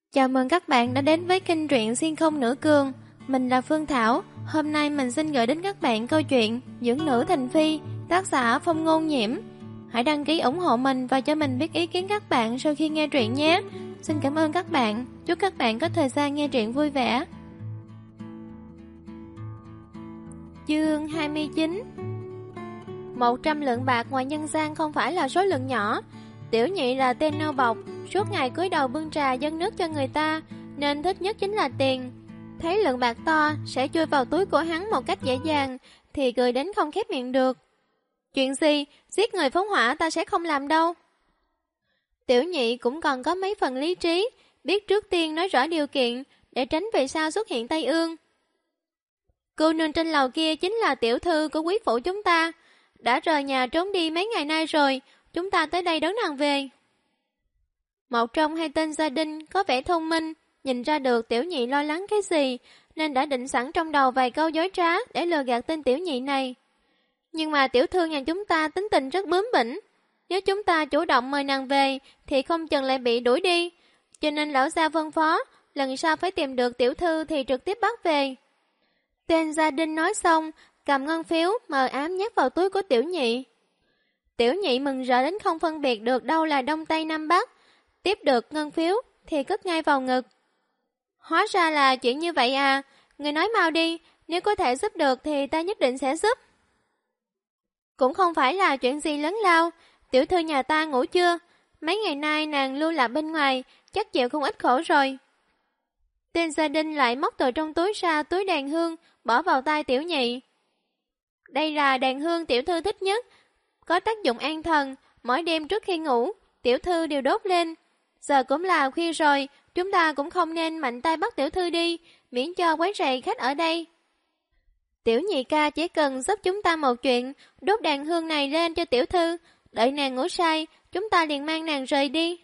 Chào mừng các bạn đã đến với kênh truyện Xuyên Không Nửa Cương. Mình là Phương Thảo. Hôm nay mình xin gửi đến các bạn câu chuyện Dưỡng Nữ Thành Phi, tác giả Phong Ngôn Nhiễm. Hãy đăng ký ủng hộ mình và cho mình biết ý kiến các bạn sau khi nghe truyện nhé. Xin cảm ơn các bạn. Chúc các bạn có thời gian nghe truyện vui vẻ. Chương 29. 100 lượng bạc ngoài nhân gian không phải là số lượng nhỏ. Tiểu Nhị là tên nô bộc, suốt ngày cúi đầu bưng trà dâng nước cho người ta, nên thích nhất chính là tiền. Thấy lượng bạc to sẽ chui vào túi của hắn một cách dễ dàng, thì cười đến không khép miệng được. Chuyện gì, giết người phóng hỏa ta sẽ không làm đâu. Tiểu Nhị cũng còn có mấy phần lý trí, biết trước tiên nói rõ điều kiện, để tránh về sau xuất hiện tai ương. Cô nương trên lầu kia chính là tiểu thư của quý phủ chúng ta, đã rời nhà trốn đi mấy ngày nay rồi, chúng ta tới đây đón nàng về. Một trong hai tên gia đình có vẻ thông minh, nhìn ra được Tiểu Nhị lo lắng cái gì, nên đã định sẵn trong đầu vài câu dối trá để lừa gạt tên Tiểu Nhị này. Nhưng mà tiểu thư nhà chúng ta tính tình rất bướng bỉnh, nếu chúng ta chủ động mời nàng về thì không chừng lại bị đuổi đi, cho nên lão gia phân phó, lần sau phải tìm được tiểu thư thì trực tiếp bắt về. Tên gia đình nói xong, cầm ngân phiếu mờ ám nhét vào túi của Tiểu Nhị. Tiểu Nhị mừng rỡ đến không phân biệt được đâu là Đông Tây Nam Bắc, tiếp được ngân phiếu thì cất ngay vào ngực. Hóa ra là chuyện như vậy à, người nói mau đi, nếu có thể giúp được thì ta nhất định sẽ giúp. Cũng không phải là chuyện gì lớn lao, tiểu thư nhà ta ngủ chưa? Mấy ngày nay nàng lưu lạc bên ngoài, chắc chịu không ít khổ rồi. Tên gia đình lại móc từ trong túi ra túi đàn hương, bỏ vào tay Tiểu Nhị. Đây là đàn hương tiểu thư thích nhất, có tác dụng an thần, mỗi đêm trước khi ngủ, tiểu thư đều đốt lên. Giờ cũng là khuya rồi, chúng ta cũng không nên mạnh tay bắt tiểu thư đi, miễn cho quấy rầy khách ở đây. Tiểu Nhị ca chỉ cần giúp chúng ta một chuyện, đốt đàn hương này lên cho tiểu thư, đợi nàng ngủ say, chúng ta liền mang nàng rời đi.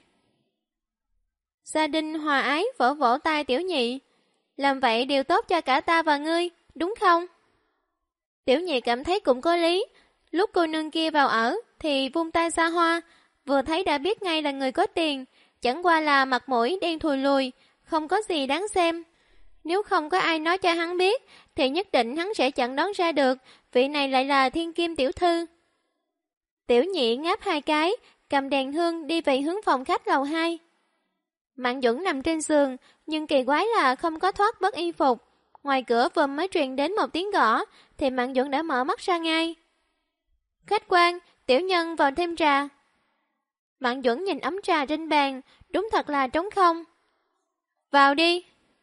Gia đình hòa ái vỗ vỗ tay Tiểu Nhị. Làm vậy điều tốt cho cả ta và ngươi, đúng không? Tiểu Nhị cảm thấy cũng có lý. Lúc cô nương kia vào ở thì vung tay xa hoa, vừa thấy đã biết ngay là người có tiền, chẳng qua là mặt mũi đen thùi lùi, không có gì đáng xem. Nếu không có ai nói cho hắn biết, thì nhất định hắn sẽ chẳng đoán ra được vị này lại là thiên kim tiểu thư. Tiểu Nhị ngáp hai cái, cầm đèn hương đi về hướng phòng khách lầu 2. Mạn Duẩn nằm trên giường, nhưng kỳ quái là không có thoát bất y phục. Ngoài cửa vừa mới truyền đến một tiếng gõ, thì Mạn Duẩn đã mở mắt ra ngay. Khách quan, tiểu nhân vào thêm trà. Mạn Duẩn nhìn ấm trà trên bàn, đúng thật là trống không. Vào đi.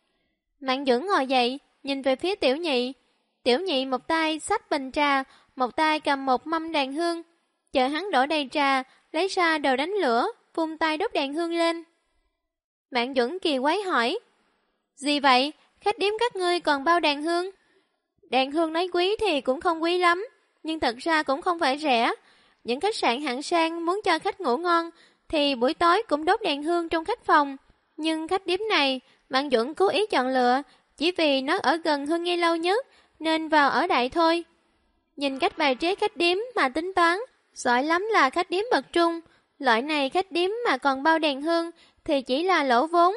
Mạn Duẩn ngồi dậy, nhìn về phía Tiểu Nhị. Tiểu Nhị một tay xách bình trà, một tay cầm một mâm đàn hương. Chờ hắn đổ đầy trà, lấy ra đồ đánh lửa, vung tay đốt đàn hương lên. Mạn Duẩn kỳ quái hỏi. Gì vậy, khách điếm các ngươi còn bao đàn hương? Đàn hương nói quý thì cũng không quý lắm, nhưng thật ra cũng không phải rẻ. Những khách sạn hạng sang muốn cho khách ngủ ngon thì buổi tối cũng đốt đèn hương trong khách phòng. Nhưng khách điếm này, Mạn Duẩn cố ý chọn lựa, chỉ vì nó ở gần Hương Nghi lâu nhất, nên vào ở đại thôi. Nhìn cách bài trí khách điếm mà tính toán, giỏi lắm là khách điếm bậc trung. Loại này khách điếm mà còn bao đèn hương thì chỉ là lỗ vốn.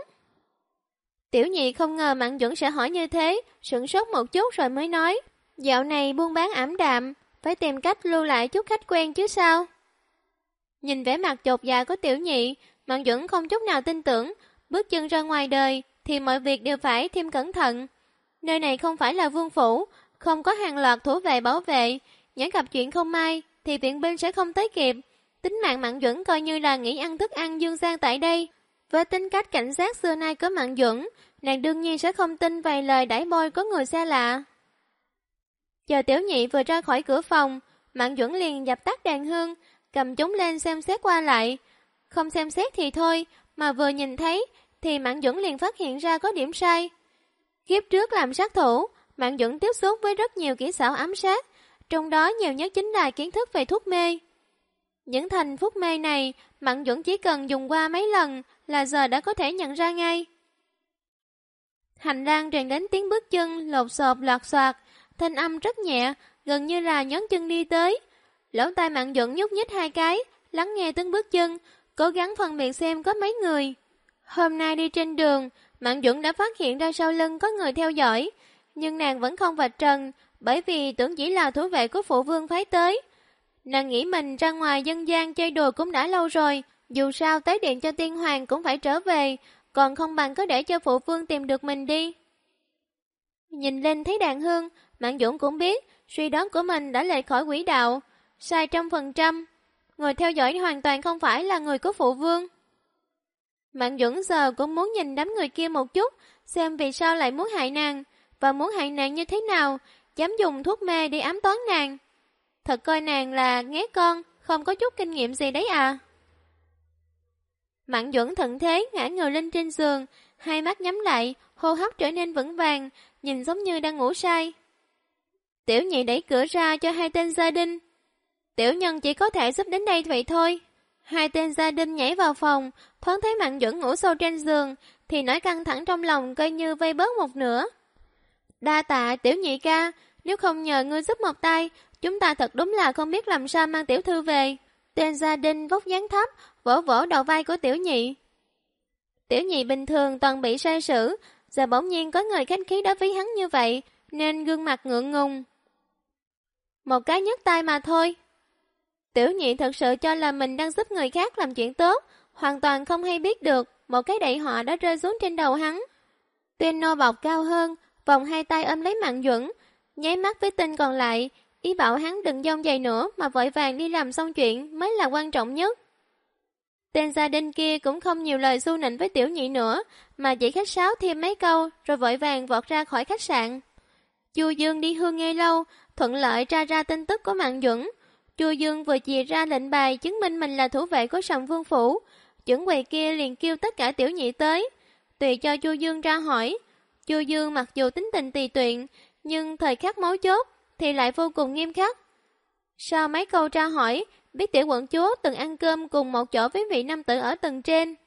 Tiểu Nhị không ngờ Mạn Duẩn sẽ hỏi như thế, sửng sốt một chút rồi mới nói. Dạo này buôn bán ảm đạm, phải tìm cách lưu lại chút khách quen chứ sao. Nhìn vẻ mặt chột dạ của Tiểu Nhị, Mạn Duẩn không chút nào tin tưởng, bước chân ra ngoài đời thì mọi việc đều phải thêm cẩn thận. Nơi này không phải là vương phủ, không có hàng loạt thủ vệ bảo vệ, nhỡ gặp chuyện không may thì viện binh sẽ không tới kịp. Tính mạng Mạn Duẩn coi như là nghỉ ăn thức ăn dương gian tại đây. Với tính cách cảnh giác xưa nay của Mạn Duẩn, nàng đương nhiên sẽ không tin vài lời đãi bôi có người xa lạ. Chờ Tiểu Nhị vừa ra khỏi cửa phòng, Mạn Duẩn liền dập tắt đàn hương, cầm chúng lên xem xét qua lại. Không xem xét thì thôi, mà vừa nhìn thấy thì Mạn Duẩn liền phát hiện ra có điểm sai. Kiếp trước làm sát thủ, Mạn Duẩn tiếp xúc với rất nhiều kỹ xảo ám sát, trong đó nhiều nhất chính là kiến thức về thuốc mê. Những thành thuốc mê này, Mạn Duẩn chỉ cần dùng qua mấy lần là giờ đã có thể nhận ra ngay. Hành lang truyền đến tiếng bước chân lột xộp loạt xoạt, thanh âm rất nhẹ, gần như là nhón chân đi tới. Lỗ tai Mạn Duẩn nhúc nhích hai cái, lắng nghe tiếng bước chân, cố gắng phân biệt xem có mấy người. Hôm nay đi trên đường, Mạn Duẩn đã phát hiện ra sau lưng có người theo dõi, nhưng nàng vẫn không vạch trần, bởi vì tưởng chỉ là thủ vệ của phụ vương phái tới. Nàng nghĩ mình ra ngoài dân gian chơi đùa cũng đã lâu rồi, dù sao tới điện cho tiên hoàng cũng phải trở về, còn không bằng cứ để cho phụ vương tìm được mình đi. Nhìn lên thấy đàn hương, Mạn Duẩn cũng biết suy đoán của mình đã lệch khỏi quỹ đạo, sai 100%. Người theo dõi hoàn toàn không phải là người của phụ vương. Mạn Duẩn giờ cũng muốn nhìn đám người kia một chút, xem vì sao lại muốn hại nàng, và muốn hại nàng như thế nào, dám dùng thuốc mê để ám toán nàng. Thật coi nàng là nghé con, không có chút kinh nghiệm gì đấy à. Mạn Duẩn thuận thế ngã người lên trên giường, hai mắt nhắm lại, hô hấp trở nên vững vàng, nhìn giống như đang ngủ say. Tiểu nhị đẩy cửa ra cho hai tên gia đình. Tiểu nhân chỉ có thể giúp đến đây vậy thôi. Hai tên gia đình nhảy vào phòng, thoáng thấy Mạn Duẩn ngủ sâu trên giường, thì nỗi căng thẳng trong lòng coi như vây bớt một nửa. Đa tạ tiểu nhị ca, nếu không nhờ ngươi giúp một tay, chúng ta thật đúng là không biết làm sao mang tiểu thư về. Tên gia đình vóc dáng thấp, vỗ vỗ đầu vai của tiểu nhị. Tiểu nhị bình thường toàn bị sai sử, giờ bỗng nhiên có người khách khí đối với hắn như vậy, nên gương mặt ngượng ngùng. Một cái nhấc tay mà thôi. Tiểu nhị thật sự cho là mình đang giúp người khác làm chuyện tốt, hoàn toàn không hay biết được một cái đại họa đã rơi xuống trên đầu hắn. Tên nô bọc cao hơn, vòng hai tay ôm lấy Mạn Duẩn, nháy mắt với tên còn lại, ý bảo hắn đừng dông dày nữa mà vội vàng đi làm xong chuyện mới là quan trọng nhất. Tên gia đình kia cũng không nhiều lời xu nịnh với tiểu nhị nữa, mà chỉ khách sáo thêm mấy câu rồi vội vàng vọt ra khỏi khách sạn. Chu Dương đi hương nghe lâu, thuận lợi tra ra tin tức của Mạn Duẩn. Chu Dương vừa chìa ra lệnh bài chứng minh mình là thủ vệ của Sầm Vương phủ, chuẩn quầy kia liền kêu tất cả tiểu nhị tới, tùy cho Chu Dương ra hỏi. Chu Dương mặc dù tính tình tùy tiện, nhưng thời khắc mấu chốt thì lại vô cùng nghiêm khắc. Sau mấy câu tra hỏi, biết tiểu quận chúa từng ăn cơm cùng một chỗ với vị nam tử ở tầng trên.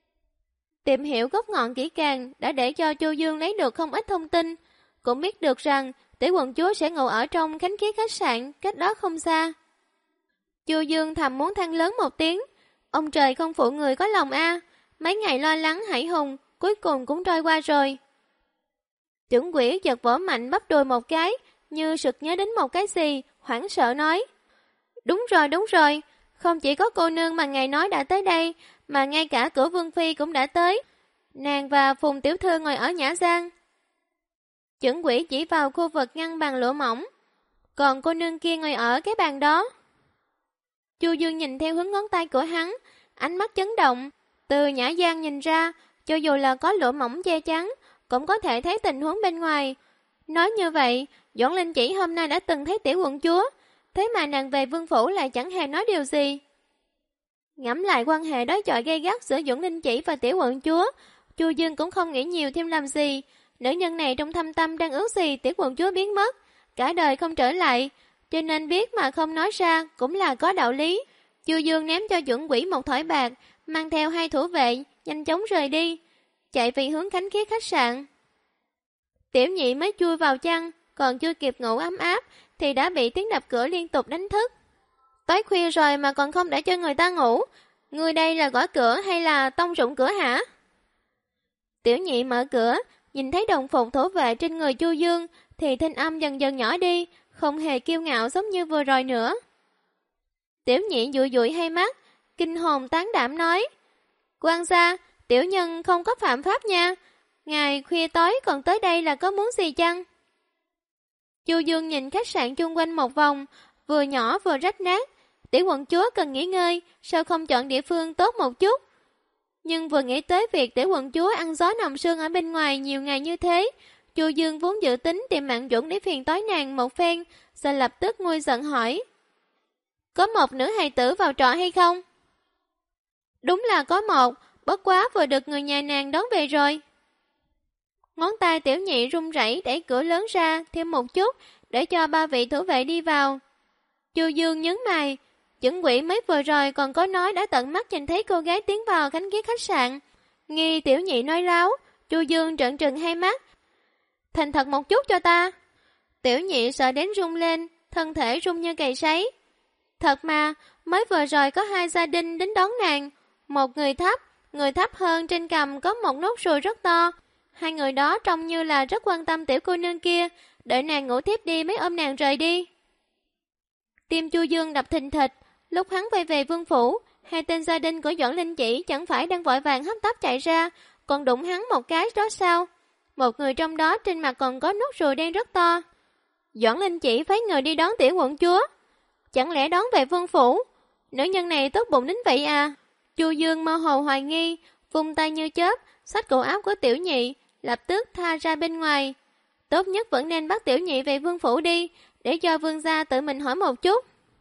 Tìm hiểu gốc ngọn kỹ càng đã để cho Chu Dương lấy được không ít thông tin, cũng biết được rằng tiểu quận chúa sẽ ngủ ở trong Khánh Khí khách sạn cách đó không xa. Chu Dương thầm muốn than lớn một tiếng, ông trời không phụ người có lòng a, mấy ngày lo lắng hãi hùng cuối cùng cũng trôi qua rồi. Chuẩn quỷ chợt vỗ mạnh bắp đùi một cái, như sực nhớ đến một cái gì, hoảng sợ nói: đúng rồi, không chỉ có cô nương mà ngài nói đã tới đây, mà ngay cả cửa vương phi cũng đã tới. Nàng và Phùng tiểu thư ngồi ở nhã gian. Chuẩn quỷ chỉ vào khu vực ngăn bằng lụa mỏng, còn cô nương kia ngồi ở cái bàn đó. Chu Dương nhìn theo hướng ngón tay của hắn, ánh mắt chấn động. Từ nhã gian nhìn ra, cho dù là có lụa mỏng che chắn, cũng có thể thấy tình huống bên ngoài. Nói như vậy, Doãn Linh Chỉ hôm nay đã từng thấy tiểu quận chúa, thế mà nàng về vương phủ lại chẳng hề nói điều gì. Ngẫm lại quan hệ đối chọi gay gắt giữa Doãn Linh Chỉ và tiểu quận chúa, Chu Dương cũng không nghĩ nhiều thêm làm gì. Nữ nhân này trong thâm tâm đang ước gì tiểu quận chúa biến mất, cả đời không trở lại, cho nên biết mà không nói ra cũng là có đạo lý. Chu Dương ném cho chuẩn quỷ một thỏi bạc, mang theo hai thủ vệ, nhanh chóng rời đi, chạy về hướng Khánh Khí khách sạn. Tiểu nhị mới chui vào chăn, còn chưa kịp ngủ ấm áp, thì đã bị tiếng đập cửa liên tục đánh thức. Tối khuya rồi mà còn không để cho người ta ngủ, người đây là gõ cửa hay là tông rụng cửa hả? Tiểu nhị mở cửa, nhìn thấy đồng phục thủ vệ trên người Chu Dương, thì thanh âm dần dần nhỏ đi, không hề kiêu ngạo giống như vừa rồi nữa. Tiểu nhị dụi dụi hai mắt, kinh hồn tán đảm nói: quan gia, tiểu nhân không có phạm pháp nha, ngài khuya tối còn tới đây là có muốn gì chăng? Chu Dương nhìn khách sạn chung quanh một vòng, vừa nhỏ vừa rách nát, tiểu quận chúa cần nghỉ ngơi, sao không chọn địa phương tốt một chút? Nhưng vừa nghĩ tới việc tiểu quận chúa ăn gió nằm sương ở bên ngoài nhiều ngày như thế, Chu Dương vốn dự tính tìm Mạn Duẩn để phiền tối nàng một phen, giờ lập tức nguôi giận hỏi: có một nữ hài tử vào trọ hay không? Đúng là có một, bất quá vừa được người nhà nàng đón về rồi. Ngón tay tiểu nhị run rẩy đẩy cửa lớn ra thêm một chút để cho ba vị thủ vệ đi vào. Chu Dương nhướng mày, chuẩn quỷ mới vừa rồi còn có nói đã tận mắt nhìn thấy cô gái tiến vào Khánh Khí khách sạn. Nghi tiểu nhị nói láo, Chu Dương trợn trừng hai mắt. Thành thật một chút cho ta. Tiểu nhị sợ đến run lên, thân thể run như cầy sấy. Thật mà, mới vừa rồi có hai gia đình đến đón nàng, một người thấp, Người thấp hơn trên cằm có một nốt ruồi rất to. Hai người đó trông như là rất quan tâm tiểu cô nương kia, đợi nàng ngủ tiếp đi mới ôm nàng rời đi. Tim Chu Dương đập thình thịch, lúc hắn quay về vương phủ, hai tên gia đình của Doãn Linh Chỉ chẳng phải đang vội vàng hấp tấp chạy ra, còn đụng hắn một cái đó sao? Một người trong đó trên mặt còn có nốt ruồi đen rất to. Doãn Linh Chỉ phái người đi đón tiểu quận chúa. Chẳng lẽ đón về vương phủ? Nữ nhân này tốt bụng đến vậy à? Chu Dương mơ hồ hoài nghi, vung tay như chớp, xách cổ áo của tiểu nhị, lập tức tha ra bên ngoài. Tốt nhất vẫn nên bắt tiểu nhị về vương phủ đi, để cho vương gia tự mình hỏi một chút.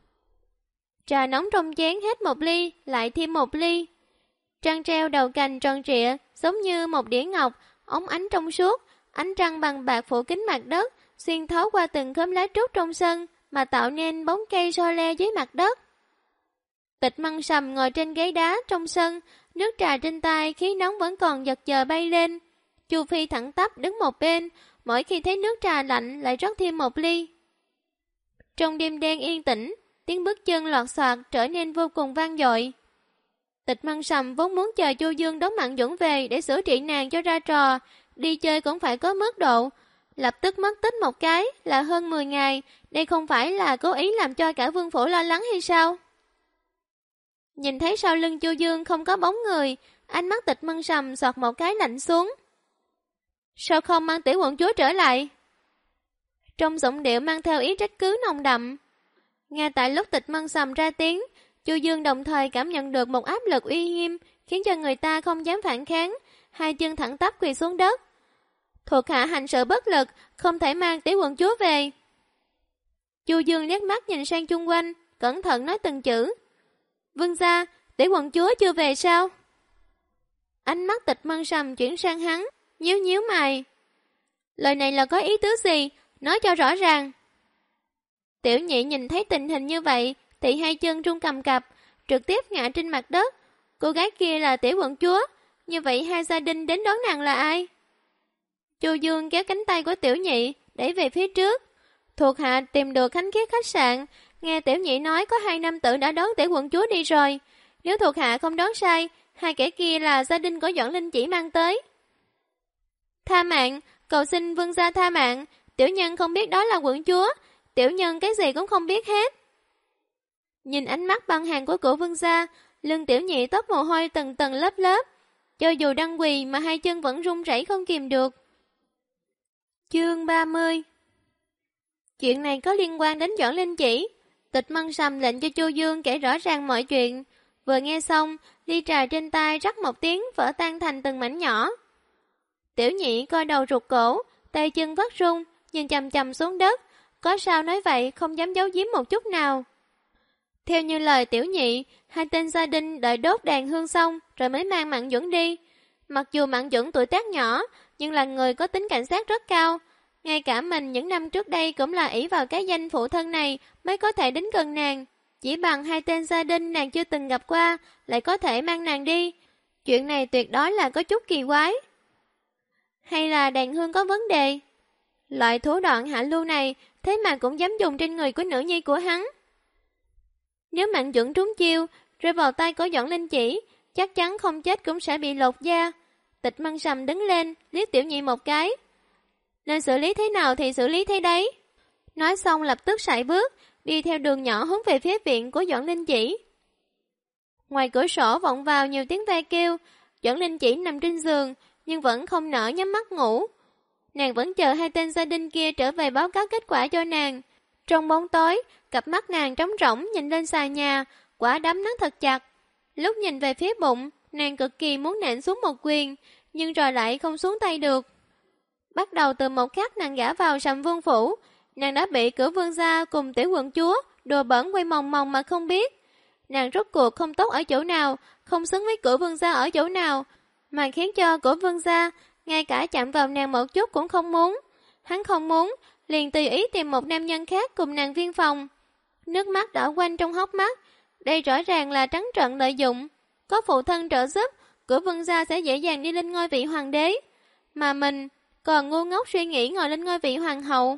Trà nóng trong chén hết một ly, lại thêm một ly. Trăng treo đầu cành tròn trịa, giống như một đĩa ngọc, óng ánh trong suốt, ánh trăng bằng bạc phủ kín mặt đất, xuyên thấu qua từng khóm lá trúc trong sân, mà tạo nên bóng cây so le dưới mặt đất. Tịch Măng Sầm ngồi trên ghế đá trong sân, nước trà trên tay, khí nóng vẫn còn giật giờ bay lên. Chu Phi thẳng tắp đứng một bên, mỗi khi thấy nước trà lạnh lại rót thêm một ly. Trong đêm đen yên tĩnh, tiếng bước chân lọt xoạt trở nên vô cùng vang dội. Tịch Măng Sầm vốn muốn chờ Chu Dương đón Mạn Duẩn về để xử trị nàng cho ra trò, đi chơi cũng phải có mức độ. Lập tức mất tích một cái là hơn 10 ngày, đây không phải là cố ý làm cho cả vương phủ lo lắng hay sao? Nhìn thấy sau lưng Chu Dương không có bóng người, ánh mắt Tịch Măng Sầm xọt một cái lạnh xuống. Sao không mang tiểu quận chúa trở lại? Trong giọng điệu mang theo ý trách cứ nồng đậm. Ngay tại lúc Tịch Măng Sầm ra tiếng, Chu Dương đồng thời cảm nhận được một áp lực uy nghiêm, khiến cho người ta không dám phản kháng, hai chân thẳng tắp quỳ xuống đất. Thuộc hạ hành sự bất lực, không thể mang tiểu quận chúa về. Chu Dương liếc mắt nhìn sang chung quanh, cẩn thận nói từng chữ. Vương gia, tiểu quận chúa chưa về sao? Ánh mắt Tịch Măng Sầm chuyển sang hắn, nhíu nhíu mày. Lời này là có ý tứ gì? Nói cho rõ ràng. Tiểu nhị nhìn thấy tình hình như vậy, thì hai chân run cầm cập, trực tiếp ngã trên mặt đất. Cô gái kia là tiểu quận chúa, như vậy hai gia đình đến đón nàng là ai? Chu Dương kéo cánh tay của tiểu nhị, đẩy về phía trước. Thuộc hạ tìm được Khánh Khiết khách sạn, nghe tiểu nhị nói có 2 nam tử đã đón tiểu quận chúa đi rồi. Nếu thuộc hạ không đoán sai, hai kẻ kia là gia đình của Doãn Linh Chỉ mang tới. Tha mạng, cầu xin vương gia tha mạng, tiểu nhân không biết đó là quận chúa, tiểu nhân cái gì cũng không biết hết. Nhìn ánh mắt băng hàng của cổ vương gia, lưng tiểu nhị toát mồ hôi tầng tầng lớp lớp, cho dù đang quỳ mà hai chân vẫn run rẩy không kìm được. Chương 30. Chuyện này có liên quan đến Doãn Linh Chỉ. Tịch Măng Sầm lệnh cho Chu Dương kể rõ ràng mọi chuyện. Vừa nghe xong, ly trà trên tay rắc một tiếng vỡ tan thành từng mảnh nhỏ. Tiểu nhị coi đầu rụt cổ, tay chân vất run, nhìn chằm chằm xuống đất. Có sao nói vậy không dám giấu giếm một chút nào. Theo như lời tiểu nhị, hai tên gia đình đợi đốt đàn hương xong rồi mới mang Mạn Duẩn đi. Mặc dù Mạn Duẩn tuổi tác nhỏ, nhưng là người có tính cảnh giác rất cao. Ngay cả mình những năm trước đây cũng là ỷ vào cái danh phụ thân này mới có thể đến gần nàng. Chỉ bằng hai tên gia đình nàng chưa từng gặp qua, lại có thể mang nàng đi. Chuyện này tuyệt đối là có chút kỳ quái. Hay là đàn hương có vấn đề? Loại thủ đoạn hạ lưu này, thế mà cũng dám dùng trên người của nữ nhi của hắn. Nếu Mạn Duẩn trúng chiêu, rơi vào tay của Doãn Linh Chỉ, chắc chắn không chết cũng sẽ bị lột da. Tịch Măng Sầm đứng lên, liếc tiểu nhị một cái. Nên xử lý thế nào thì xử lý thế đấy. Nói xong lập tức sải bước, đi theo đường nhỏ hướng về phía viện của Doãn Linh Chỉ. Ngoài cửa sổ vọng vào nhiều tiếng ve kêu, Doãn Linh Chỉ nằm trên giường, nhưng vẫn không nỡ nhắm mắt ngủ. Nàng vẫn chờ hai tên gia đình kia trở về báo cáo kết quả cho nàng. Trong bóng tối, cặp mắt nàng trống rỗng nhìn lên xà nhà, quả đấm nắm thật chặt. Lúc nhìn về phía bụng, nàng cực kỳ muốn nện xuống một quyền, nhưng rồi lại không xuống tay được. Bắt đầu từ một khắc nàng gả vào Sầm Vương phủ, nàng đã bị Cửu Vương gia cùng tiểu quận chúa đùa bỡn quay mòng mòng mà không biết. Nàng rốt cuộc không tốt ở chỗ nào, không xứng với Cửu Vương gia ở chỗ nào, mà khiến cho Cửu Vương gia ngay cả chạm vào nàng một chút cũng không muốn. Hắn không muốn, liền tùy ý tìm một nam nhân khác cùng nàng viên phòng. Nước mắt đỏ quanh trong hốc mắt, đây rõ ràng là trắng trợn lợi dụng. Có phụ thân trợ giúp, Cửu Vương gia sẽ dễ dàng đi lên ngôi vị hoàng đế, mà mình còn ngu ngốc suy nghĩ ngồi lên ngôi vị hoàng hậu.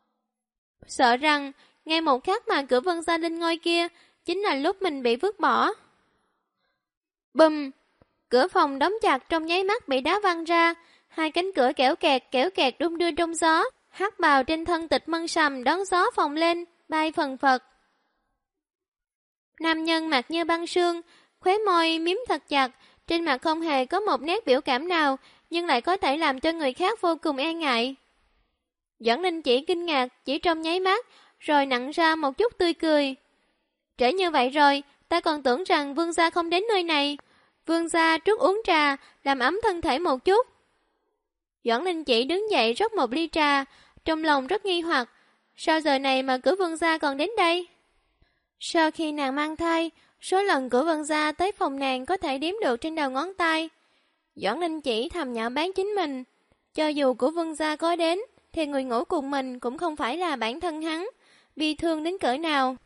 Sợ rằng ngay một khắc mà Cửu Vương gia lên ngôi kia chính là lúc mình bị vứt bỏ. Bùm! Cửa phòng đóng chặt trong nháy mắt bị đá văng ra, hai cánh cửa kẽo kẹt đung đưa trong gió, hắc bào trên thân Tịch Mân Sầm đón gió phồng lên, bay phần phật. Nam nhân mặt như băng sương, khóe môi miếm thật chặt, trên mặt không hề có một nét biểu cảm nào, nhưng lại có thể làm cho người khác vô cùng e ngại. Doãn Ninh chỉ kinh ngạc chỉ trong nháy mắt, rồi nặn ra một chút tươi cười. Trễ như vậy rồi, ta còn tưởng rằng vương gia không đến nơi này. Vương gia trước uống trà, làm ấm thân thể một chút. Doãn Ninh chỉ đứng dậy rót một ly trà, trong lòng rất nghi hoặc, sao giờ này mà cửa vương gia còn đến đây? Sau khi nàng mang thai, số lần của vương gia tới phòng nàng có thể đếm được trên đầu ngón tay. Doãn Ninh chỉ thầm nhạo báng chính mình, cho dù của vương gia có đến, thì người ngủ cùng mình cũng không phải là bản thân hắn, bi thương đến cỡ nào.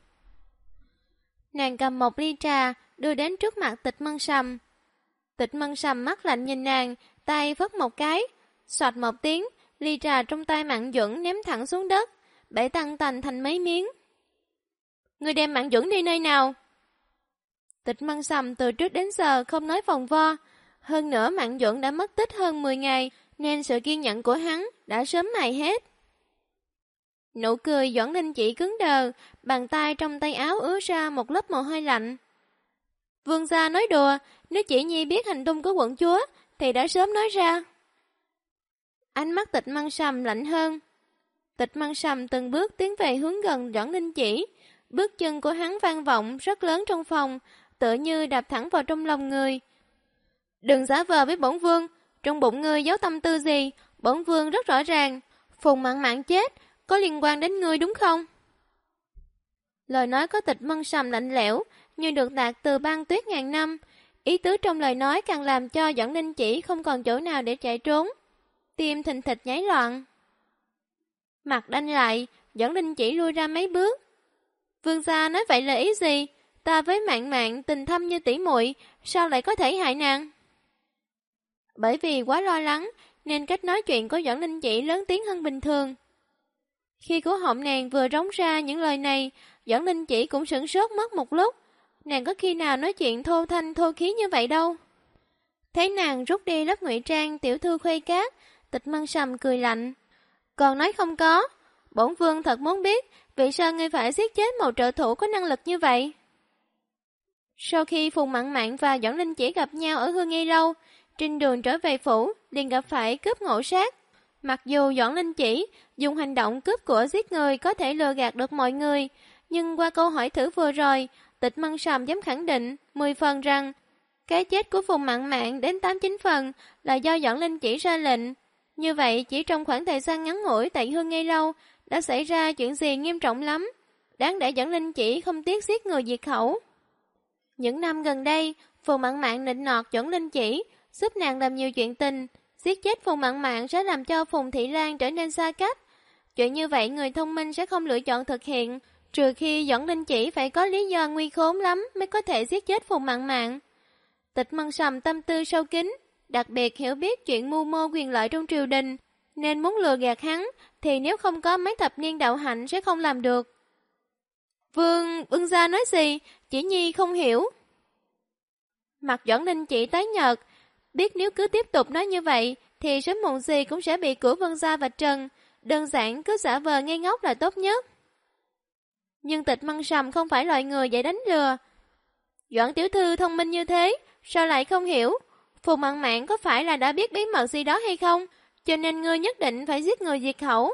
Nàng cầm một ly trà, đưa đến trước mặt Tịch Mân Sầm. Tịch Mân Sầm mắt lạnh nhìn nàng, tay phất một cái, xoạch một tiếng, ly trà trong tay Mạn Duẩn ném thẳng xuống đất, bể tăng tành thành mấy miếng. Người đem Mạn Duẩn đi nơi nào? Tịch Mân Sầm từ trước đến giờ không nói vòng vo, hơn nữa Mạn Duẩn đã mất tích hơn 10 ngày, nên sự kiên nhẫn của hắn đã sớm mài hết. Nụ cười Doãn Ninh chỉ cứng đờ, bàn tay trong tay áo ứa ra một lớp mồ hôi lạnh. Vương gia nói đùa, nếu chỉ nhi biết hành tung của quận chúa, thì đã sớm nói ra. Ánh mắt Tịch Mân Sầm lạnh hơn. Tịch Mân Sầm từng bước tiến về hướng gần Doãn Ninh chỉ, bước chân của hắn vang vọng rất lớn trong phòng, tựa như đạp thẳng vào trong lòng người. Đừng giả vờ với bổn vương, trong bụng ngươi giấu tâm tư gì, bổn vương rất rõ ràng. Phùng Mạn Mạn chết, có liên quan đến ngươi đúng không? Lời nói có Tịch Mân Sầm lạnh lẽo, như được tạc từ băng tuyết ngàn năm. Ý tứ trong lời nói càng làm cho Doãn Ninh chỉ không còn chỗ nào để chạy trốn. Tim thình thịch nháy loạn. Mặt đanh lại, Doãn Ninh chỉ lui ra mấy bước. Vương gia nói vậy là ý gì? Ta với Mạn Mạn tình thâm như tỷ muội, sao lại có thể hại nàng? Bởi vì quá lo lắng, nên cách nói chuyện của Doãn Ninh chỉ lớn tiếng hơn bình thường. Khi cổ họng nàng vừa rống ra những lời này, Doãn Ninh chỉ cũng sửng sốt mất một lúc. Nàng có khi nào nói chuyện thô thanh thô khí như vậy đâu. Thấy nàng rút đi lớp ngụy trang tiểu thư khuê cát, Tịch Mân Sầm cười lạnh. Còn nói không có, bổn vương thật muốn biết vì sao ngươi phải giết chết một trợ thủ có năng lực như vậy. Sau khi Phùng Mạn Mạn và Doãn Ninh chỉ gặp nhau ở Hương Nghi Lâu, trên đường trở về phủ liền gặp phải cướp ngộ sát. Mặc dù Doãn Ninh chỉ dùng hành động cướp của giết người có thể lừa gạt được mọi người, nhưng qua câu hỏi thử vừa rồi, Tịch Mân Sầm dám khẳng định 10 phần rằng cái chết của Phùng Mạn Mạn đến 8-9 phần là do Doãn Ninh chỉ ra lệnh. Như vậy chỉ trong khoảng thời gian ngắn ngủi tại Hương Nghi Lâu đã xảy ra chuyện gì nghiêm trọng lắm, đáng để Doãn Ninh chỉ không tiếc giết người diệt khẩu. Những năm gần đây, Phùng Mạn Mạn nịnh nọt Doãn Ninh chỉ, giúp nàng làm nhiều chuyện tình. Giết chết Phùng Mạn Mạn sẽ làm cho Phùng Thị Lan trở nên xa cách. Chuyện như vậy người thông minh sẽ không lựa chọn thực hiện, trừ khi Doãn Ninh chỉ phải có lý do nguy khốn lắm mới có thể giết chết Phùng Mạn Mạn. Tịch Mân Sầm tâm tư sâu kín, đặc biệt hiểu biết chuyện mưu mô quyền lợi trong triều đình, nên muốn lừa gạt hắn thì nếu không có mấy thập niên đạo hạnh sẽ không làm được. Vương gia nói gì? Chỉ nhi không hiểu. Mặt Doãn Ninh chỉ tái nhợt, biết nếu cứ tiếp tục nói như vậy thì sớm muộn gì cũng sẽ bị của Vương gia vạch trần, đơn giản cứ giả vờ ngây ngốc là tốt nhất. Nhưng Tịch Mân Sầm không phải loại người dễ đánh lừa. Doãn tiểu thư thông minh như thế, sao lại không hiểu? Phùng Mạn Mạn có phải là đã biết bí mật gì đó hay không, cho nên ngươi nhất định phải giết người diệt khẩu?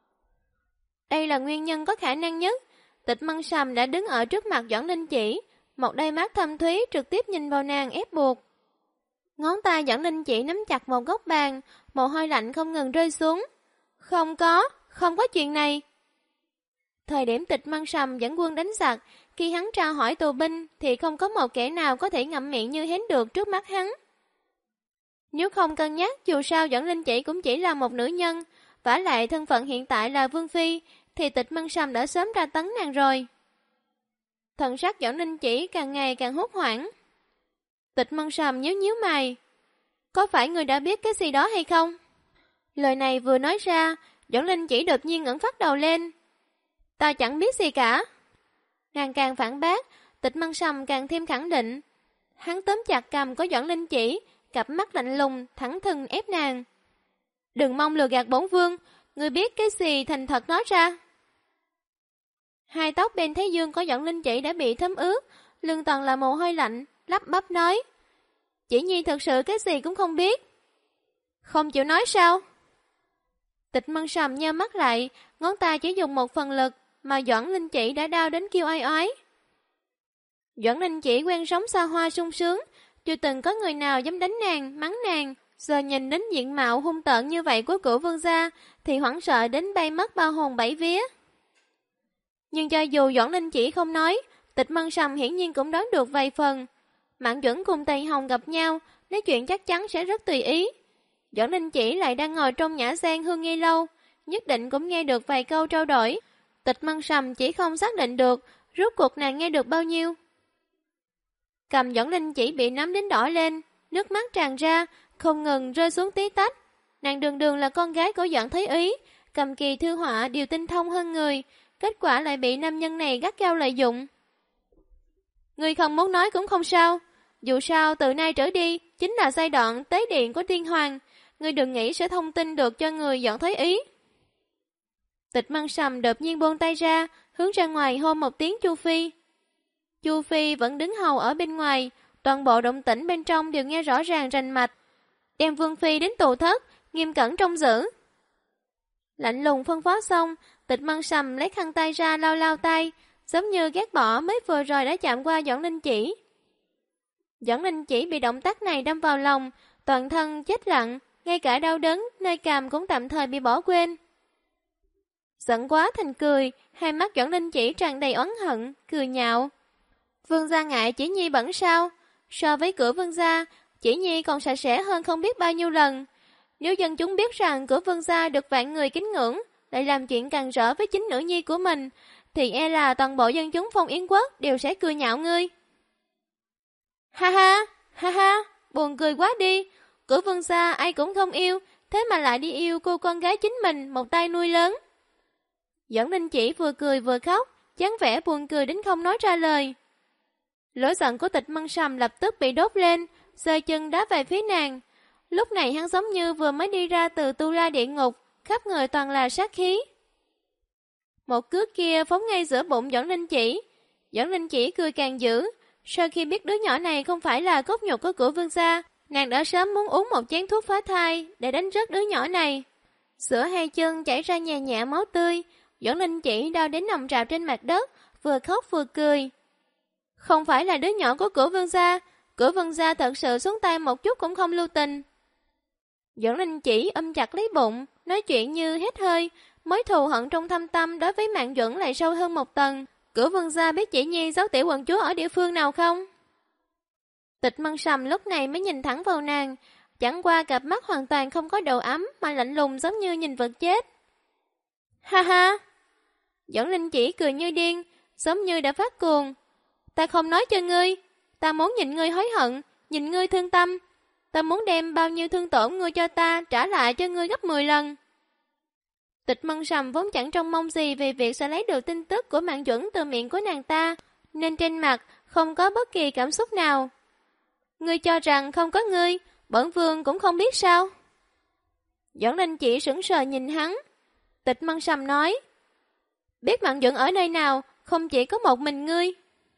Đây là nguyên nhân có khả năng nhất. Tịch Mân Sầm đã đứng ở trước mặt Doãn Ninh chỉ, một đôi mắt thâm thúy trực tiếp nhìn vào nàng ép buộc. Ngón tay Doãn Ninh chỉ nắm chặt một góc bàn, mồ hôi lạnh không ngừng rơi xuống. Không có chuyện này. Thời điểm Tịch Mân Sầm dẫn quân đánh giặc, khi hắn tra hỏi tù binh thì không có một kẻ nào có thể ngậm miệng như hến được trước mắt hắn. Nếu không cân nhắc, dù sao Doãn Ninh chỉ cũng chỉ là một nữ nhân, vả lại thân phận hiện tại là vương phi, thì Tịch Mân Sầm đã sớm ra tấn nàng rồi. Thần sắc Doãn Ninh chỉ càng ngày càng hốt hoảng. Tịch Mân Sầm nhíu nhíu mày. Có phải người đã biết cái gì đó hay không? Lời này vừa nói ra, Doãn Ninh chỉ đột nhiên ngẩng phát đầu lên. Ta chẳng biết gì cả. Nàng càng phản bác, Tịch Mân Sầm càng thêm khẳng định. Hắn tóm chặt cầm của Doãn Linh Chỉ, cặp mắt lạnh lùng, thẳng thừng ép nàng. Đừng mong lừa gạt bổn vương, ngươi biết cái gì thành thật nói ra. Hai tóc bên thái dương của Doãn Linh Chỉ đã bị thấm ướt, lưng toàn là mồ hôi lạnh, lắp bắp nói. Chỉ Nhi thật sự cái gì cũng không biết. Không chịu nói sao? Tịch Mân Sầm nheo mắt lại, ngón tay chỉ dùng một phần lực, mà Doãn Linh Chỉ đã đau đến kêu oai oái. Doãn Linh Chỉ quen sống xa hoa sung sướng, chưa từng có người nào dám đánh nàng, mắng nàng, giờ nhìn đến diện mạo hung tợn như vậy của Cửu Vương gia thì hoảng sợ đến bay mất ba hồn bảy vía. Nhưng cho dù Doãn Linh Chỉ không nói, Tịch Mân Sầm hiển nhiên cũng đoán được vài phần. Mạn Duẩn cùng Tây Hồng gặp nhau, nói chuyện chắc chắn sẽ rất tùy ý. Doãn Linh Chỉ lại đang ngồi trong nhã gian hương nghi lâu, nhất định cũng nghe được vài câu trao đổi. Tịch Mân Sầm chỉ không xác định được rốt cuộc nàng nghe được bao nhiêu. Cầm Doãn Linh Chỉ bị nắm đến đỏ lên, nước mắt tràn ra, không ngừng rơi xuống tí tách. Nàng đường đường là con gái của Doãn Thái Úy, cầm kỳ thư họa đều tinh thông hơn người, kết quả lại bị nam nhân này gắt gao lợi dụng. Ngươi không muốn nói cũng không sao, dù sao từ nay trở đi chính là giai đoạn tế điện của Tiên Hoàng, ngươi đừng nghĩ sẽ thông tin được cho người Doãn Thái Úy. Tịch Mân Sầm đột nhiên buông tay ra, hướng ra ngoài hô một tiếng Chu Phi. Chu Phi vẫn đứng hầu ở bên ngoài, toàn bộ động tĩnh bên trong đều nghe rõ ràng rành mạch. Đem Vương Phi đến tù thất, nghiêm cẩn trông giữ. Lạnh lùng phân phó xong, Tịch Mân Sầm lấy khăn tay ra lau lau tay, giống như ghét bỏ mới vừa rồi đã chạm qua Doãn Linh Chỉ. Doãn Linh Chỉ bị động tác này đâm vào lòng, toàn thân chết lặng, ngay cả đau đớn nơi cằm cũng tạm thời bị bỏ quên. Giận quá thành cười, hai mắt Doãn Linh Chỉ tràn đầy oán hận, cười nhạo. Vương gia ngại Chỉ Nhi bẩn sao? So với Cửu Vương gia, Chỉ Nhi còn sạch sẽ hơn không biết bao nhiêu lần. Nếu dân chúng biết rằng Cửu Vương gia được vạn người kính ngưỡng, lại làm chuyện càng rỡ với chính nữ nhi của mình, thì e là toàn bộ dân chúng Phong Yến Quốc đều sẽ cười nhạo ngươi. Ha ha, buồn cười quá đi. Cửu Vương gia ai cũng không yêu, thế mà lại đi yêu cô con gái chính mình một tay nuôi lớn. Doãn Linh Chỉ vừa cười vừa khóc, dáng vẻ buồn cười đến không nói ra lời. Lỗi giận của Tịch Mân Sầm lập tức bị đốt lên, giơ chân đá về phía nàng. Lúc này hắn giống như vừa mới đi ra từ tu la địa ngục, khắp người toàn là sát khí. Một cước kia phóng ngay giữa bụng Doãn Linh Chỉ. Doãn Linh Chỉ cười càng dữ. Sau khi biết đứa nhỏ này không phải là cốt nhục của Cửu Vương gia, nàng đã sớm muốn uống một chén thuốc phá thai để đánh rớt đứa nhỏ này. Giữa hai chân chảy ra nhẹ nhẹ máu tươi, Doãn Linh Chỉ đau đến nằm rạp trên mặt đất, vừa khóc vừa cười. Không phải là đứa nhỏ của Cửu Vương gia thật sự xuống tay một chút cũng không lưu tình. Doãn Linh Chỉ chặt lấy bụng, nói chuyện như hết hơi, mối thù hận trong thâm tâm đối với Mạn Duẩn lại sâu hơn một tầng. Cửu Vương gia biết Chỉ Nhi giấu tiểu quận chúa ở địa phương nào không? Tịch Mân Sầm lúc này mới nhìn thẳng vào nàng, chẳng qua cặp mắt hoàn toàn không có độ ấm mà lạnh lùng giống như nhìn vật chết. Ha ha! Doãn Linh Chỉ cười như điên, giống như đã phát cuồng. Ta không nói cho ngươi, ta muốn nhìn ngươi hối hận, nhìn ngươi thương tâm. Ta muốn đem bao nhiêu thương tổn ngươi cho ta trả lại cho ngươi gấp 10 lần. Tịch Mân Sầm vốn chẳng trông mong gì về việc sẽ lấy được tin tức của Mạn Duẩn từ miệng của nàng ta, nên trên mặt không có bất kỳ cảm xúc nào. Ngươi cho rằng không có ngươi, bổn vương cũng không biết sao? Doãn Linh Chỉ sững sờ nhìn hắn. Tịch Mân Sầm nói, biết Mạn Duẩn ở nơi nào, không chỉ có một mình ngươi.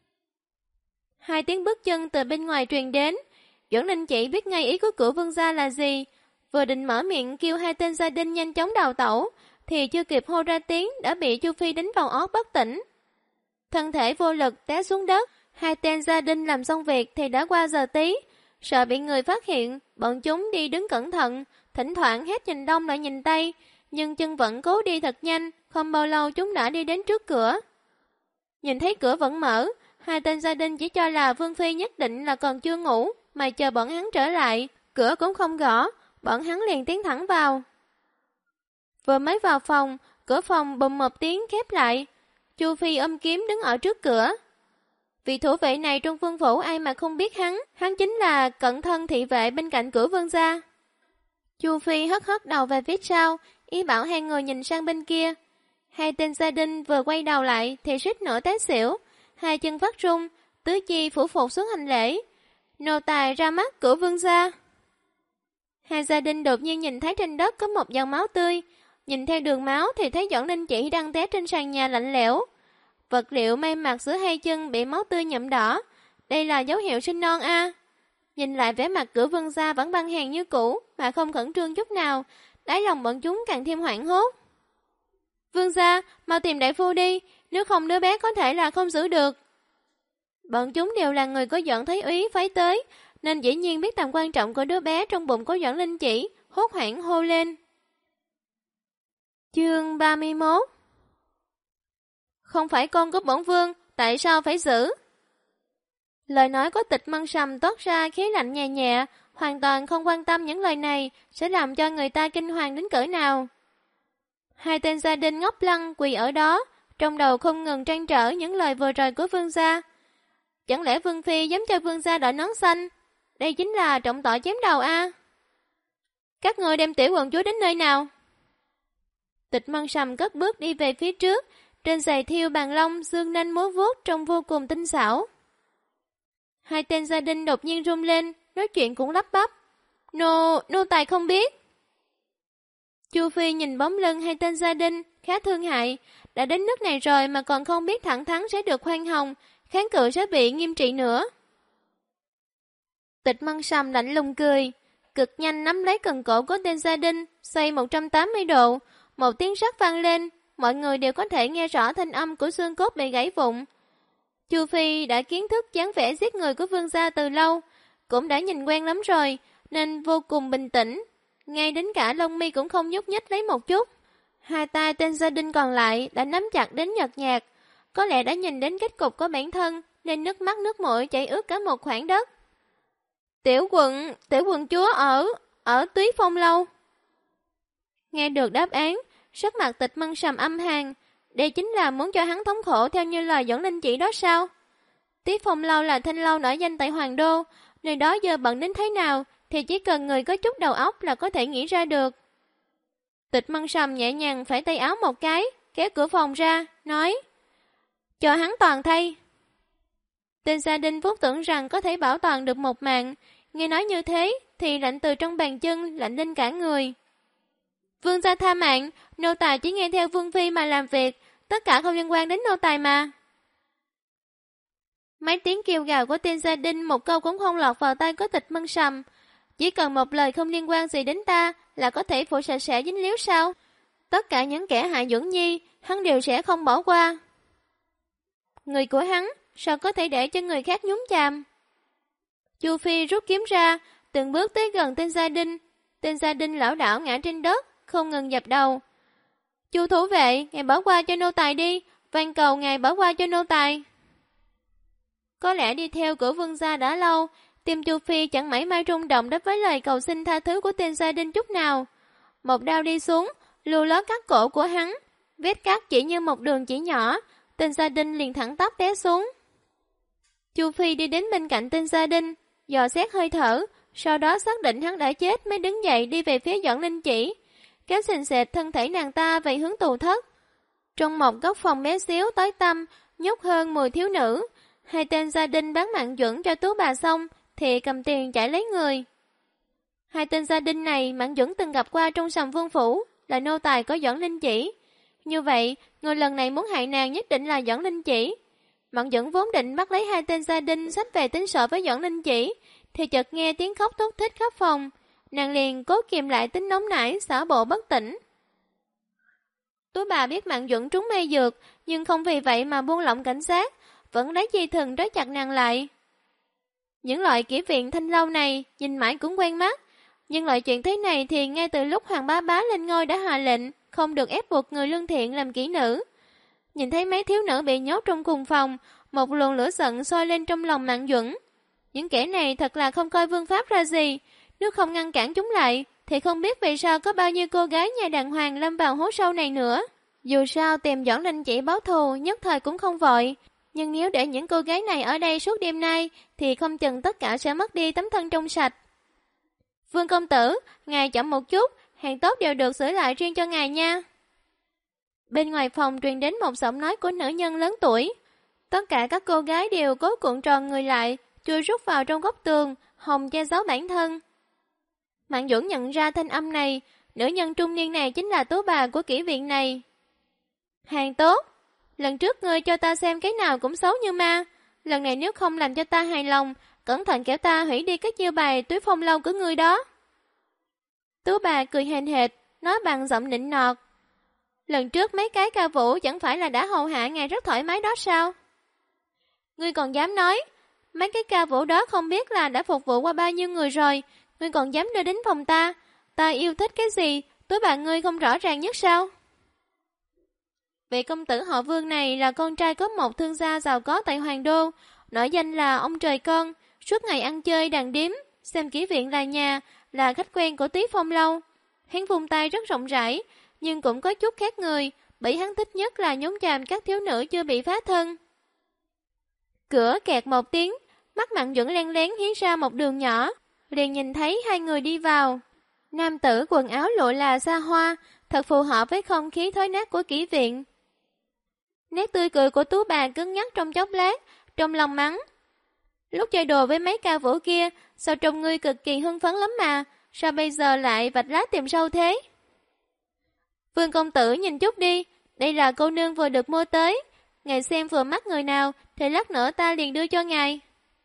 Hai tiếng bước chân từ bên ngoài truyền đến, Doãn Linh Chỉ biết ngay ý của Cửu Vương gia là gì, vừa định mở miệng kêu hai tên gia đình nhanh chóng đào tẩu, thì chưa kịp hô ra tiếng đã bị Chu Phi đánh vào óc bất tỉnh. Thân thể vô lực té xuống đất, hai tên gia đình làm xong việc thì đã qua giờ tí, sợ bị người phát hiện, bọn chúng đi đứng cẩn thận, thỉnh thoảng hét nhìn đông lại nhìn tây, nhưng chân vẫn cố đi thật nhanh, không bao lâu chúng đã đi đến trước cửa. Nhìn thấy cửa vẫn mở, hai tên gia đình chỉ cho là Vương Phi nhất định là còn chưa ngủ, mà chờ bọn hắn trở lại, cửa cũng không gõ, bọn hắn liền tiến thẳng vào. Vừa mới vào phòng, cửa phòng bùm một tiếng khép lại. Chu Phi ôm kiếm đứng ở trước cửa. Vị thủ vệ này trong vương phủ ai mà không biết hắn chính là cận thân thị vệ bên cạnh Cửu Vương gia. Chu Phi hất hất đầu về phía sau, ý bảo hai người nhìn sang bên kia. Hai tên gia đình vừa quay đầu lại thì suýt nữa té xỉu, hai chân phát run, tứ chi phủ phục xuống hành lễ. Nô tài ra mắt của vương gia. Hai gia đình đột nhiên nhìn thấy trên đất có một dòng máu tươi. Nhìn theo đường máu thì thấy Doãn Linh Chỉ đang té trên sàn nhà lạnh lẽo. Vật liệu may mặc giữa hai chân bị máu tươi nhuộm đỏ. Đây là dấu hiệu sinh non a. Nhìn lại vẻ mặt của vương gia vẫn băng hàng như cũ mà không khẩn trương chút nào. Đáy lòng bọn chúng càng thêm hoảng hốt. Vương gia, mau tìm đại phu đi, nếu không đứa bé có thể là không giữ được. Bọn chúng đều là người có Doãn Thái Úy phái tới, nên dĩ nhiên biết tầm quan trọng của đứa bé trong bụng của Doãn Linh Chỉ, hốt hoảng hô lên. Chương 31. Không phải con của bổn vương, tại sao phải giữ? Lời nói của Tịch Mân Sầm toát ra khí lạnh nhẹ nhẹ, hoàn toàn không quan tâm những lời này sẽ làm cho người ta kinh hoàng đến cỡ nào. Hai tên gia đình ngốc lăng quỳ ở đó, trong đầu không ngừng trăn trở những lời vừa rồi của vương gia. Chẳng lẽ vương phi dám cho vương gia đội nón xanh? Đây chính là trọng tội chém đầu a. Các người đem tiểu quận chúa đến nơi nào? Tịch Mân Sầm cất bước đi về phía trước, trên giày thiêu bàn long dương nanh múa vuốt trông vô cùng tinh xảo. Hai tên gia đình đột nhiên run lên, nói chuyện cũng lắp bắp. Nô tài không biết. Chu Phi nhìn bóng lưng hai tên gia đình, khá thương hại. Đã đến nước này rồi mà còn không biết thẳng thắn sẽ được khoan hồng, kháng cự sẽ bị nghiêm trị nữa. Tịch Mân Sầm lạnh lùng cười, cực nhanh nắm lấy cần cổ của tên gia đình, xoay 180 độ, một tiếng sắt vang lên, mọi người đều có thể nghe rõ thanh âm của xương cốt bị gãy vụn. Chu Phi đã kiến thức dáng vẻ giết người của vương gia từ lâu, cũng đã nhìn quen lắm rồi, nên vô cùng bình tĩnh, ngay đến cả lông mi cũng không nhúc nhích lấy một chút. Hai tay tên gia đình còn lại đã nắm chặt đến nhợt nhạt, có lẽ đã nhìn đến kết cục của bản thân nên nước mắt nước mũi chảy ướt cả một khoảng đất. Tiểu quận chúa ở Túy Phong lâu. Nghe được đáp án, sắc mặt Tịch Mân Sầm âm hàn, đây chính là muốn cho hắn thống khổ theo như lời Doãn Linh Chỉ đó sao? Túy Phong lâu là thanh lâu nổi danh tại Hoàng Đô, nơi đó giờ bận đến thế nào thì chỉ cần người có chút đầu óc là có thể nghĩ ra được. Tịch Mân Sầm nhẹ nhàng phẩy tay áo một cái, kéo cửa phòng ra, nói: cho hắn toàn thay. Tên gia đình vốn tưởng rằng có thể bảo toàn được một mạng, nghe nói như thế thì lạnh từ trong bàn chân lạnh lên cả người. Vương gia tha mạng, nô tài chỉ nghe theo vương phi mà làm việc, tất cả không liên quan đến nô tài mà. Mấy tiếng kêu gào của tên gia đình một câu cũng không lọt vào tay của Tịch Mân Sầm. Chỉ cần một lời không liên quan gì đến ta là có thể phủ sạch sẽ dính líu sao? Tất cả những kẻ hại Duẩn Nhi, hắn đều sẽ không bỏ qua. Người của hắn, sao có thể để cho người khác nhúng chàm? Chu Phi rút kiếm ra, từng bước tới gần tên gia đình. Tên gia đình lảo đảo ngã trên đất, không ngừng dập đầu. Chu thủ vệ, ngài bỏ qua cho nô tài đi, van cầu ngài bỏ qua cho nô tài. Có lẽ đi theo của vương gia đã lâu, tim Chu Phi chẳng mảy may rung động đối với lời cầu xin tha thứ của tên gia đình chút nào. Một đao đi xuống, lưu lót cắt cổ của hắn, vết cắt chỉ như một đường chỉ nhỏ, tên gia đình liền thẳng tắp té xuống. Chu Phi đi đến bên cạnh tên gia đình, dò xét hơi thở, sau đó xác định hắn đã chết mới đứng dậy đi về phía Doãn Linh Chỉ, kéo sền sệt thân thể nàng ta về hướng tù thất. Trong một góc phòng bé xíu tối tăm, nhốt hơn 10 thiếu nữ, hai tên gia đình bán mạng Duẩn cho tú bà xong thì cầm tiền chạy lấy người. Hai tên gia đình này Mạng Duẩn từng gặp qua trong Sầm Vương phủ, là nô tài của Doãn Linh Chỉ. Như vậy, người lần này muốn hại nàng nhất định là Doãn Linh Chỉ. Mạng Duẩn vốn định bắt lấy hai tên gia đình xách về tính sổ với Doãn Linh Chỉ, thì chợt nghe tiếng khóc thút thít khắp phòng, nàng liền cố kìm lại tính nóng nảy, xả bộ bất tỉnh. Tú bà biết Mạng Duẩn trúng mê dược, nhưng không vì vậy mà buông lỏng cảnh giác, vẫn lấy dây thừng trói chặt nàng lại. Những loại kỹ viện thanh lâu này nhìn mãi cũng quen mắt, nhưng loại chuyện thế này thì ngay từ lúc Hoàng Bá Bá lên ngôi đã hạ lệnh không được ép buộc người lương thiện làm kỹ nữ. Nhìn thấy mấy thiếu nữ bị nhốt trong cùng phòng, một luồng lửa giận sôi lên trong lòng Mạng Duẩn. Những kẻ này thật là không coi vương pháp ra gì, nếu không ngăn cản chúng lại thì không biết vì sao có bao nhiêu cô gái nhà đàng hoàng lâm vào hố sâu này nữa. Dù sao tìm Doãn Linh Chỉ báo thù nhất thời cũng không vội, nhưng nếu để những cô gái này ở đây suốt đêm nay thì không chừng tất cả sẽ mất đi tấm thân trong sạch. Vương công tử, ngài chậm một chút, hàng tốt đều được sửa lại riêng cho ngài nha. Bên ngoài phòng truyền đến một giọng nói của nữ nhân lớn tuổi. Tất cả các cô gái đều cố cuộn tròn người lại, chui rút vào trong góc tường, hòng che giấu bản thân. Mạn Duẩn nhận ra thanh âm này, nữ nhân trung niên này chính là tú bà của kỹ viện này. Hàng tốt, lần trước ngươi cho ta xem cái nào cũng xấu như ma, lần này nếu không làm cho ta hài lòng, cẩn thận kẻo ta hủy đi các chiêu bài túi phong lâu của ngươi đó. Tú bà cười hèn hệt, nói bằng giọng nịnh nọt. Lần trước mấy cái ca vũ chẳng phải là đã hầu hạ ngài rất thoải mái đó sao? Ngươi còn dám nói, mấy cái ca vũ đó không biết là đã phục vụ qua bao nhiêu người rồi, ngươi còn dám đưa đến phòng ta, ta yêu thích cái gì, tú bà ngươi không rõ ràng nhất sao? Vị công tử họ Vương này là con trai có một thương gia giàu có tại Hoàng Đô, nổi danh là ông trời con, suốt ngày ăn chơi đàn điếm, xem kỹ viện là nhà, là khách quen của Tí Phong Lâu. Hắn vung tay rất rộng rãi, nhưng cũng có chút khác người, bởi hắn thích nhất là nhúng chàm các thiếu nữ chưa bị phá thân. Cửa kẹt một tiếng, mắt Mạn Duẩn len lén hiến ra một đường nhỏ, liền nhìn thấy hai người đi vào. Nam tử quần áo lụa là xa hoa, thật phù hợp với không khí thối nát của kỹ viện. Nét tươi cười của tú bà cứng nhắc trong chốc lát, trong lòng mắng. Lúc chơi đồ với mấy ca vũ kia, sao trông ngươi cực kỳ hưng phấn lắm mà, sao bây giờ lại vạch lá tìm sâu thế? Vương công tử nhìn chút đi, đây là cô nương vừa được mua tới, ngài xem vừa mắt người nào thì lát nữa ta liền đưa cho ngài.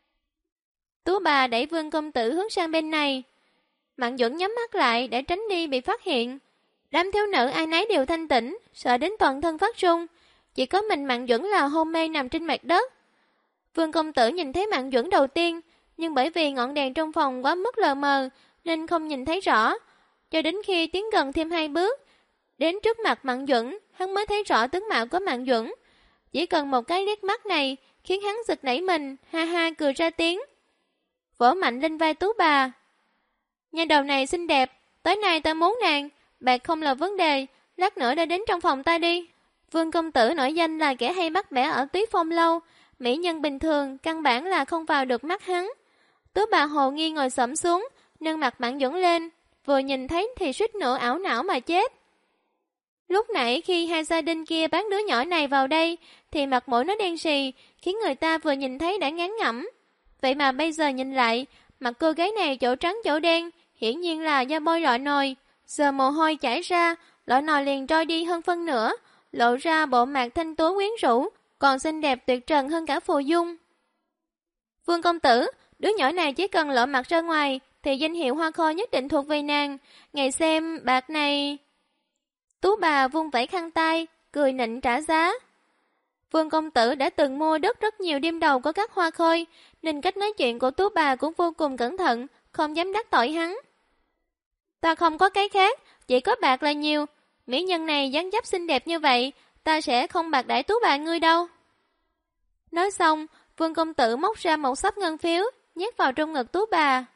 Tú bà đẩy Vương công tử hướng sang bên này. Mạn Duẩn nhắm mắt lại để tránh đi bị phát hiện. Đám thiếu nữ ai nấy đều thanh tĩnh, sợ đến toàn thân phát run. Chỉ có mình Mạn Duẩn là hôn mê nằm trên mặt đất. Vương công tử nhìn thấy Mạn Duẩn đầu tiên, nhưng bởi vì ngọn đèn trong phòng quá mức lờ mờ nên không nhìn thấy rõ. Cho đến khi tiến gần thêm 2 bước, đến trước mặt Mạn Duẩn, hắn mới thấy rõ tướng mạo của Mạn Duẩn. Chỉ cần một cái liếc mắt này khiến hắn giật nảy mình, ha ha cười ra tiếng. Vỗ mạnh lên vai tú bà. Nhà đầu này xinh đẹp, tối nay ta muốn nàng, bạc không là vấn đề, lát nữa đã đến trong phòng ta đi. Vương công tử nổi danh là kẻ hay bắt bẻ ở Túy Phong Lâu, mỹ nhân bình thường căn bản là không vào được mắt hắn. Tú bà hồ nghi ngồi xổm xuống, nâng mặt Mạn Duẩn lên, vừa nhìn thấy thì suýt nữa ảo não mà chết. Lúc nãy khi hai gia đình kia bán đứa nhỏ này vào đây thì mặt mũi nó đen sì, khiến người ta vừa nhìn thấy đã ngán ngẩm. Vậy mà bây giờ nhìn lại, mặt cô gái này chỗ trắng chỗ đen, hiển nhiên là do bôi lọ nồi. Giờ mồ hôi chảy ra, lọ nồi liền trôi đi hơn phân nửa, lộ ra bộ mặt thanh tú quyến rũ, còn xinh đẹp tuyệt trần hơn cả phù dung. Vương công tử, đứa nhỏ này chỉ cần lộ mặt ra ngoài thì danh hiệu hoa khôi nhất định thuộc về nàng. Ngày xem bạc này. Tú bà vung vẩy khăn tay, cười nịnh trả giá. Vương công tử đã từng mua đất rất nhiều đêm đầu của các hoa khôi, nên cách nói chuyện của tú bà cũng vô cùng cẩn thận, không dám đắc tội hắn. Ta không có cái khác, chỉ có bạc là nhiều. Mỹ nhân này dáng dấp xinh đẹp như vậy, ta sẽ không bạc đãi tú bà ngươi đâu. Nói xong, Vương công tử móc ra một xấp ngân phiếu, nhét vào trong ngực tú bà.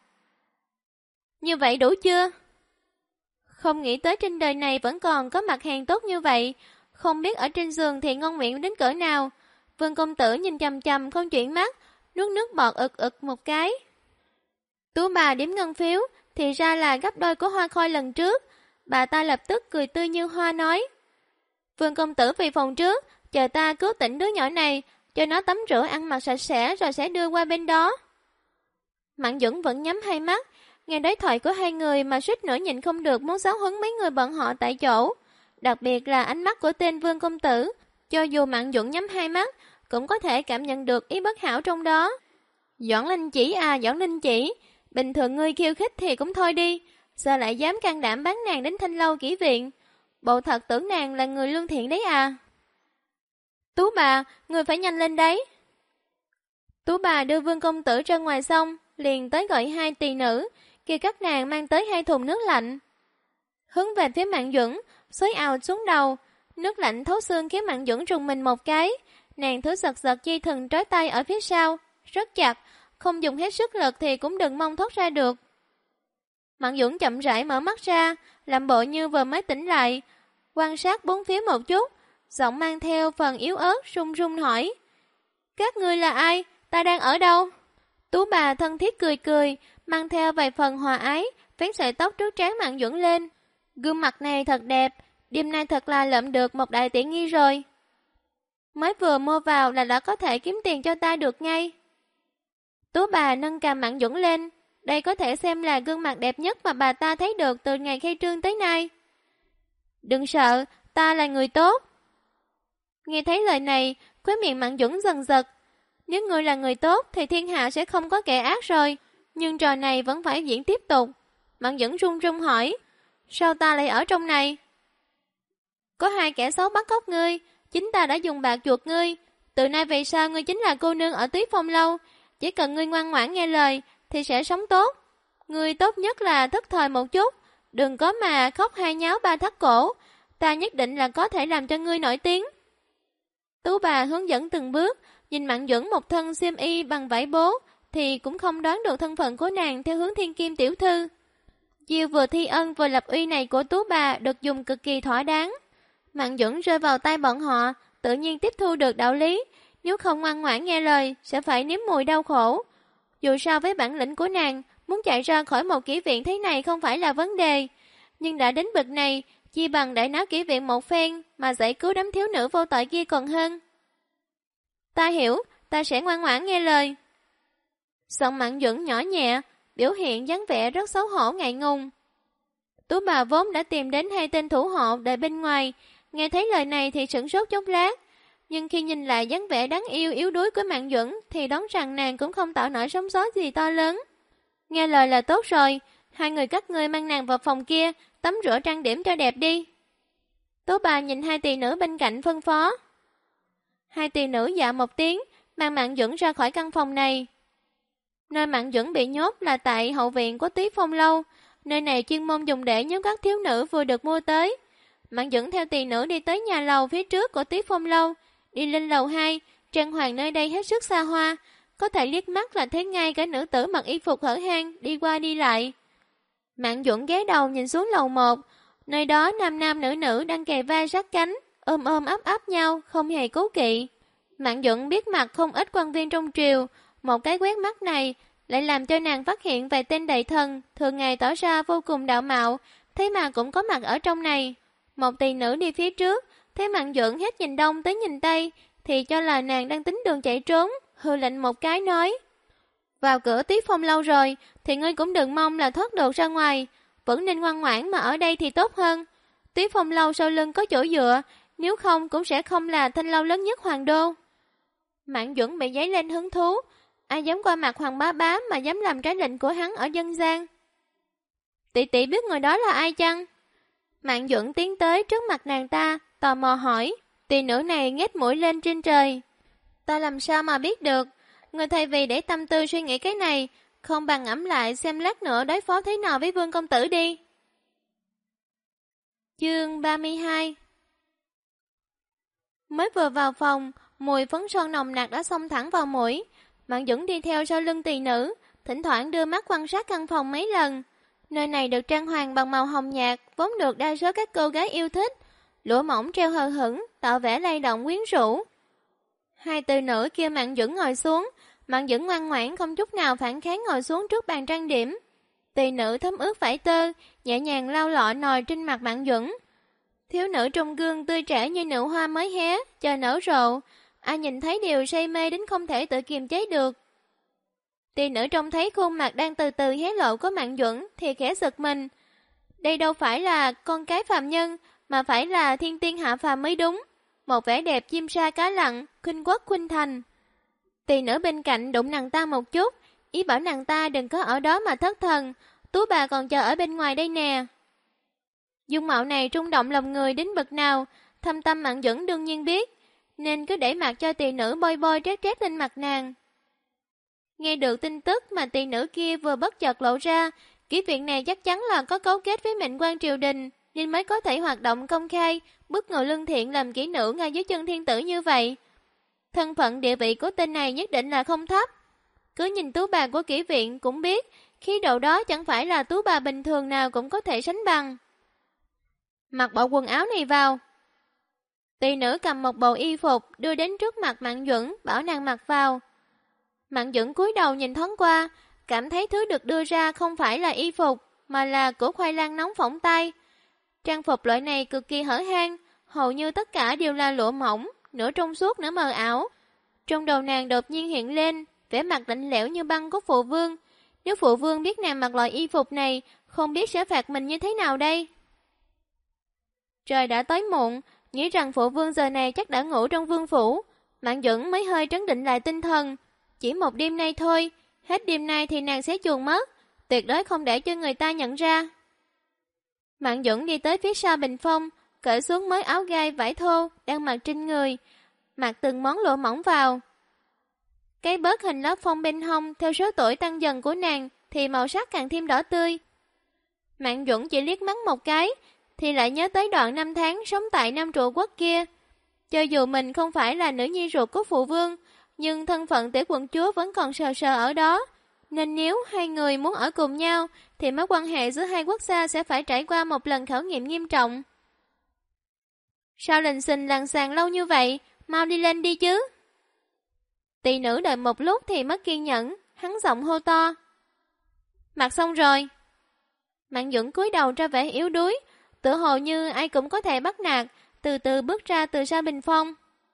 Như vậy đủ chưa? Không nghĩ tới trên đời này vẫn còn có mặt hàng tốt như vậy, không biết ở trên giường thì ngon miệng đến cỡ nào. Vương công tử nhìn chằm chằm không chuyển mắt, nuốt nước bọt ực ực một cái. Tú bà đếm ngân phiếu, thì ra là gấp đôi của hoa khôi lần trước. Bà ta lập tức cười tươi như hoa nói. Vương công tử về phòng trước, chờ ta cứu tỉnh đứa nhỏ này, cho nó tắm rửa ăn mặc sạch sẽ rồi sẽ đưa qua bên đó. Mạn Duẩn vẫn nhắm hai mắt, nghe đối thoại của hai người mà suýt nữa nhịn không được muốn giáo huấn mấy người bọn họ tại chỗ. Đặc biệt là ánh mắt của tên Vương công tử, cho dù Mạn Duẩn nhắm hai mắt, cũng có thể cảm nhận được ý bất hảo trong đó. Doãn Linh Chỉ à, Doãn Linh Chỉ, bình thường ngươi khiêu khích thì cũng thôi đi, sao lại dám can đảm bán nàng đến Thanh Lâu kỹ viện? Bộ thật tưởng nàng là người lương thiện đấy à? Tú bà, ngươi phải nhanh lên đấy. Tú bà đưa Vương công tử ra ngoài xong, liền tới gọi hai tỳ nữ, kêu các nàng mang tới 2 thùng nước lạnh. Hướng về phía Mạn Duẩn, xối ào xuống đầu, nước lạnh thấu xương khiến Mạn Duẩn rùng mình một cái. Nàng thử giật giật dây thừng trói tay ở phía sau, rất chặt, không dùng hết sức lực thì cũng đừng mong thoát ra được. Mạn Duẩn chậm rãi mở mắt ra, làm bộ như vừa mới tỉnh lại, quan sát bốn phía một chút, giọng mang theo phần yếu ớt run run hỏi. Các ngươi là ai? Ta đang ở đâu? Tú bà thân thiết cười cười, mang theo vài phần hòa ái, vén sợi tóc trước trán Mạn Duẩn lên. Gương mặt này thật đẹp, đêm nay thật là lượm được một đại tiện nghi rồi. Mới vừa mua vào là đã có thể kiếm tiền cho ta được ngay. Tú bà nâng cằm Mạn Duẩn lên, đây có thể xem là gương mặt đẹp nhất mà bà ta thấy được từ ngày khai trương tới nay. Đừng sợ, ta là người tốt. Nghe thấy lời này, khóe miệng Mạn Duẩn dần giật. Nếu ngươi là người tốt thì thiên hạ sẽ không có kẻ ác rồi, nhưng trò này vẫn phải diễn tiếp tục. Mạn Duẩn run run hỏi, sao ta lại ở trong này? Có hai kẻ xấu bắt cóc ngươi, chính ta đã dùng bạc chuộc ngươi. Từ nay về sau ngươi chính là cô nương ở Tuyết Phong Lâu, chỉ cần ngươi ngoan ngoãn nghe lời thì sẽ sống tốt. Ngươi tốt nhất là thất thời một chút, đừng có mà khóc hai nháo ba thắt cổ, ta nhất định là có thể làm cho ngươi nổi tiếng. Tú bà hướng dẫn từng bước, nhìn Mạn Duẩn một thân xiêm y bằng vải bố thì cũng không đoán được thân phận của nàng theo hướng thiên kim tiểu thư. Chiêu vừa thi ân vừa lập uy này của Tú bà được dùng cực kỳ thỏa đáng. Mạn Duẩn rơi vào tay bọn họ, tự nhiên tiếp thu được đạo lý, nếu không ngoan ngoãn nghe lời sẽ phải nếm mùi đau khổ. Dù sao với bản lĩnh của nàng, muốn chạy ra khỏi một kỹ viện thế này không phải là vấn đề, nhưng đã đến bậc này, chi bằng đại náo kỹ viện một phen mà giải cứu đám thiếu nữ vô tội kia còn hơn. Ta hiểu, ta sẽ ngoan ngoãn nghe lời. Giọng Mạn Duẩn nhỏ nhẹ, biểu hiện dáng vẻ rất xấu hổ ngại ngùng. Tú bà vốn đã tìm đến hai tên thủ hộ đợi bên ngoài, nghe thấy lời này thì sửng sốt chốc lát, nhưng khi nhìn lại dáng vẻ đáng yêu yếu đuối của Mạn Duẩn thì đoán rằng nàng cũng không tạo nổi sóng gió gì to lớn. Nghe lời là tốt rồi, hai người các ngươi mang nàng vào phòng kia, tắm rửa trang điểm cho đẹp đi. Tú bà nhìn hai tỳ nữ bên cạnh phân phó. Hai tỳ nữ dạ một tiếng, mang Mạn Duẩn ra khỏi căn phòng này. Nơi Mạn Duẩn bị nhốt là tại hậu viện của Tuyết Phong Lâu, nơi này chuyên môn dùng để nhóm các thiếu nữ vừa được mua tới. Mạn Duẩn theo tỳ nữ đi tới nhà lầu phía trước của Tuyết Phong Lâu, đi lên lầu 2, trang hoàng nơi đây hết sức xa hoa, có thể liếc mắt là thấy ngay cả nữ tử mặc y phục hở hang đi qua đi lại. Mạn Duẩn ghé đầu nhìn xuống lầu 1, nơi đó nam nam nữ nữ đang kề vai sát cánh, ôm ôm ấp ấp nhau, không hề cố kỵ. Mạn Duẩn biết mặt không ít quan viên trong triều, một cái quét mắt này lại làm cho nàng phát hiện vài tên đại thần thường ngày tỏ ra vô cùng đạo mạo, thế mà cũng có mặt ở trong này. Một tỳ nữ đi phía trước, thấy Mạn Duẩn hết nhìn đông tới nhìn tây, thì cho là nàng đang tính đường chạy trốn, hừ lạnh một cái nói: vào cửa Tuyết Phong Lâu rồi, thì ngươi cũng đừng mong là thoát được ra ngoài, vẫn nên ngoan ngoãn mà ở đây thì tốt hơn. Tuyết Phong Lâu sau lưng có chỗ dựa, nếu không cũng sẽ không là thanh lâu lớn nhất hoàng đô. Mạn Duẩn bị dấy lên hứng thú, ai dám qua mặt Hoàng Bá Bá mà dám làm trái lệnh của hắn ở dân gian. Tỷ tỷ biết người đó là ai chăng? Mạn Duẩn tiến tới trước mặt nàng ta, tò mò hỏi. Tỷ nữ này nhếch mũi lên trên trời. Ta làm sao mà biết được? Người thay vì để tâm tư suy nghĩ cái này, không bằng ngẫm lại xem lát nữa đối phó thế nào với Vương công tử đi. Chương 32. Mới vừa vào phòng, mùi phấn son nồng nặc đã xông thẳng vào mũi. Mạn Duẩn đi theo sau lưng tỳ nữ, thỉnh thoảng đưa mắt quan sát căn phòng mấy lần. Nơi này được trang hoàng bằng màu hồng nhạt, vốn được đa số các cô gái yêu thích. Lụa mỏng treo hờ hững, tạo vẻ lay động quyến rũ. Hai tỳ nữ kêu Mạn Duẩn ngồi xuống, Mạn Duẩn ngoan ngoãn không chút nào phản kháng ngồi xuống trước bàn trang điểm. Tỳ nữ thấm ướt vải tơ, nhẹ nhàng lau lọ nồi trên mặt Mạn Duẩn. Thiếu nữ trong gương tươi trẻ như nụ hoa mới hé, chờ nở rộ. Ai nhìn thấy đều say mê đến không thể tự kiềm chế được. Tỳ nữ trông thấy khuôn mặt đang từ từ hé lộ của Mạn Duẩn thì khẽ giật mình. Đây đâu phải là con cái phàm nhân, mà phải là thiên tiên hạ phàm mới đúng. Một vẻ đẹp chim sa cá lặn, khuynh quốc khuynh thành. Tỳ nữ bên cạnh đụng nàng ta một chút, ý bảo nàng ta đừng có ở đó mà thất thần. Tú bà còn chờ ở bên ngoài đây nè. Dung mạo này trung động lòng người đến bậc nào, thâm tâm Mạn Duẩn đương nhiên biết, nên cứ để mặc cho tỳ nữ bôi bôi trét trét lên mặt nàng. Nghe được tin tức mà tỳ nữ kia vừa bất chợt lộ ra, kỹ viện này chắc chắn là có cấu kết với mệnh quan triều đình, nên mới có thể hoạt động công khai, bức ngồi lương thiện làm kỹ nữ ngay dưới chân thiên tử như vậy. Thân phận địa vị của tên này nhất định là không thấp. Cứ nhìn tú bà của kỹ viện cũng biết, khí độ đó chẳng phải là tú bà bình thường nào cũng có thể sánh bằng. Mặc bộ quần áo này vào. Tỳ nữ cầm một bộ y phục đưa đến trước mặt Mạn Duẩn, bảo nàng mặc vào. Mạn Duẩn cúi đầu nhìn thoáng qua, cảm thấy thứ được đưa ra không phải là y phục, mà là củ khoai lang nóng phỏng tay. Trang phục loại này cực kỳ hở hang, hầu như tất cả đều là lụa mỏng, nửa trong suốt nửa mờ ảo. Trong đầu nàng đột nhiên hiện lên, vẻ mặt lạnh lẽo như băng của phụ vương. Nếu phụ vương biết nàng mặc loại y phục này, không biết sẽ phạt mình như thế nào đây? Trời đã tối muộn, nghĩ rằng phụ vương giờ này chắc đã ngủ trong vương phủ. Mạn Duẩn mới hơi trấn định lại tinh thần. Chỉ một đêm nay thôi, hết đêm nay thì nàng sẽ chuồn mất, tuyệt đối không để cho người ta nhận ra. Mạn Duẩn đi tới phía sau bình phong, cởi xuống mới áo gai vải thô đang mặc trên người, mặc từng món lụa mỏng vào. Cái bớt hình lá phong bên hông theo số tuổi tăng dần của nàng thì màu sắc càng thêm đỏ tươi. Mạn Duẩn chỉ liếc mắt một cái thì lại nhớ tới đoạn năm tháng sống tại Nam Trụ Quốc kia. Cho dù mình không phải là nữ nhi ruột của phụ vương, nhưng thân phận tiểu quận chúa vẫn còn sờ sờ ở đó. Nên nếu hai người muốn ở cùng nhau thì mối quan hệ giữa hai quốc gia sẽ phải trải qua một lần khảo nghiệm nghiêm trọng. Sao lình xình lằng xàng lâu như vậy, mau đi lên đi chứ. Tỳ nữ đợi một lúc thì mất kiên nhẫn, hắn giọng hô to. Mặc xong rồi. Mạn Duẩn cúi đầu ra vẻ yếu đuối, tựa hồ như ai cũng có thể bắt nạt, từ từ bước ra từ sau bình phong.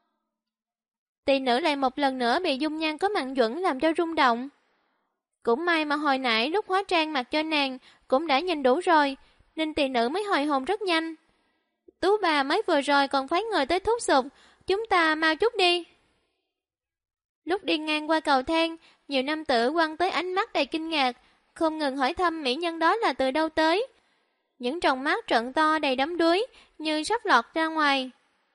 Tỳ nữ lại một lần nữa bị dung nhan của Mạn Duẩn làm cho rung động. Cũng may mà hồi nãy lúc hóa trang mặc cho nàng cũng đã nhìn đủ rồi, nên tỳ nữ mới hồi hồn rất nhanh. Tú bà mới vừa rồi còn phái người tới thúc giục, chúng ta mau chút đi. Lúc đi ngang qua cầu thang, nhiều nam tử quăng tới ánh mắt đầy kinh ngạc, không ngừng hỏi thăm mỹ nhân đó là từ đâu tới. Những tròng mắt trợn to đầy đắm đuối, như sắp lọt ra ngoài.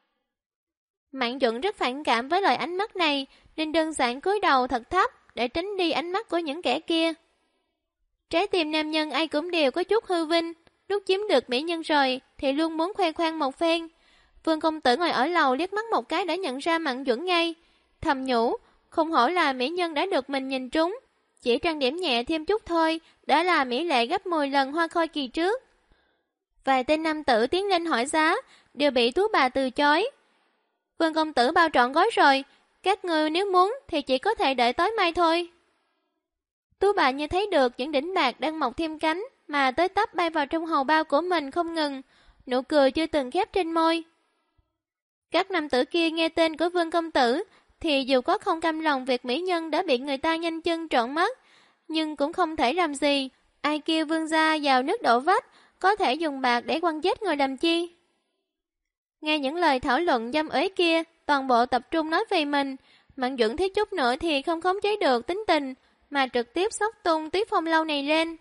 Mạn Duẩn rất phản cảm với lời ánh mắt này, nên đơn giản cúi đầu thật thấp để tránh đi ánh mắt của những kẻ kia. Trái tim nam nhân ai cũng đều có chút hư vinh, lúc chiếm được mỹ nhân rồi thì luôn muốn khoe khoang một phen. Vương công tử ngồi ở lầu liếc mắt một cái đã nhận ra Mạn Duẩn ngay, thầm nhủ, không hổ là mỹ nhân đã được mình nhìn trúng, chỉ trang điểm nhẹ thêm chút thôi đã là mỹ lệ gấp 10 lần hoa khôi kỳ trước. Vài tên nam tử tiến lên hỏi giá, đều bị Tú bà từ chối. Vương công tử bao trọn gói rồi, các ngươi nếu muốn thì chỉ có thể đợi tối mai thôi. Tú bà như thấy được những đỉnh bạc đang mọc thêm cánh mà tới tấp bay vào trong hầu bao của mình không ngừng, nụ cười chưa từng khép trên môi. Các nam tử kia nghe tên của Vương công tử thì dù có không cam lòng việc mỹ nhân đã bị người ta nhanh chân trộn mất, nhưng cũng không thể làm gì. Ai kêu vương gia vào nước đổ vách, có thể dùng bạc để quăng chết người làm chi. Nghe những lời thảo luận dâm uế kia, toàn bộ tập trung nói về mình, Mạn Duẩn thiếu chút nữa thì không khống chế được tính tình, mà trực tiếp xốc tung Tuyết Phong lâu này lên.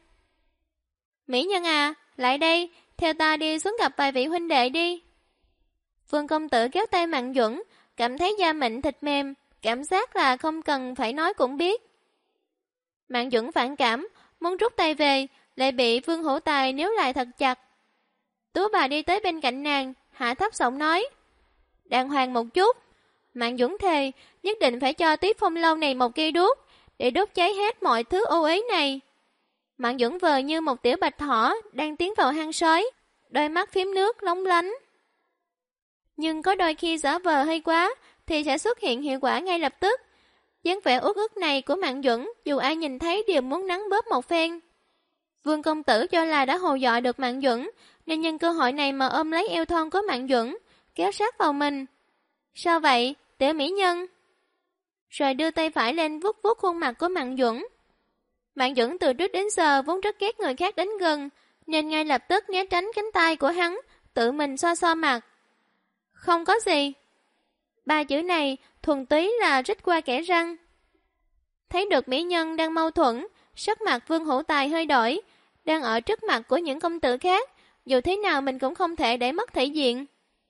Mỹ nhân à, lại đây, theo ta đi xuống gặp vài vị huynh đệ đi. Vương công tử kéo tay Mạn Duẩn, cảm thấy da mịn thịt mềm, cảm giác là không cần phải nói cũng biết. Mạn Duẩn phản cảm, muốn rút tay về, lại bị Vương Hữu Tài níu lại thật chặt. Tú bà đi tới bên cạnh nàng, hạ thấp giọng nói, đàng hoàng một chút. Mạn Duẩn thề, nhất định phải cho Tuyết Phong lâu này một cây đuốc, để đốt cháy hết mọi thứ ô uế này. Mạn Duẩn vờ như một tiểu bạch thỏ đang tiến vào hang sói, đôi mắt phím nước lóng lánh. Nhưng có đôi khi giả vờ hơi quá thì sẽ xuất hiện hiệu quả ngay lập tức. Dáng vẻ uất ức này của Mạn Duẩn dù ai nhìn thấy đều muốn nắn bóp một phen. Vương công tử cho là đã hồ dọa được Mạn Duẩn, nên nhân cơ hội này mà ôm lấy eo thon của Mạn Duẩn, kéo sát vào mình. Sao vậy, tiểu mỹ nhân? Rồi đưa tay phải lên vuốt vuốt khuôn mặt của Mạn Duẩn. Mạn Duẩn từ trước đến giờ vốn rất ghét người khác đến gần, nên ngay lập tức né tránh cánh tay của hắn, tự mình xoa xoa mặt. Không có gì. Ba chữ này thuần túy là rít qua kẽ răng. Thấy được mỹ nhân đang mâu thuẫn, sắc mặt Vương Hữu Tài hơi đổi, đang ở trước mặt của những công tử khác, dù thế nào mình cũng không thể để mất thể diện.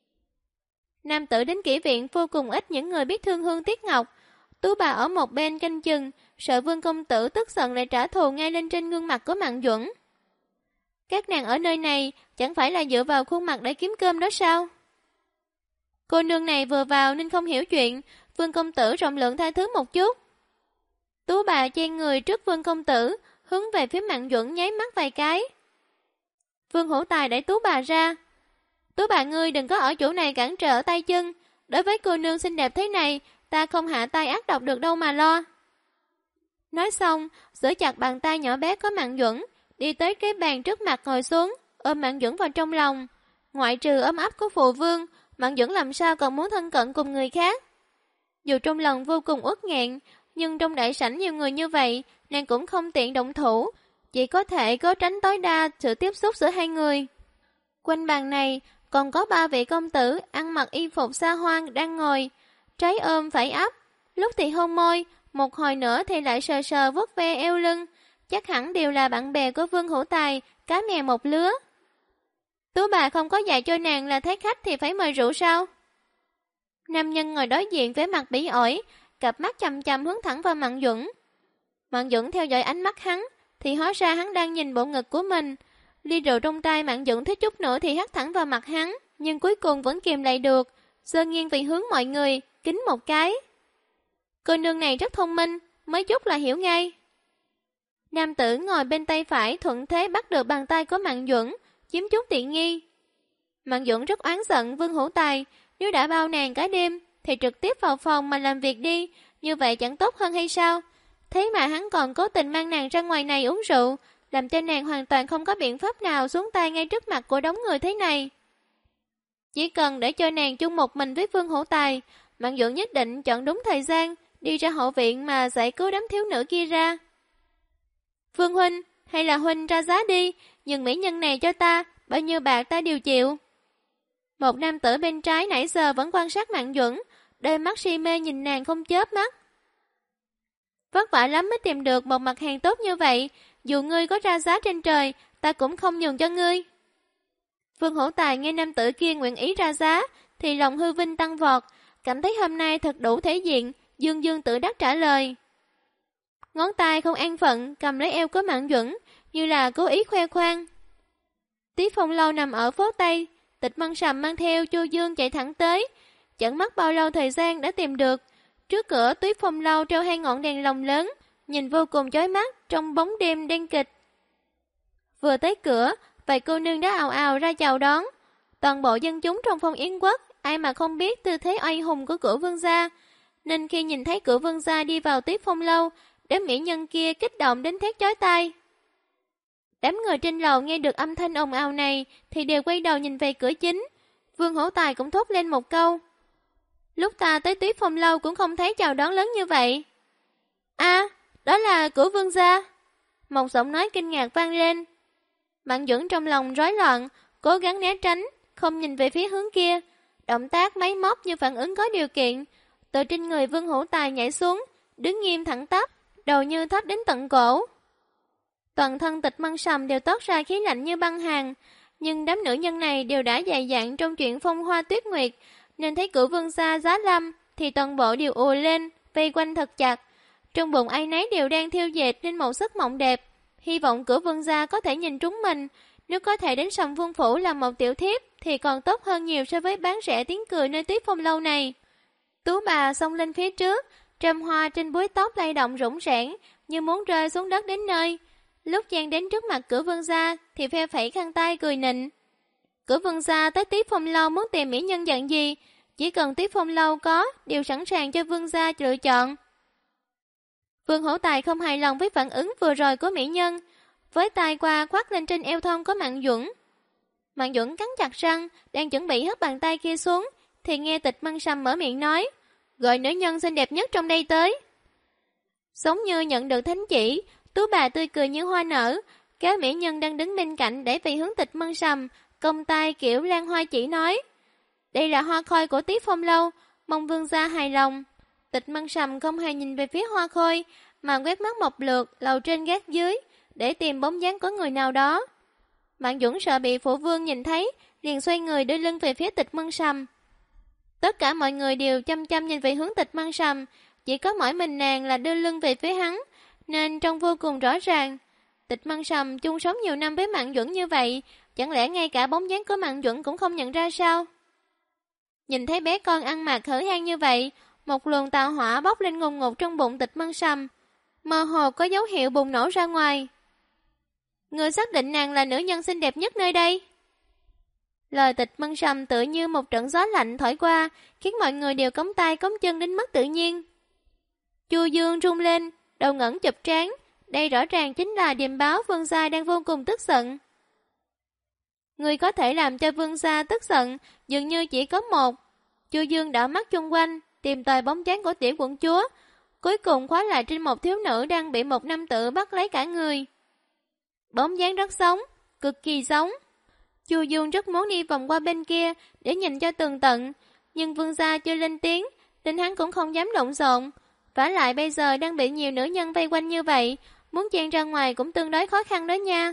Nam tử đến kỹ viện vô cùng ít những người biết thương Hương Tiết Ngọc. Tú bà ở một bên canh chừng, sợ Vương công tử tức giận lại trả thù ngay lên trên gương mặt của Mạn Duẩn. Các nàng ở nơi này chẳng phải là dựa vào khuôn mặt để kiếm cơm đó sao? Cô nương này vừa vào nên không hiểu chuyện, Vương công tử rộng lượng tha thứ một chút. Tú bà chen người trước Vương công tử, hướng về phía Mạn Duẩn nháy mắt vài cái. Vương Hữu Tài đẩy Tú bà ra. Tú bà ngươi đừng có ở chỗ này cản trở tay chân, đối với cô nương xinh đẹp thế này, ta không hạ tay ác độc được đâu mà lo. Nói xong, giữ chặt bàn tay nhỏ bé của Mạn Duẩn, đi tới cái bàn trước mặt ngồi xuống, ôm Mạn Duẩn vào trong lòng. Ngoại trừ ấm áp của phụ vương, Mạn Duẩn làm sao còn muốn thân cận cùng người khác. Dù trong lòng vô cùng uất nghẹn, nhưng trong đại sảnh nhiều người như vậy, nàng cũng không tiện động thủ, chỉ có thể cố tránh tối đa sự tiếp xúc giữa hai người. Quanh bàn này còn có 3 vị công tử ăn mặc y phục xa hoa đang ngồi, trái ôm phải ấp, lúc thì hôn môi, một hồi nữa thì lại sờ sờ vuốt ve eo lưng, chắc hẳn đều là bạn bè của Vương Hữu Tài, cá mè một lứa. Tú bà không có dạy cho nàng là thấy khách thì phải mời rượu sao? Nam nhân ngồi đối diện với mặt bỉ ổi, cặp mắt chằm chằm hướng thẳng vào Mạn Duẩn. Mạn Duẩn theo dõi ánh mắt hắn, thì hóa ra hắn đang nhìn bộ ngực của mình. Ly rượu trong tay Mạn Duẩn thích chút nữa thì hắt thẳng vào mặt hắn, nhưng cuối cùng vẫn kìm lại được, giơ nghiêng về hướng mọi người, kính một cái. Cô nương này rất thông minh, mới chút là hiểu ngay. Nam tử ngồi bên tay phải thuận thế bắt được bàn tay của Mạn Duẩn, chiếm chút tiện nghi. Mạn Duẩn rất oán giận Vương Hữu Tài, nếu đã bao nàng cả đêm thì trực tiếp vào phòng mà làm việc đi, như vậy chẳng tốt hơn hay sao? Thế mà hắn còn cố tình mang nàng ra ngoài này uống rượu, làm cho nàng hoàn toàn không có biện pháp nào xuống tay ngay trước mặt của đống người thế này. Chỉ cần để cho nàng chung một mình với Vương Hữu Tài, Mạn Duẩn nhất định chọn đúng thời gian, đi ra hậu viện mà giải cứu đám thiếu nữ kia ra. Vương huynh, hay là huynh ra giá đi, nhưng mỹ nhân này cho ta, bao nhiêu bạc ta đều chịu. Một nam tử bên trái nãy giờ vẫn quan sát Mạn Duẩn, đôi mắt si mê nhìn nàng không chớp mắt. Vất vả lắm mới tìm được một mặt hàng tốt như vậy, dù ngươi có ra giá trên trời, ta cũng không nhường cho ngươi. Vương Hữu Tài nghe nam tử kia nguyện ý ra giá, thì lòng hư vinh tăng vọt, cảm thấy hôm nay thật đủ thể diện, dương dương tự đắc trả lời. Ngón tay không an phận cầm lấy eo của Mạn Duẩn, như là cố ý khoe khoang. Tí Phong Lâu nằm ở phố Tây, Tịch Mân Sầm mang theo Chu Dương chạy thẳng tới, chẳng mất bao lâu thời gian đã tìm được. Trước cửa Túy Phong Lâu treo 2 ngọn đèn lồng lớn, nhìn vô cùng chói mắt trong bóng đêm đen kịch. Vừa tới cửa, vài cô nương đã ào ào ra chào đón. Toàn bộ dân chúng trong Phong Yến Quốc, ai mà không biết tư thế oai hùng của Cửu Vương gia, nên khi nhìn thấy Cửu Vương gia đi vào Túy Phong Lâu, đám mỹ nhân kia kích động đến thét chói tai. Đám người trên lầu nghe được âm thanh ồn ào này thì đều quay đầu nhìn về cửa chính. Vương Hữu Tài cũng thốt lên một câu. Lúc ta tới Túy Phong Lâu cũng không thấy chào đón lớn như vậy. Đó là Cửu Vương gia. Một giọng nói kinh ngạc vang lên. Mạn Duẩn trong lòng rối loạn, cố gắng né tránh, không nhìn về phía hướng kia. Động tác máy móc như phản ứng có điều kiện. Từ trên người Vương Hữu Tài nhảy xuống, đứng nghiêm thẳng tắp, đầu như thấp đến tận cổ. Toàn thân Tịch Mân Sầm đều toát ra khí lạnh như băng hàn, nhưng đám nữ nhân này đều đã dày dặn trong chuyện phong hoa tuyết nguyệt, nên thấy Cửu Vương gia giá lâm thì toàn bộ đều ùa lên, vây quanh thật chặt. Trong bụng ai nấy đều đang thiêu dệt nên một giấc mộng đẹp, hy vọng Cửu Vương gia có thể nhìn trúng mình, nếu có thể đến Sầm Vương phủ làm một tiểu thiếp thì còn tốt hơn nhiều so với bán rẻ tiếng cười nơi Tuyết Phong Lâu này. Tú bà xông lên phía trước, trầm hoa trên búi tóc lay động rủng rãng như muốn rơi xuống đất đến nơi. Lúc Giang đến trước mặt Cửu Vương gia thì phe phẩy khăn tay cười nịnh. Cửu Vương gia tới Tuyết Phong Lâu muốn tìm mỹ nhân dạng gì, chỉ cần Tuyết Phong Lâu có, đều sẵn sàng cho Vương gia lựa chọn. Vương Hữu Tài không hài lòng với phản ứng vừa rồi của mỹ nhân, với tay qua khoác lên trên eo thon của Mạn Duẩn. Mạn Duẩn cắn chặt răng, đang chuẩn bị hất bàn tay kia xuống, thì nghe Tịch Mân Sầm mở miệng nói, gọi nữ nhân xinh đẹp nhất trong đây tới. Giống như nhận được thánh chỉ, Tú bà tươi cười như hoa nở, kéo mỹ nhân đang đứng bên cạnh để về hướng Tịch Mân Sầm, cong tay kiểu lan hoa chỉ nói. Đây là hoa khôi của Tuyết Phong Lâu, mong vương gia hài lòng. Tịch Mân Sầm không hề nhìn về phía hoa khôi, mà quét mắt một lượt lầu trên gác dưới, để tìm bóng dáng của người nào đó. Mạn Duẩn sợ bị phụ vương nhìn thấy, liền xoay người đưa lưng về phía Tịch Mân Sầm. Tất cả mọi người đều chăm chăm nhìn về hướng Tịch Mân Sầm, chỉ có mỗi mình nàng là đưa lưng về phía hắn, nên trông vô cùng rõ ràng. Tịch Mân Sầm chung sống nhiều năm với Mạn Duẩn như vậy, chẳng lẽ ngay cả bóng dáng của Mạn Duẩn cũng không nhận ra sao? Nhìn thấy bé con ăn mặc hở hang như vậy, một luồng tà hỏa bốc lên ngùn ngụt trong bụng Tịch Mân Sầm, mơ hồ có dấu hiệu bùng nổ ra ngoài. Người xác định nàng là nữ nhân xinh đẹp nhất nơi đây. Lời Tịch Mân Sầm tự như một trận gió lạnh thổi qua, khiến mọi người đều cống tay cống chân đến mất tự nhiên. Chu Dương rung lên, đầu ngẩng chụp trán, đây rõ ràng chính là điềm báo vương gia đang vô cùng tức giận. Người có thể làm cho vương gia tức giận dường như chỉ có một. Chu Dương đảo mắt chung quanh, tìm tòi bóng dáng của tiểu quận chúa. cuối cùng khóa lại trên một thiếu nữ đang bị một nam tử bắt lấy cả người. Bóng dáng rất sống, cực kỳ sống. Chu Dương rất muốn đi vòng qua bên kia để nhìn cho tường tận, nhưng Vương gia chưa lên tiếng, nên hắn cũng không dám lộn xộn. Vả lại bây giờ đang bị nhiều nữ nhân vây quanh như vậy, muốn chen ra ngoài cũng tương đối khó khăn đó nha.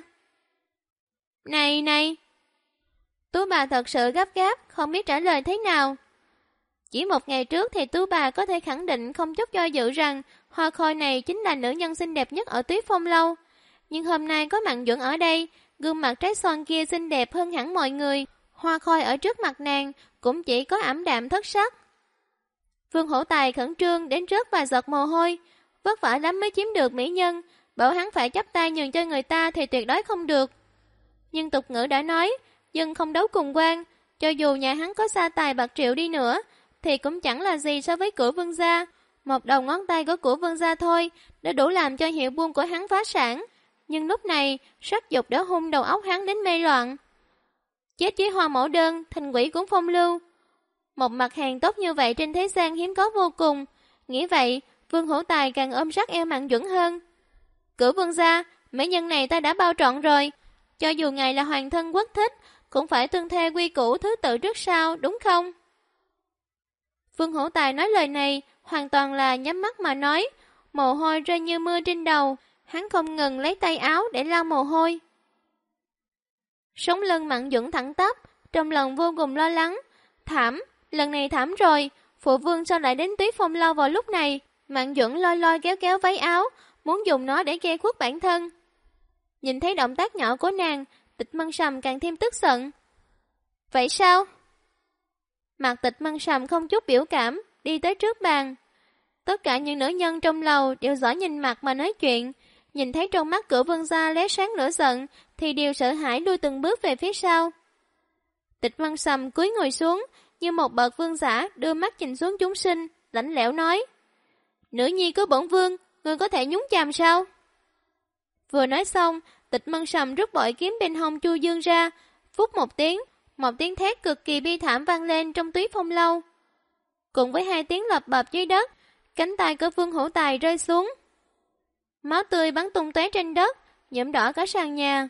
Này! Tú bà thật sự gấp gáp, không biết trả lời thế nào. Chỉ một ngày trước thì Tú bà có thể khẳng định không chút do dự rằng Hoa Khôi này chính là nữ nhân xinh đẹp nhất ở Tuyết Phong Lâu. Nhưng hôm nay có Mạn Duẩn ở đây, gương mặt trái xoan kia xinh đẹp hơn hẳn mọi người. Hoa Khôi ở trước mặt nàng cũng chỉ có ảm đạm thất sắc. Vương Hổ Tài khẩn trương đến rớt vài giọt mồ hôi, vất vả lắm mới chiếm được mỹ nhân, bảo hắn phải chắp tay nhường cho người ta thì tuyệt đối không được. Nhưng tục ngữ đã nói, dân không đấu cùng quan, cho dù nhà hắn có gia tài bạc triệu đi nữa, thì cũng chẳng là gì so với của Vương gia. Một đầu ngón tay của Vương gia thôi đã đủ làm cho hiệu buôn của hắn phá sản. Nhưng lúc này, sắc dục đã hung đầu óc hắn đến mê loạn. Chết với Hoa Mẫu Đơn, thành quỷ cũng phong lưu. Một mặt hàng tốt như vậy trên thế gian hiếm có vô cùng. Nghĩ vậy, Vương Hổ Tài càng ôm sát eo Mạn Duẩn hơn. Cửu Vương gia, mỹ nhân này ta đã bao trọn rồi. Cho dù ngài là hoàng thân quốc thích, cũng phải tuân theo quy củ thứ tự trước sau, đúng không? Vương Hổ Tài nói lời này hoàn toàn là nhắm mắt mà nói, mồ hôi rơi như mưa trên đầu, hắn không ngừng lấy tay áo để lau mồ hôi. Sống lưng Mạn Duẩn thẳng tắp, trong lòng vô cùng lo lắng. Thảm, lần này thảm rồi, phụ vương sao lại đến Tuyết Phong Lâu vào lúc này? Mạn Duẩn lôi kéo váy áo, muốn dùng nó để che khuất bản thân. Nhìn thấy động tác nhỏ của nàng, Tịch Mân Sầm càng thêm tức giận. Vậy sao? Mặt Tịch Mân Sầm không chút biểu cảm, đi tới trước bàn. Tất cả những nữ nhân trong lầu đều giỏi nhìn mặt mà nói chuyện. Nhìn thấy trong mắt Cửu Vương gia lóe sáng lửa giận, thì đều sợ hãi lui từng bước về phía sau. Tịch Mân Sầm cúi ngồi xuống, như một bậc vương giả đưa mắt nhìn xuống chúng sinh, lạnh lẽo nói: Nữ nhi của bổn vương, ngươi có thể nhúng chàm sao? Vừa nói xong, Tịch Mân Sầm rút bội kiếm bên hông Chu Dương ra, phút một tiếng thét cực kỳ bi thảm vang lên trong Tuyết Phong Lâu. Cùng với hai tiếng lập bập dưới đất, cánh tay của Vương Hổ Tài rơi xuống. Máu tươi bắn tung tóe trên đất, nhuộm đỏ cả sàn nhà.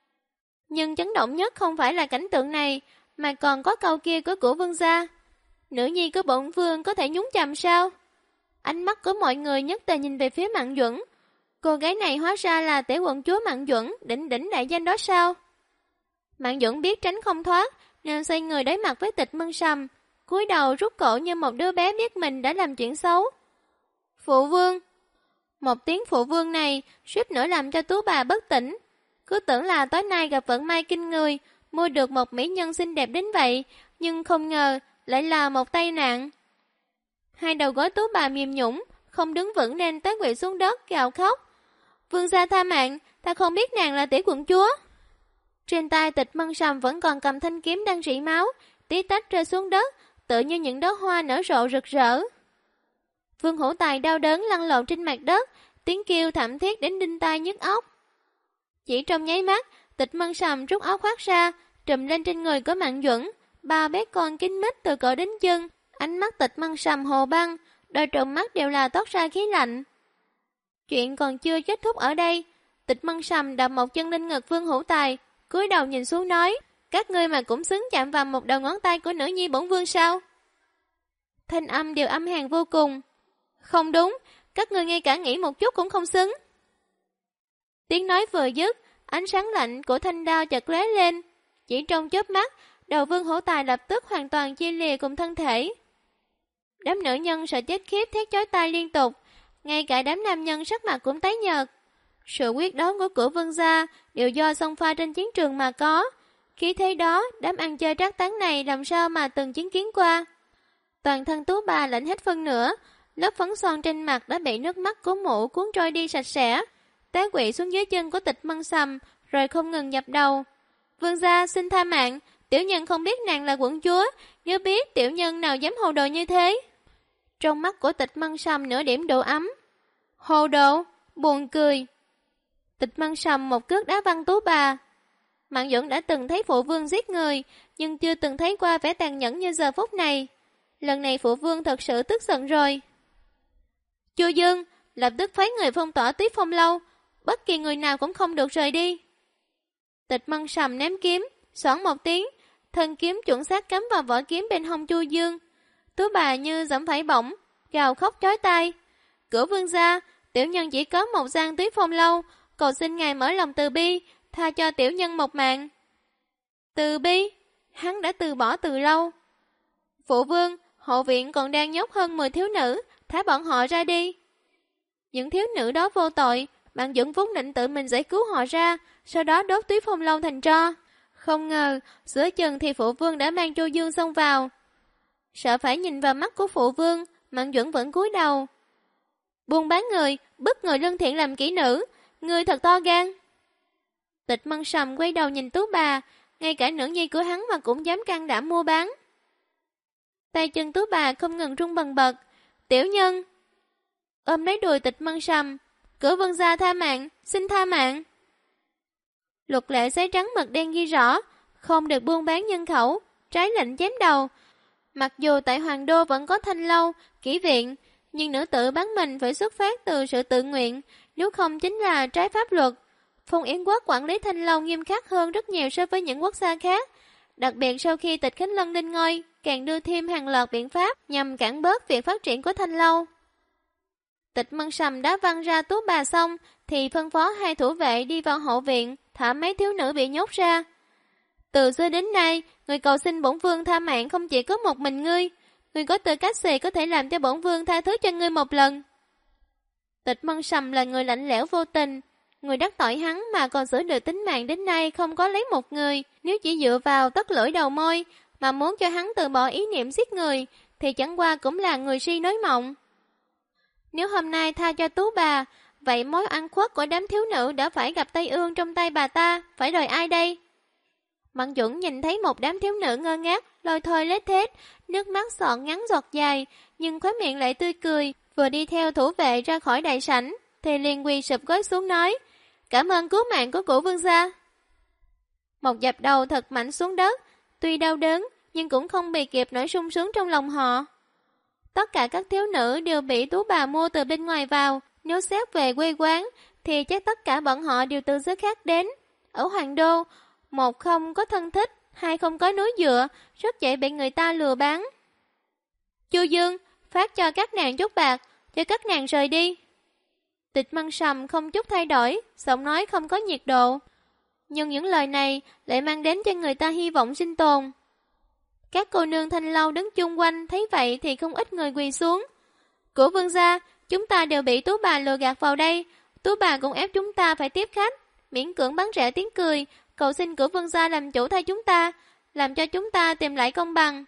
Nhưng chấn động nhất không phải là cảnh tượng này, mà còn có câu kia của Vương gia. Nữ nhi của bổn vương có thể nhúng chàm sao? Ánh mắt của mọi người nhất tề nhìn về phía Mạn Duẩn. Cô gái này hóa ra là Tể quận chúa Mạn Duẩn, đỉnh đại danh đó sao? Mạn Duẩn biết tránh không thoát, nên xoay người đối mặt với Tịch Mân Sầm, cúi đầu rút cổ như một đứa bé biết mình đã làm chuyện xấu. Phụ vương! Một tiếng phụ vương này suýt nữa làm cho Tú bà bất tỉnh. Cứ tưởng là tối nay gặp vận may kinh người, mua được một mỹ nhân xinh đẹp đến vậy, nhưng không ngờ lại là một tai nạn. Hai đầu gối Tú bà mềm nhũn, không đứng vững nên té quỵ xuống đất gào khóc. Vương gia tha mạng, ta không biết nàng là Tể quận chúa. Trên tay Tịch Mân Sầm vẫn còn cầm thanh kiếm đang rỉ máu, tí tách rơi xuống đất, tựa như những đóa hoa nở rộ rực rỡ. Vương Hổ Tài đau đớn lăn lộn trên mặt đất, tiếng kêu thảm thiết đến đinh tai nhức óc. Chỉ trong nháy mắt, Tịch Mân Sầm rút áo khoác ra, trùm lên trên người của Mạn Duẩn, ba bé con kín mít từ cổ đến chân, ánh mắt Tịch Mân Sầm hồ băng, đôi tròng mắt đều là toát ra khí lạnh. Chuyện còn chưa kết thúc ở đây, Tịch Mân Sầm đập một chân lên ngực Vương Hổ Tài, cúi đầu nhìn xuống nói: Các ngươi mà cũng xứng chạm vào một đầu ngón tay của nữ nhi bổn vương sao? Thanh âm đều âm hàn vô cùng. Không đúng, các ngươi ngay cả nghĩ một chút cũng không xứng. Tiếng nói vừa dứt, ánh sáng lạnh của thanh đao chợt lóe lên. Chỉ trong chớp mắt, đầu Vương Hổ Tài lập tức hoàn toàn chia lìa cùng thân thể. Đám nữ nhân sợ chết khiếp thét chói tai liên tục, ngay cả đám nam nhân sắc mặt cũng tái nhợt. Sự quyết đoán của Cửu Vương gia đều do xông pha trên chiến trường mà có. Khi thế đó, đám ăn chơi trác tán này làm sao mà từng chứng kiến qua. Toàn thân Tú bà lạnh hết phân nửa, lớp phấn son trên mặt đã bị nước mắt của mụ cuốn trôi đi sạch sẽ, té quỵ xuống dưới chân của Tịch Mân Sầm, rồi không ngừng dập đầu. Vương gia xin tha mạng, tiểu nhân không biết nàng là quận chúa, nếu biết tiểu nhân nào dám hồ đồ như thế. Trong mắt của Tịch Mân Sầm nửa điểm độ ấm. Hồ đồ, buồn cười. Tịch Mân Sầm một cước đá văng Tú bà. Mạn Duẩn đã từng thấy phụ vương giết người, nhưng chưa từng thấy qua vẻ tàn nhẫn như giờ phút này. Lần này phụ vương thật sự tức giận rồi. Chu Dương, lập tức phái người phong tỏa Tuyết Phong lâu, bất kỳ người nào cũng không được rời đi. Tịch Mân Sầm ném kiếm, xoảng một tiếng, thân kiếm chuẩn xác cắm vào vỏ kiếm bên hông Chu Dương. Tú bà như giẫm phải bổng, gào khóc chói tai. Cửu vương gia, tiểu nhân chỉ có một gian Tuyết Phong lâu, cầu xin ngài mở lòng từ bi, tha cho tiểu nhân một mạng. Từ bi? Hắn đã từ bỏ từ lâu. Phụ vương, hộ viện còn đang nhốt hơn 10 thiếu nữ, thả bọn họ ra đi. Những thiếu nữ đó vô tội, bạn Dũng vốn định tự mình giải cứu họ ra, sau đó đốt Tuyết Phong lâu thành tro. Không ngờ, giữa chừng thì phụ vương đã mang Chu Dương xông vào. Sợ phải nhìn vào mắt của phụ vương, Mạn Duẩn vẫn cúi đầu. Buôn bán người, bức người lương thiện làm kỹ nữ, người thật to gan. Tịch Mân Sầm quay đầu nhìn Tú bà, ngay cả nữ nhi của hắn mà cũng dám can đảm mua bán. Tay chân Tú bà không ngừng rung bần bật. Tiểu nhân ôm lấy đùi Tịch Mân Sầm. Cửu vương gia tha mạng, xin tha mạng. Luật lệ giấy trắng mực đen ghi rõ, không được buôn bán nhân khẩu, trái lệnh chém đầu. Mặc dù tại Hoàng Đô vẫn có thanh lâu, kỹ viện, nhưng nữ tử bán mình phải xuất phát từ sự tự nguyện, nếu không chính là trái pháp luật. Phong Yến quốc quản lý thanh lâu nghiêm khắc hơn rất nhiều so với những quốc gia khác. Đặc biệt sau khi Tịch Khánh Lân lên ngôi, càng đưa thêm hàng loạt biện pháp nhằm cản bớt việc phát triển của thanh lâu. Tịch Mân Sầm đã văng ra Tú bà xong, thì phân phó hai thủ vệ đi vào hậu viện, thả mấy thiếu nữ bị nhốt ra. Từ xưa đến nay, người cầu xin bổn vương tha mạng không chỉ có một mình ngươi. Ngươi có tư cách gì có thể làm cho bổn vương tha thứ cho ngươi một lần. Tịch Mân Sầm là người lạnh lẽo vô tình. Người đắc tội hắn mà còn giữ được tính mạng đến nay không có lấy một người. Nếu chỉ dựa vào tất lưỡi đầu môi mà muốn cho hắn từ bỏ ý niệm giết người, thì chẳng qua cũng là người si nói mộng. Nếu hôm nay tha cho Tú bà, vậy mối ăn khuất của đám thiếu nữ đã phải gặp Tây Ương trong tay bà ta, phải đòi ai đây? Mạn Duẩn nhìn thấy một đám thiếu nữ ngơ ngác, lôi thôi lết thết, nước mắt giọt ngắn giọt dài, nhưng khóe miệng lại tươi cười, vừa đi theo thủ vệ ra khỏi đại sảnh, thì liền quỳ sụp gối xuống nói, cảm ơn cứu mạng của Cửu vương gia. Một dập đầu thật mạnh xuống đất, tuy đau đớn, nhưng cũng không bị kịp nỗi sung sướng trong lòng họ. Tất cả các thiếu nữ đều bị Tú bà mua từ bên ngoài vào, nếu xét về quê quán, thì chắc tất cả bọn họ đều từ xứ khác đến. Ở Hoàng Đô, một không có thân thích, hai không có núi dựa, rất dễ bị người ta lừa bán. Chu Dương, phát cho các nàng chút bạc, cho các nàng rời đi. Tịch Mân Sầm không chút thay đổi, giọng nói không có nhiệt độ. Nhưng những lời này lại mang đến cho người ta hy vọng sinh tồn. Các cô nương thanh lâu đứng chung quanh thấy vậy thì không ít người quỳ xuống. Của vương gia, chúng ta đều bị Tú bà lừa gạt vào đây. Tú bà cũng ép chúng ta phải tiếp khách, miễn cưỡng bán rẻ tiếng cười, cầu xin của vương gia làm chủ thay chúng ta, làm cho chúng ta tìm lại công bằng.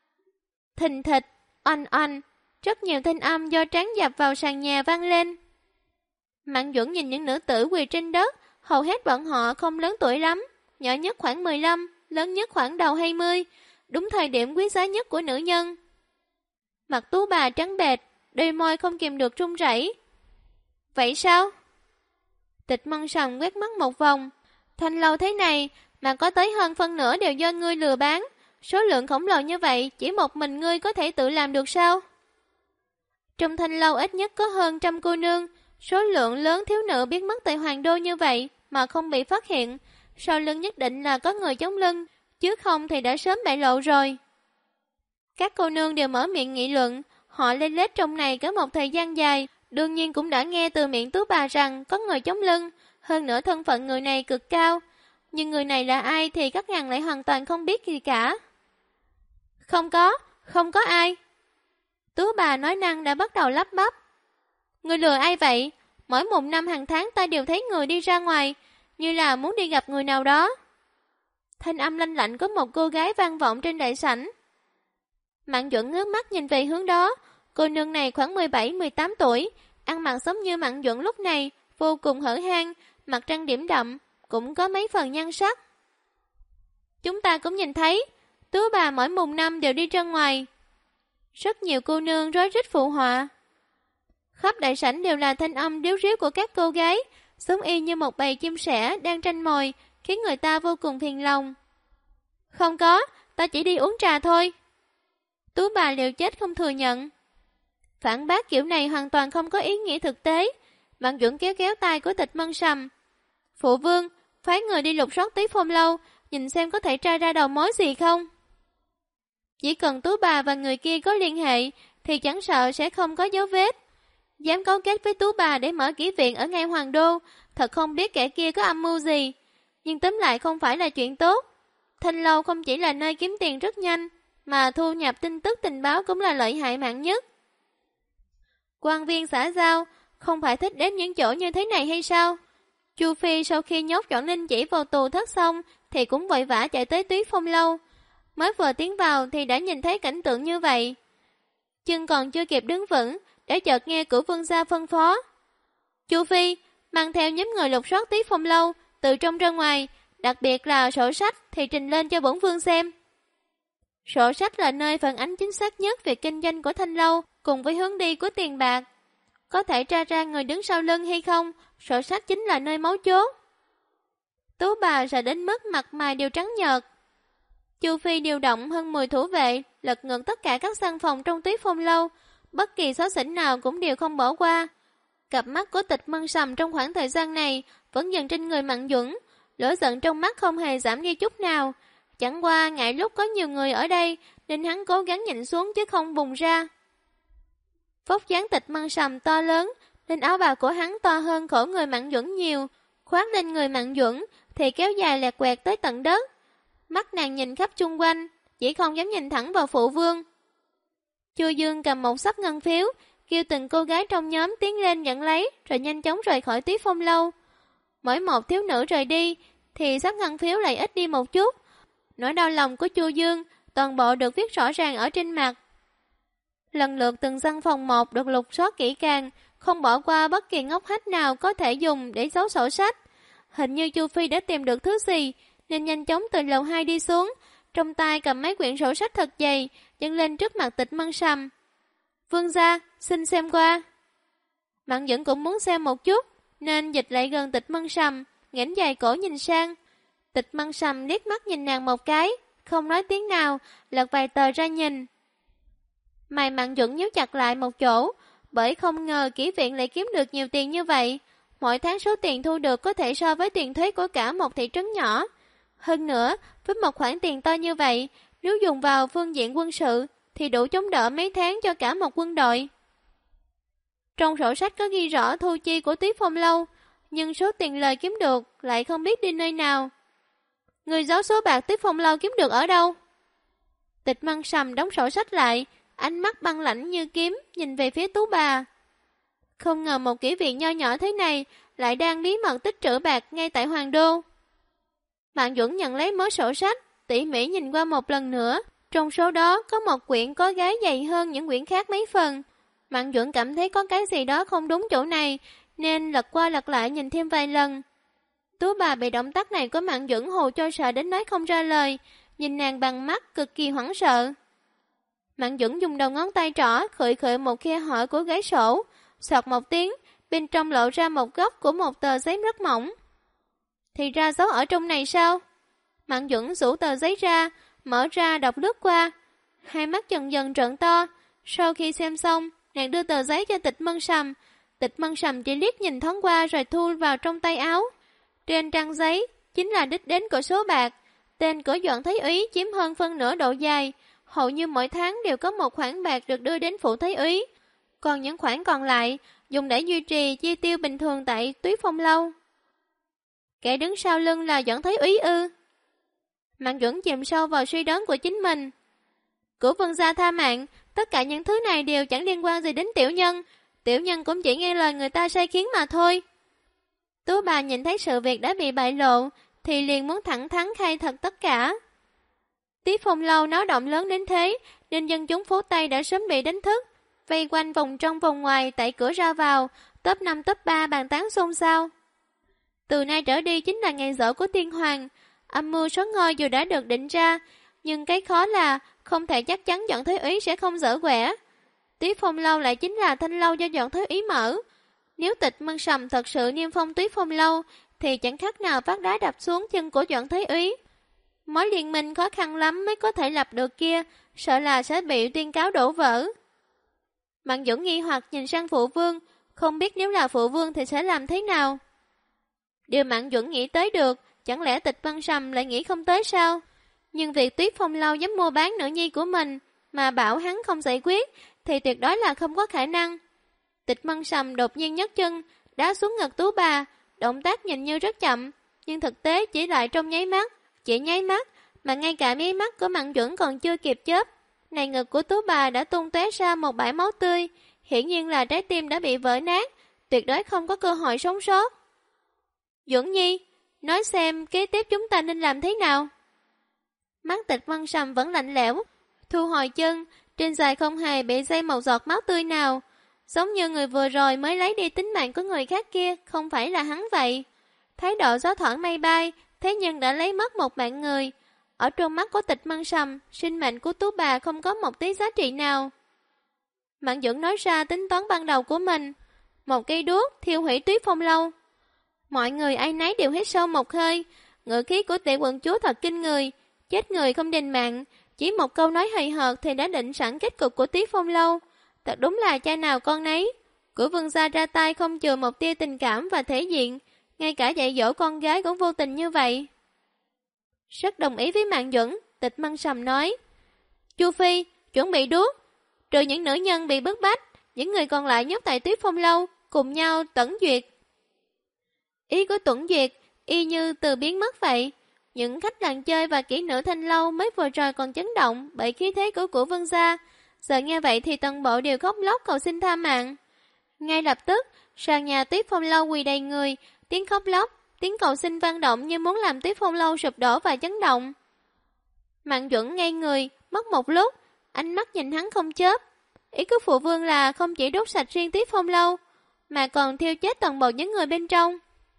Thình thịch, oanh oanh, rất nhiều thanh âm do trán dập vào sàn nhà vang lên. Mạn Duẩn nhìn những nữ tử quỳ trên đất, hầu hết bọn họ không lớn tuổi lắm, nhỏ nhất khoảng 15, lớn nhất khoảng đầu 20, đúng thời điểm quý giá nhất của nữ nhân. Mặt Tú bà trắng bệch, đôi môi không kìm được run rẩy. Vậy sao? Tịch Mân Sầm quét mắt một vòng. Thanh lâu thế này mà có tới hơn phân nửa đều do ngươi lừa bán. Số lượng khổng lồ như vậy chỉ một mình ngươi có thể tự làm được sao? Trong thanh lâu ít nhất có hơn 100 cô nương. Số lượng lớn thiếu nữ biến mất tại Hoàng Đô như vậy mà không bị phát hiện. Sau lưng nhất định là có người chống lưng, chứ không thì đã sớm bại lộ rồi. Các cô nương đều mở miệng nghị luận. Họ lên lết trong này cả một thời gian dài, đương nhiên cũng đã nghe từ miệng Tú bà rằng có người chống lưng, hơn nữa thân phận người này cực cao. Nhưng người này là ai thì các nàng lại hoàn toàn không biết gì cả. Không có ai. Tú bà nói năng đã bắt đầu lắp bắp. Người lừa ai vậy? Mỗi mùng năm hàng tháng ta đều thấy người đi ra ngoài, như là muốn đi gặp người nào đó. Thanh âm lanh lạnh của một cô gái vang vọng trên đại sảnh. Mạn Duẩn ngước mắt nhìn về hướng đó. Cô nương này khoảng 17-18 tuổi, ăn mặc giống như Mạn Duẩn lúc này, vô cùng hở hang, mặt trang điểm đậm, cũng có mấy phần nhan sắc. Chúng ta cũng nhìn thấy, Tú bà mỗi mùng năm đều đi ra ngoài. Rất nhiều cô nương rối rít phụ họa. Khắp đại sảnh đều là thanh âm điếu ríu của các cô gái, giống y như một bầy chim sẻ đang tranh mồi, khiến người ta vô cùng phiền lòng. Không có, ta chỉ đi uống trà thôi. Tú bà liều chết không thừa nhận. Phản bác kiểu này hoàn toàn không có ý nghĩa thực tế. Mạng Duẩn kéo kéo tay của Tịch Mân Sầm. Phụ vương, phái người đi lục soát Túy Phong lâu, nhìn xem có thể tra ra đầu mối gì không. Chỉ cần Tú bà và người kia có liên hệ, thì chẳng sợ sẽ không có dấu vết. Dám cấu kết với Tú bà để mở kỹ viện ở ngay Hoàng Đô, thật không biết kẻ kia có âm mưu gì. Nhưng tóm lại không phải là chuyện tốt. Thanh lâu không chỉ là nơi kiếm tiền rất nhanh, mà thu nhập tin tức tình báo cũng là lợi hại mạng nhất. Quan viên xã giao không phải thích đến những chỗ như thế này hay sao? Chu Phi sau khi nhốt Doãn Ninh Chỉ vào tù thất xong thì cũng vội vã chạy tới Túy Phong lâu. Mới vừa tiến vào thì đã nhìn thấy cảnh tượng như vậy. Chân còn chưa kịp đứng vững, đã chợt nghe Cửu Vương gia phân phó. Chu Phi mang theo nhóm người lục soát Túy Phong lâu, từ trong ra ngoài, đặc biệt là sổ sách thì trình lên cho bổn vương xem. Sổ sách là nơi phản ánh chính xác nhất việc kinh doanh của Thanh lâu cùng với hướng đi của tiền bạc. Có thể tra ra người đứng sau lưng hay không, sổ sách chính là nơi mấu chốt. Tú bà sợ đến mức mặt mày đều trắng nhợt. Chu Phi điều động hơn 10 thủ vệ, lật ngược tất cả các gian phòng trong Túy Phong lâu, bất kỳ xó xỉnh nào cũng đều không bỏ qua. Cặp mắt của Tịch Mân Sầm trong khoảng thời gian này vẫn dần trên người Mạn Duẩn, lửa giận trong mắt không hề giảm đi chút nào. Chẳng qua ngại lúc có nhiều người ở đây nên hắn cố gắng nhịn xuống chứ không bùng ra. Vóc dáng Tịch Mân Sầm to lớn nên áo bào của hắn to hơn cổ người Mạn Duẩn nhiều, khoác lên người Mạn Duẩn thì kéo dài lẹt quẹt tới tận đất. Mắt nàng nhìn khắp chung quanh, chỉ không dám nhìn thẳng vào phụ vương. Chu Dương cầm một xấp ngân phiếu, kêu từng cô gái trong nhóm tiến lên nhận lấy rồi nhanh chóng rời khỏi Túy Phong lâu. Mỗi một thiếu nữ rời đi thì xấp ngân phiếu lại ít đi một chút. Nỗi đau lòng của Chu Dương toàn bộ được viết rõ ràng ở trên mặt. Lần lượt từng gian phòng một được lục soát kỹ càng, không bỏ qua bất kỳ ngóc ngách nào có thể dùng để giấu sổ sách. Hình như Chu Phi đã tìm được thứ gì nên nhanh chóng từ lầu 2 đi xuống, trong tay cầm mấy quyển sổ sách thật dày, dâng lên trước mặt Tịch Mân Sầm. Vương gia, xin xem qua. Mạn Duẩn cũng muốn xem một chút, nên dịch lại gần Tịch Mân Sầm, nghển dài cổ nhìn sang. Tịch Mân Sầm liếc mắt nhìn nàng một cái, không nói tiếng nào, lật vài tờ ra nhìn. Mày Mạn Duẩn nhíu chặt lại một chỗ, bởi không ngờ kỹ viện lại kiếm được nhiều tiền như vậy. Mỗi tháng số tiền thu được có thể so với tiền thuế của cả một thị trấn nhỏ. Hơn nữa, với một khoản tiền to như vậy, nếu dùng vào phương diện quân sự, thì đủ chống đỡ mấy tháng cho cả một quân đội. Trong sổ sách có ghi rõ thu chi của Túy Phong lâu, nhưng số tiền lời kiếm được lại không biết đi nơi nào. Người giấu số bạc Túy Phong lâu kiếm được ở đâu? Tịch Mân Sầm đóng sổ sách lại, ánh mắt băng lãnh như kiếm, nhìn về phía Tú bà. Không ngờ một kỹ viện nho nhỏ thế này lại đang bí mật tích trữ bạc ngay tại Hoàng Đô. Mạn Duẩn nhận lấy mớ sổ sách, tỉ mỉ nhìn qua một lần nữa. Trong số đó có một quyển có gáy dày hơn những quyển khác mấy phần. Mạn Duẩn cảm thấy có cái gì đó không đúng chỗ này, nên lật qua lật lại nhìn thêm vài lần. Tú bà bị động tác này của Mạn Duẩn hù cho sợ đến nói không ra lời, nhìn nàng bằng mắt cực kỳ hoảng sợ. Mạn Duẩn dùng đầu ngón tay trỏ khựi khựi một khe hở của gáy sổ, soạt một tiếng, bên trong lộ ra một góc của một tờ giấy rất mỏng. Thì ra giấu ở trong này sao? Mạn Duẩn rũ tờ giấy ra, mở ra đọc lướt qua. Hai mắt dần dần trợn to. Sau khi xem xong, nàng đưa tờ giấy cho Tịch Mân Sầm. Tịch Mân Sầm chỉ liếc nhìn thoáng qua rồi thu vào trong tay áo. Trên trang giấy chính là đích đến của số bạc. Tên của Doãn Thái úy chiếm hơn phân nửa độ dài. Hầu như mỗi tháng đều có một khoản bạc được đưa đến phủ Thái úy. Còn những khoản còn lại dùng để duy trì chi tiêu bình thường tại Túy Phong lâu. Kẻ đứng sau lưng là Doãn Thái úy ư? Mạn Duẩn chìm sâu vào suy đoán của chính mình. Cửu Vương gia tha mạng, tất cả những thứ này đều chẳng liên quan gì đến tiểu nhân. Tiểu nhân cũng chỉ nghe lời người ta sai khiến mà thôi. Tú bà nhìn thấy sự việc đã bị bại lộ, thì liền muốn thẳng thắn khai thật tất cả. Túy Phong lâu náo động lớn đến thế, nên dân chúng phố Tây đã sớm bị đánh thức, vây quanh vòng trong vòng ngoài tại cửa ra vào, top 5 top 3 bàn tán xôn xao. Từ nay trở đi chính là ngày giỗ của tiên hoàng. Âm mưu số ngôi dù đã được định ra, nhưng cái khó là không thể chắc chắn Doãn Thái úy sẽ không dở quẻ. Túy Phong lâu lại chính là thanh lâu do Doãn Thái úy mở. Nếu Tịch Mân Sầm thật sự niêm phong Túy Phong lâu, thì chẳng khác nào vác đá đập xuống chân của Doãn Thái úy. Mối liên minh khó khăn lắm mới có thể lập được kia, sợ là sẽ bị tuyên cáo đổ vỡ. Mạn Dũng nghi hoặc nhìn sang phụ vương, không biết nếu là phụ vương thì sẽ làm thế nào. Điều Mạn Dũng nghĩ tới được, chẳng lẽ Tịch Băng Sầm lại nghĩ không tới sao? Nhưng việc Tuyết Phong Lâu dám mua bán nữ nhi của mình mà bảo hắn không giải quyết thì tuyệt đối là không có khả năng. Tịch Băng Sầm đột nhiên nhấc chân, đá xuống ngực Tú Bà, động tác nhìn như rất chậm, nhưng thực tế chỉ lại trong nháy mắt, chỉ nháy mắt, mà ngay cả mí mắt của Mạn Dũng còn chưa kịp chớp. Này ngực của Tú Bà đã tung tóe ra một bãi máu tươi, hiển nhiên là trái tim đã bị vỡ nát, tuyệt đối không có cơ hội sống sót. Duẩn Nhi, nói xem kế tiếp chúng ta nên làm thế nào? Mắt Tịch Băng Sầm vẫn lạnh lẽo, thu hồi chân, trên giày không hề bị dây một giọt máu tươi nào, giống như người vừa rồi mới lấy đi tính mạng của người khác kia không phải là hắn vậy. Thái độ gió thoảng mây bay, thế nhưng đã lấy mất một mạng người. Ở trong mắt của Tịch Băng Sầm, sinh mệnh của Tú Bà không có một tí giá trị nào. Mạn Dũng nói ra tính toán ban đầu của mình, một cây đuốc thiêu hủy Tuyết Phong Lâu. Mọi người ai nấy đều hít sâu một hơi, ngữ khí của Tể quận chúa thật kinh người, chết người không đền mạng, chỉ một câu nói hời hợt thì đã định sẵn kết cục của Tuyết Phong Lâu. Thật đúng là cha nào con nấy, của vương gia ra tay không chừa một tia tình cảm và thể diện, ngay cả dạy dỗ con gái cũng vô tình như vậy. Rất đồng ý với Mạn Dũng, Tịch Băng Sầm nói, Chu Phi, chuẩn bị đuốc, trừ những nữ nhân bị bức bách, những người còn lại nhốt tại Tuyết Phong Lâu, cùng nhau tẩn duyệt. Ý của Tuẩn Duyệt, y như từ biến mất vậy. Những khách làng chơi và kỹ nữ Thanh Lâu mới vừa rồi còn chấn động bởi khí thế của vương gia. Giờ nghe vậy thì toàn bộ đều khóc lóc cầu xin tha mạng. Ngay lập tức, sàn nhà Tuyết Phong Lâu quỳ đầy người, tiếng khóc lóc, tiếng cầu xin vang động như muốn làm Tuyết Phong Lâu sụp đổ và chấn động. Mạn Duẩn ngay người, mất một lúc, ánh mắt nhìn hắn không chớp. Ý của phụ vương là không chỉ đốt sạch riêng Tuyết Phong Lâu, mà còn thiêu chết toàn bộ những người bên trong.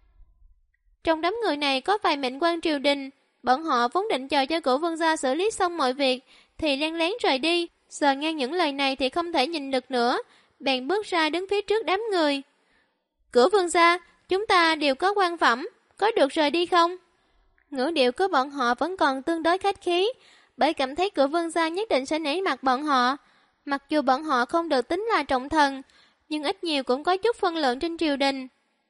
Trong đám người này có vài mệnh quan triều đình, bọn họ vốn định chờ cho cổ vương gia xử lý xong mọi việc, thì len lén rời đi. Giờ nghe những lời này thì không thể nhìn được nữa, bèn bước ra đứng phía trước đám người. Cổ vương gia, chúng ta đều có quan phẩm, có được rời đi không? Ngữ điệu của bọn họ vẫn còn tương đối khách khí, bởi cảm thấy cổ vương gia nhất định sẽ nể mặt bọn họ. Mặc dù bọn họ không được tính là trọng thần, nhưng ít nhiều cũng có chút phân lượng trên triều đình.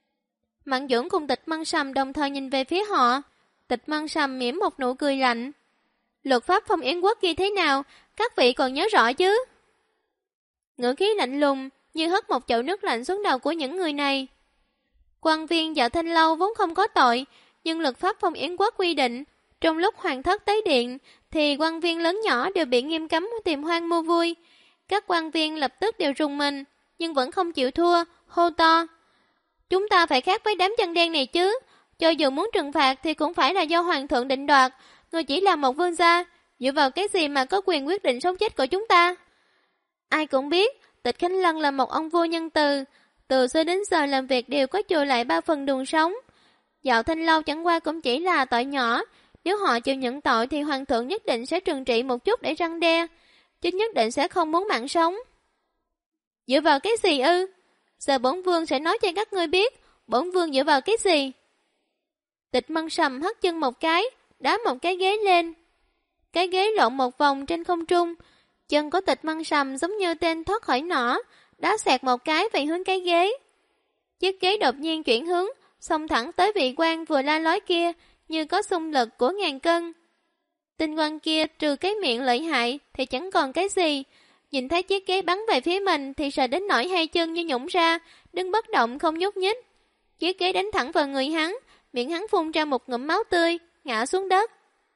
Mạn Dũng cùng Tịch Băng Sầm đồng thời nhìn về phía họ. Tịch Băng Sầm mỉm một nụ cười lạnh. Luật pháp Phong Yến quốc ghi thế nào, các vị còn nhớ rõ chứ? Ngữ khí lạnh lùng, như hất một chậu nước lạnh xuống đầu của những người này. Quan viên Dạo Thanh Lâu vốn không có tội, nhưng luật pháp Phong Yến quốc quy định, trong lúc hoàng thất tế điện, thì quan viên lớn nhỏ đều bị nghiêm cấm tìm hoang mua vui. Các quan viên lập tức đều rùng mình, nhưng vẫn không chịu thua, hô to. Chúng ta phải khác với đám chân đen này chứ, cho dù muốn trừng phạt thì cũng phải là do hoàng thượng định đoạt, người chỉ là một vương gia, dựa vào cái gì mà có quyền quyết định sống chết của chúng ta? Ai cũng biết, Tịch Khánh Lân là một ông vua nhân từ xưa đến giờ làm việc đều có chừa lại 3 phần đường sống. Dạo Thanh Lâu chẳng qua cũng chỉ là tội nhỏ, nếu họ chịu nhận tội thì hoàng thượng nhất định sẽ trừng trị một chút để răn đe, chứ nhất định sẽ không muốn mạng sống. Dựa vào cái gì ư? Giờ bổn vương sẽ nói cho các ngươi biết, bổn vương dựa vào cái gì? Tịch Băng Sầm hất chân một cái, đá một cái ghế lên. Cái ghế lộn một vòng trên không trung, chân của Tịch Băng Sầm giống như tên thoát khỏi nỏ, đá xẹt một cái về hướng cái ghế. Chiếc ghế đột nhiên chuyển hướng, xông thẳng tới vị quan vừa la lối kia, như có xung lực của ngàn cân. Tinh quan kia trừ cái miệng lợi hại thì chẳng còn cái gì. Nhìn thấy chiếc ghế bắn về phía mình thì sợ đến nỗi hai chân như nhũn ra, đứng bất động không nhúc nhích. Chiếc ghế đánh thẳng vào người hắn, miệng hắn phun ra một ngụm máu tươi, ngã xuống đất.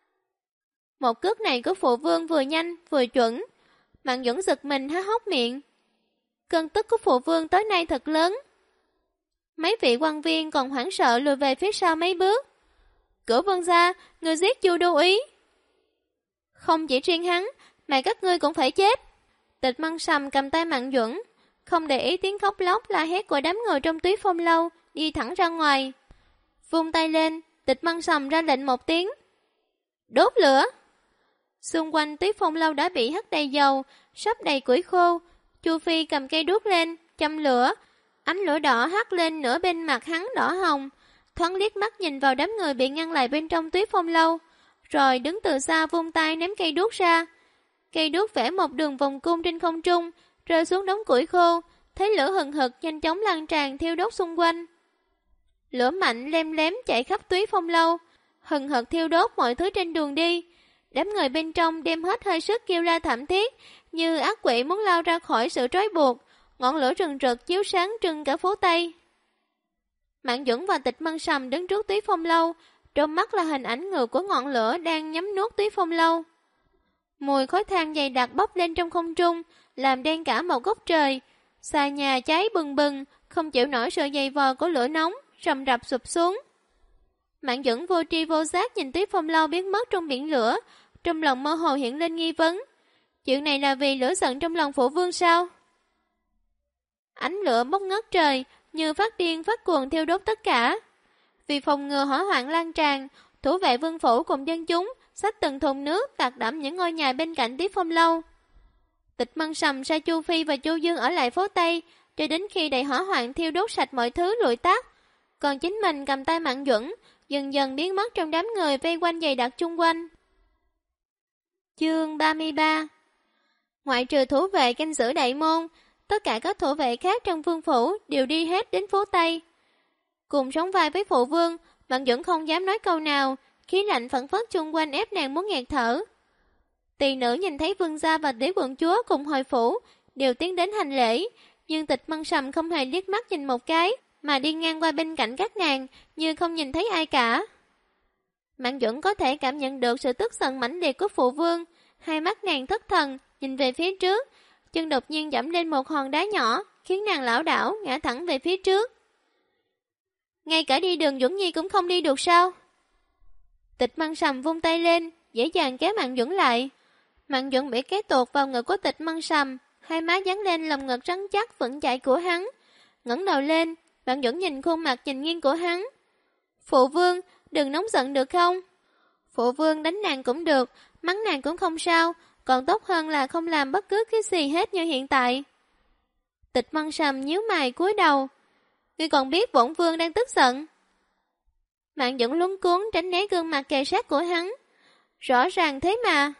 Một cước này của phụ vương vừa nhanh vừa chuẩn. Mạn Dũng giật mình há hốc miệng. Cơn tức của phụ vương tới nay thật lớn. Mấy vị quan viên còn hoảng sợ lùi về phía sau mấy bước. Cửa vương gia, người giết Chu Đô Úy. Không chỉ riêng hắn, mà các ngươi cũng phải chết. Tịch Băng Sầm cầm tay Mạn Dũng, không để ý tiếng khóc lóc la hét của đám người trong Tuyết Phong Lâu, đi thẳng ra ngoài. Vung tay lên, Tịch Băng Sầm ra lệnh một tiếng. Đốt lửa! Xung quanh Tuyết Phong Lâu đã bị hất đầy dầu, sắp đầy củi khô. Chu Phi cầm cây đuốc lên, châm lửa. Ánh lửa đỏ hắt lên nửa bên mặt hắn đỏ hồng. Thoáng liếc mắt nhìn vào đám người bị ngăn lại bên trong Tuyết Phong Lâu, rồi đứng từ xa vung tay ném cây đuốc ra. Cây đuốc vẽ một đường vòng cung trên không trung, rơi xuống đống củi khô, thấy lửa hừng hực nhanh chóng lan tràn thiêu đốt xung quanh. Lửa mạnh lem lém chạy khắp túy phong lâu, hừng hực thiêu đốt mọi thứ trên đường đi. Đám người bên trong đem hết hơi sức kêu la thảm thiết, như ác quỷ muốn lao ra khỏi sự trói buộc. Ngọn lửa rừng rực chiếu sáng trưng cả phố Tây. Mạn Duẩn và Tịch Mân Sầm đứng trước túy phong lâu, trong mắt là hình ảnh ngược của ngọn lửa đang nhắm nuốt túy phong lâu. Mùi khói than dày đặc bốc lên trong không trung, làm đen cả một góc trời. Xà nhà cháy bừng bừng, không chịu nổi sự dày vò của lửa nóng, rầm rập sụp xuống. Mạn Duẩn vô tri vô giác nhìn túy phong lâu biến mất trong biển lửa, trong lòng mơ hồ hiện lên nghi vấn. Chuyện này là vì lửa giận trong lòng phụ vương sao? Ánh lửa bốc ngất trời, như phát điên phát cuồng thiêu đốt tất cả. Vì phòng ngừa hỏa hoạn lan tràn, thủ vệ vương phủ cùng dân chúng xách từng thùng nước tạt đẫm những ngôi nhà bên cạnh Tiếp Phong lâu. Tịch Mân Sầm sai Chu Phi và Chu Dương ở lại phố Tây, cho đến khi đại hỏa hoạn thiêu đốt sạch mọi thứ lụi tắt. Còn chính mình cầm tay Mạn Duẩn, dần dần biến mất trong đám người vây quanh dày đặc chung quanh. Chương 33. Ngoại trừ thủ vệ canh giữ đại môn, tất cả các thủ vệ khác trong vương phủ đều đi hết đến phố Tây. Cùng sống vai với phụ vương, Mạn Duẩn không dám nói câu nào, khí lạnh phẫn phất chung quanh ép nàng muốn nghẹt thở. Tỳ nữ nhìn thấy vương gia và tiểu quận chúa cùng hồi phủ, đều tiến đến hành lễ, nhưng Tịch Mân Sầm không hề liếc mắt nhìn một cái, mà đi ngang qua bên cạnh các nàng, như không nhìn thấy ai cả. Mạn Duẩn có thể cảm nhận được sự tức giận mãnh liệt của phụ vương, hai mắt nàng thất thần, nhìn về phía trước, chân đột nhiên dẫm lên một hòn đá nhỏ, khiến nàng lảo đảo ngã thẳng về phía trước. Ngay cả đi đường Duẩn Nhi cũng không đi được sao? Tịch Mân Sầm vung tay lên, dễ dàng kéo Mạn Duẩn lại. Mạn Duẩn bị kéo tuột vào ngực của Tịch Mân Sầm, hai má dán lên lồng ngực rắn chắc vững chãi của hắn. Ngẩng đầu lên, Mạn Duẩn nhìn khuôn mặt nhìn nghiêng của hắn. Phụ vương, đừng nóng giận được không? Phụ vương đánh nàng cũng được, mắng nàng cũng không sao, còn tốt hơn là không làm bất cứ cái gì hết như hiện tại. Tịch Mân Sầm nhíu mày cúi đầu. Ngươi còn biết bổn vương đang tức giận. Mạn Duẩn luống cuống tránh né gương mặt kề sát của hắn. Rõ ràng thế mà.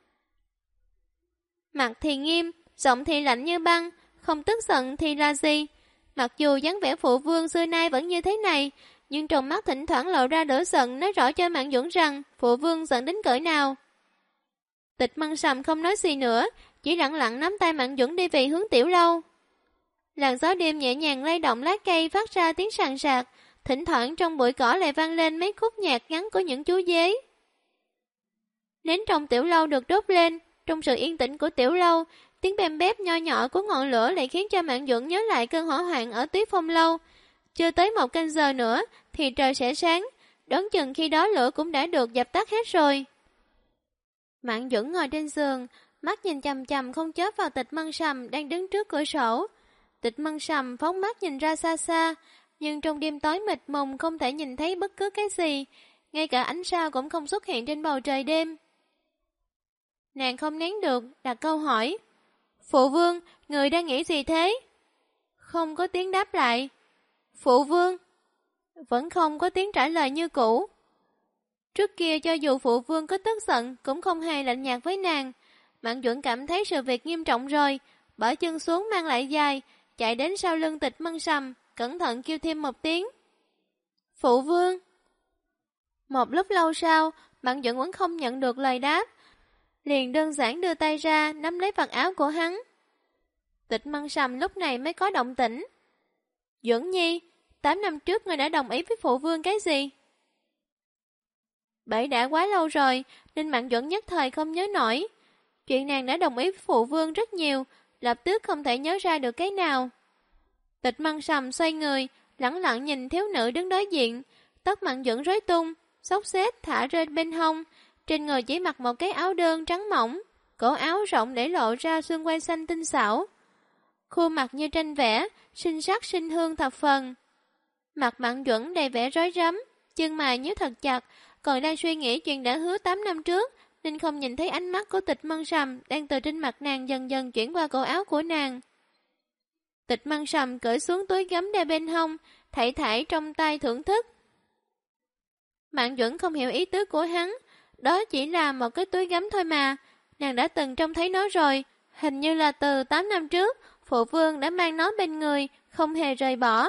Mặt thì nghiêm, giọng thì lạnh như băng, không tức giận thì là gì? Mặc dù dáng vẻ phụ vương xưa nay vẫn như thế này, nhưng trong mắt thỉnh thoảng lộ ra lửa giận nói rõ cho Mạn Duẩn rằng phụ vương giận đến cỡ nào. Tịch Mân Sầm không nói gì nữa, chỉ lặng lặng nắm tay Mạn Duẩn đi về hướng tiểu lâu. Làn gió đêm nhẹ nhàng lay động lá cây phát ra tiếng sàn sạc, thỉnh thoảng trong bụi cỏ lại vang lên mấy khúc nhạc ngắn của những chú dế. Nến trong tiểu lâu được đốt lên, trong sự yên tĩnh của tiểu lâu, tiếng bem bép nho nhỏ của ngọn lửa lại khiến cho Mạn Duẩn nhớ lại cơn hỏa hoạn ở Tuyết Phong lâu. Chưa tới 1 canh giờ nữa thì trời sẽ sáng, đoán chừng khi đó lửa cũng đã được dập tắt hết rồi. Mạn Duẩn ngồi trên giường, mắt nhìn chằm chằm không chớp vào Tịch Mân Sầm đang đứng trước cửa sổ. Tịch Mân Sầm phóng mắt nhìn ra xa xa, nhưng trong đêm tối mịt mùng không thể nhìn thấy bất cứ cái gì, ngay cả ánh sao cũng không xuất hiện trên bầu trời đêm. Nàng không nén được, đặt câu hỏi. Phụ vương, người đang nghĩ gì thế? Không có tiếng đáp lại. Phụ vương. Vẫn không có tiếng trả lời như cũ. Trước kia cho dù phụ vương có tức giận cũng không hề lạnh nhạt với nàng. Mạn Duẩn cảm thấy sự việc nghiêm trọng rồi, bỏ chân xuống mang lại dài, chạy đến sau lưng Tịch Mân Sầm, cẩn thận kêu thêm một tiếng. Phụ vương. Một lúc lâu sau, Mạn Duẩn vẫn không nhận được lời đáp, liền đơn giản đưa tay ra nắm lấy vạt áo của hắn. Tịch Mân Sầm lúc này mới có động tĩnh. Duẩn Nhi, 8 năm trước ngươi đã đồng ý với phụ vương cái gì? Bởi đã quá lâu rồi, nên Mạn Duẩn nhất thời không nhớ nổi. Chuyện nàng đã đồng ý với phụ vương rất nhiều, lập tức không thể nhớ ra được cái nào. Tịch Mân Sầm xoay người, lẳng lặng nhìn thiếu nữ đứng đối diện, tóc Mạn Duẩn rối tung, xốc xếch thả rơi bên hông, trên người chỉ mặc một cái áo đơn trắng mỏng, cổ áo rộng để lộ ra xương quai xanh tinh xảo. Khuôn mặt như tranh vẽ, xinh sắc xinh hương thập phần. Mặt Mạn Duẩn đầy vẻ rối rắm, chân mày nhíu thật chặt, còn đang suy nghĩ chuyện đã hứa 8 năm trước, nên không nhìn thấy ánh mắt của Tịch Mân Sầm đang từ trên mặt nàng dần dần chuyển qua cổ áo của nàng. Tịch Mân Sầm cởi xuống túi gấm đeo bên hông, thảy thảy trong tay thưởng thức. Mạn Duẩn không hiểu ý tứ của hắn, đó chỉ là một cái túi gấm thôi mà, nàng đã từng trông thấy nó rồi, Hình như là từ 8 năm trước, phụ vương đã mang nó bên người, không hề rời bỏ.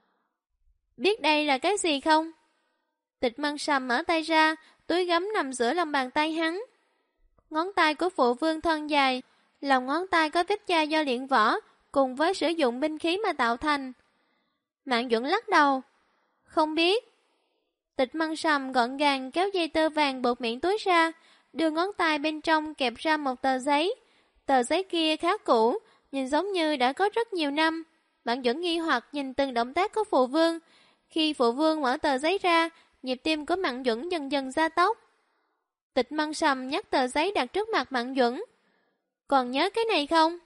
Biết đây là cái gì không? Tịch Mân Sầm mở tay ra, túi gấm nằm giữa lòng bàn tay hắn. Ngón tay của phụ vương thon dài, lòng ngón tay có vết chai do luyện võ, cùng với sử dụng binh khí mà tạo thành. Mạn Duẩn lắc đầu. Không biết. Tịch Mân Sầm gọn gàng kéo dây tơ vàng buộc miệng túi ra, đưa ngón tay bên trong kẹp ra một tờ giấy. Tờ giấy kia khá cũ, nhìn giống như đã có rất nhiều năm. Mạn Duẩn nghi hoặc nhìn từng động tác của phụ vương. Khi phụ vương mở tờ giấy ra, nhịp tim của Mạn Duẩn dần dần gia tốc. Tịch Mân Sầm nhấc tờ giấy đặt trước mặt Mạn Duẩn. Còn nhớ cái này không?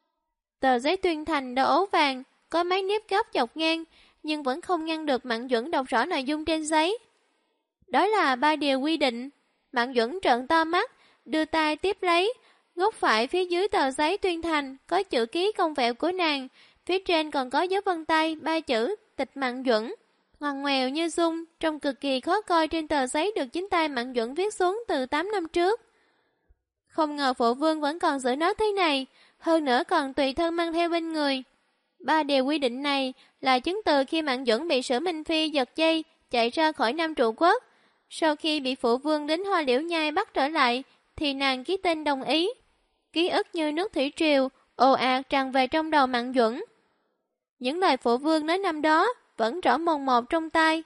Tờ giấy tuyên thành đã ố vàng, có mấy nếp gấp dọc ngang, nhưng vẫn không ngăn được Mạn Duẩn đọc rõ nội dung trên giấy. Đó là 3 điều quy định. Mạn Duẩn trợn to mắt, đưa tay tiếp lấy. Góc phải phía dưới tờ giấy tuyên thành có chữ ký cong vẹo của nàng, phía trên còn có dấu vân tay 3 chữ Tịch Mạn Duẩn. Ngoằn ngoèo như dung, trông cực kỳ khó coi trên tờ giấy được chính tay Mạn Duẩn viết xuống từ 8 năm trước. Không ngờ phụ vương vẫn còn giữ nó thế này, hơn nữa còn tùy thân mang theo bên người. 3 điều quy định này là chứng từ khi Mạn Duẩn bị Sử Minh Phi giật dây chạy ra khỏi Nam Trụ Quốc. Sau khi bị phụ vương đến Hoa Liễu Nhai bắt trở lại, thì nàng ký tên đồng ý. Ký ức như nước thủy triều, ồ ạt tràn về trong đầu Mạn Duẩn. Những lời phụ vương nói năm đó vẫn rõ mồn một trong tai.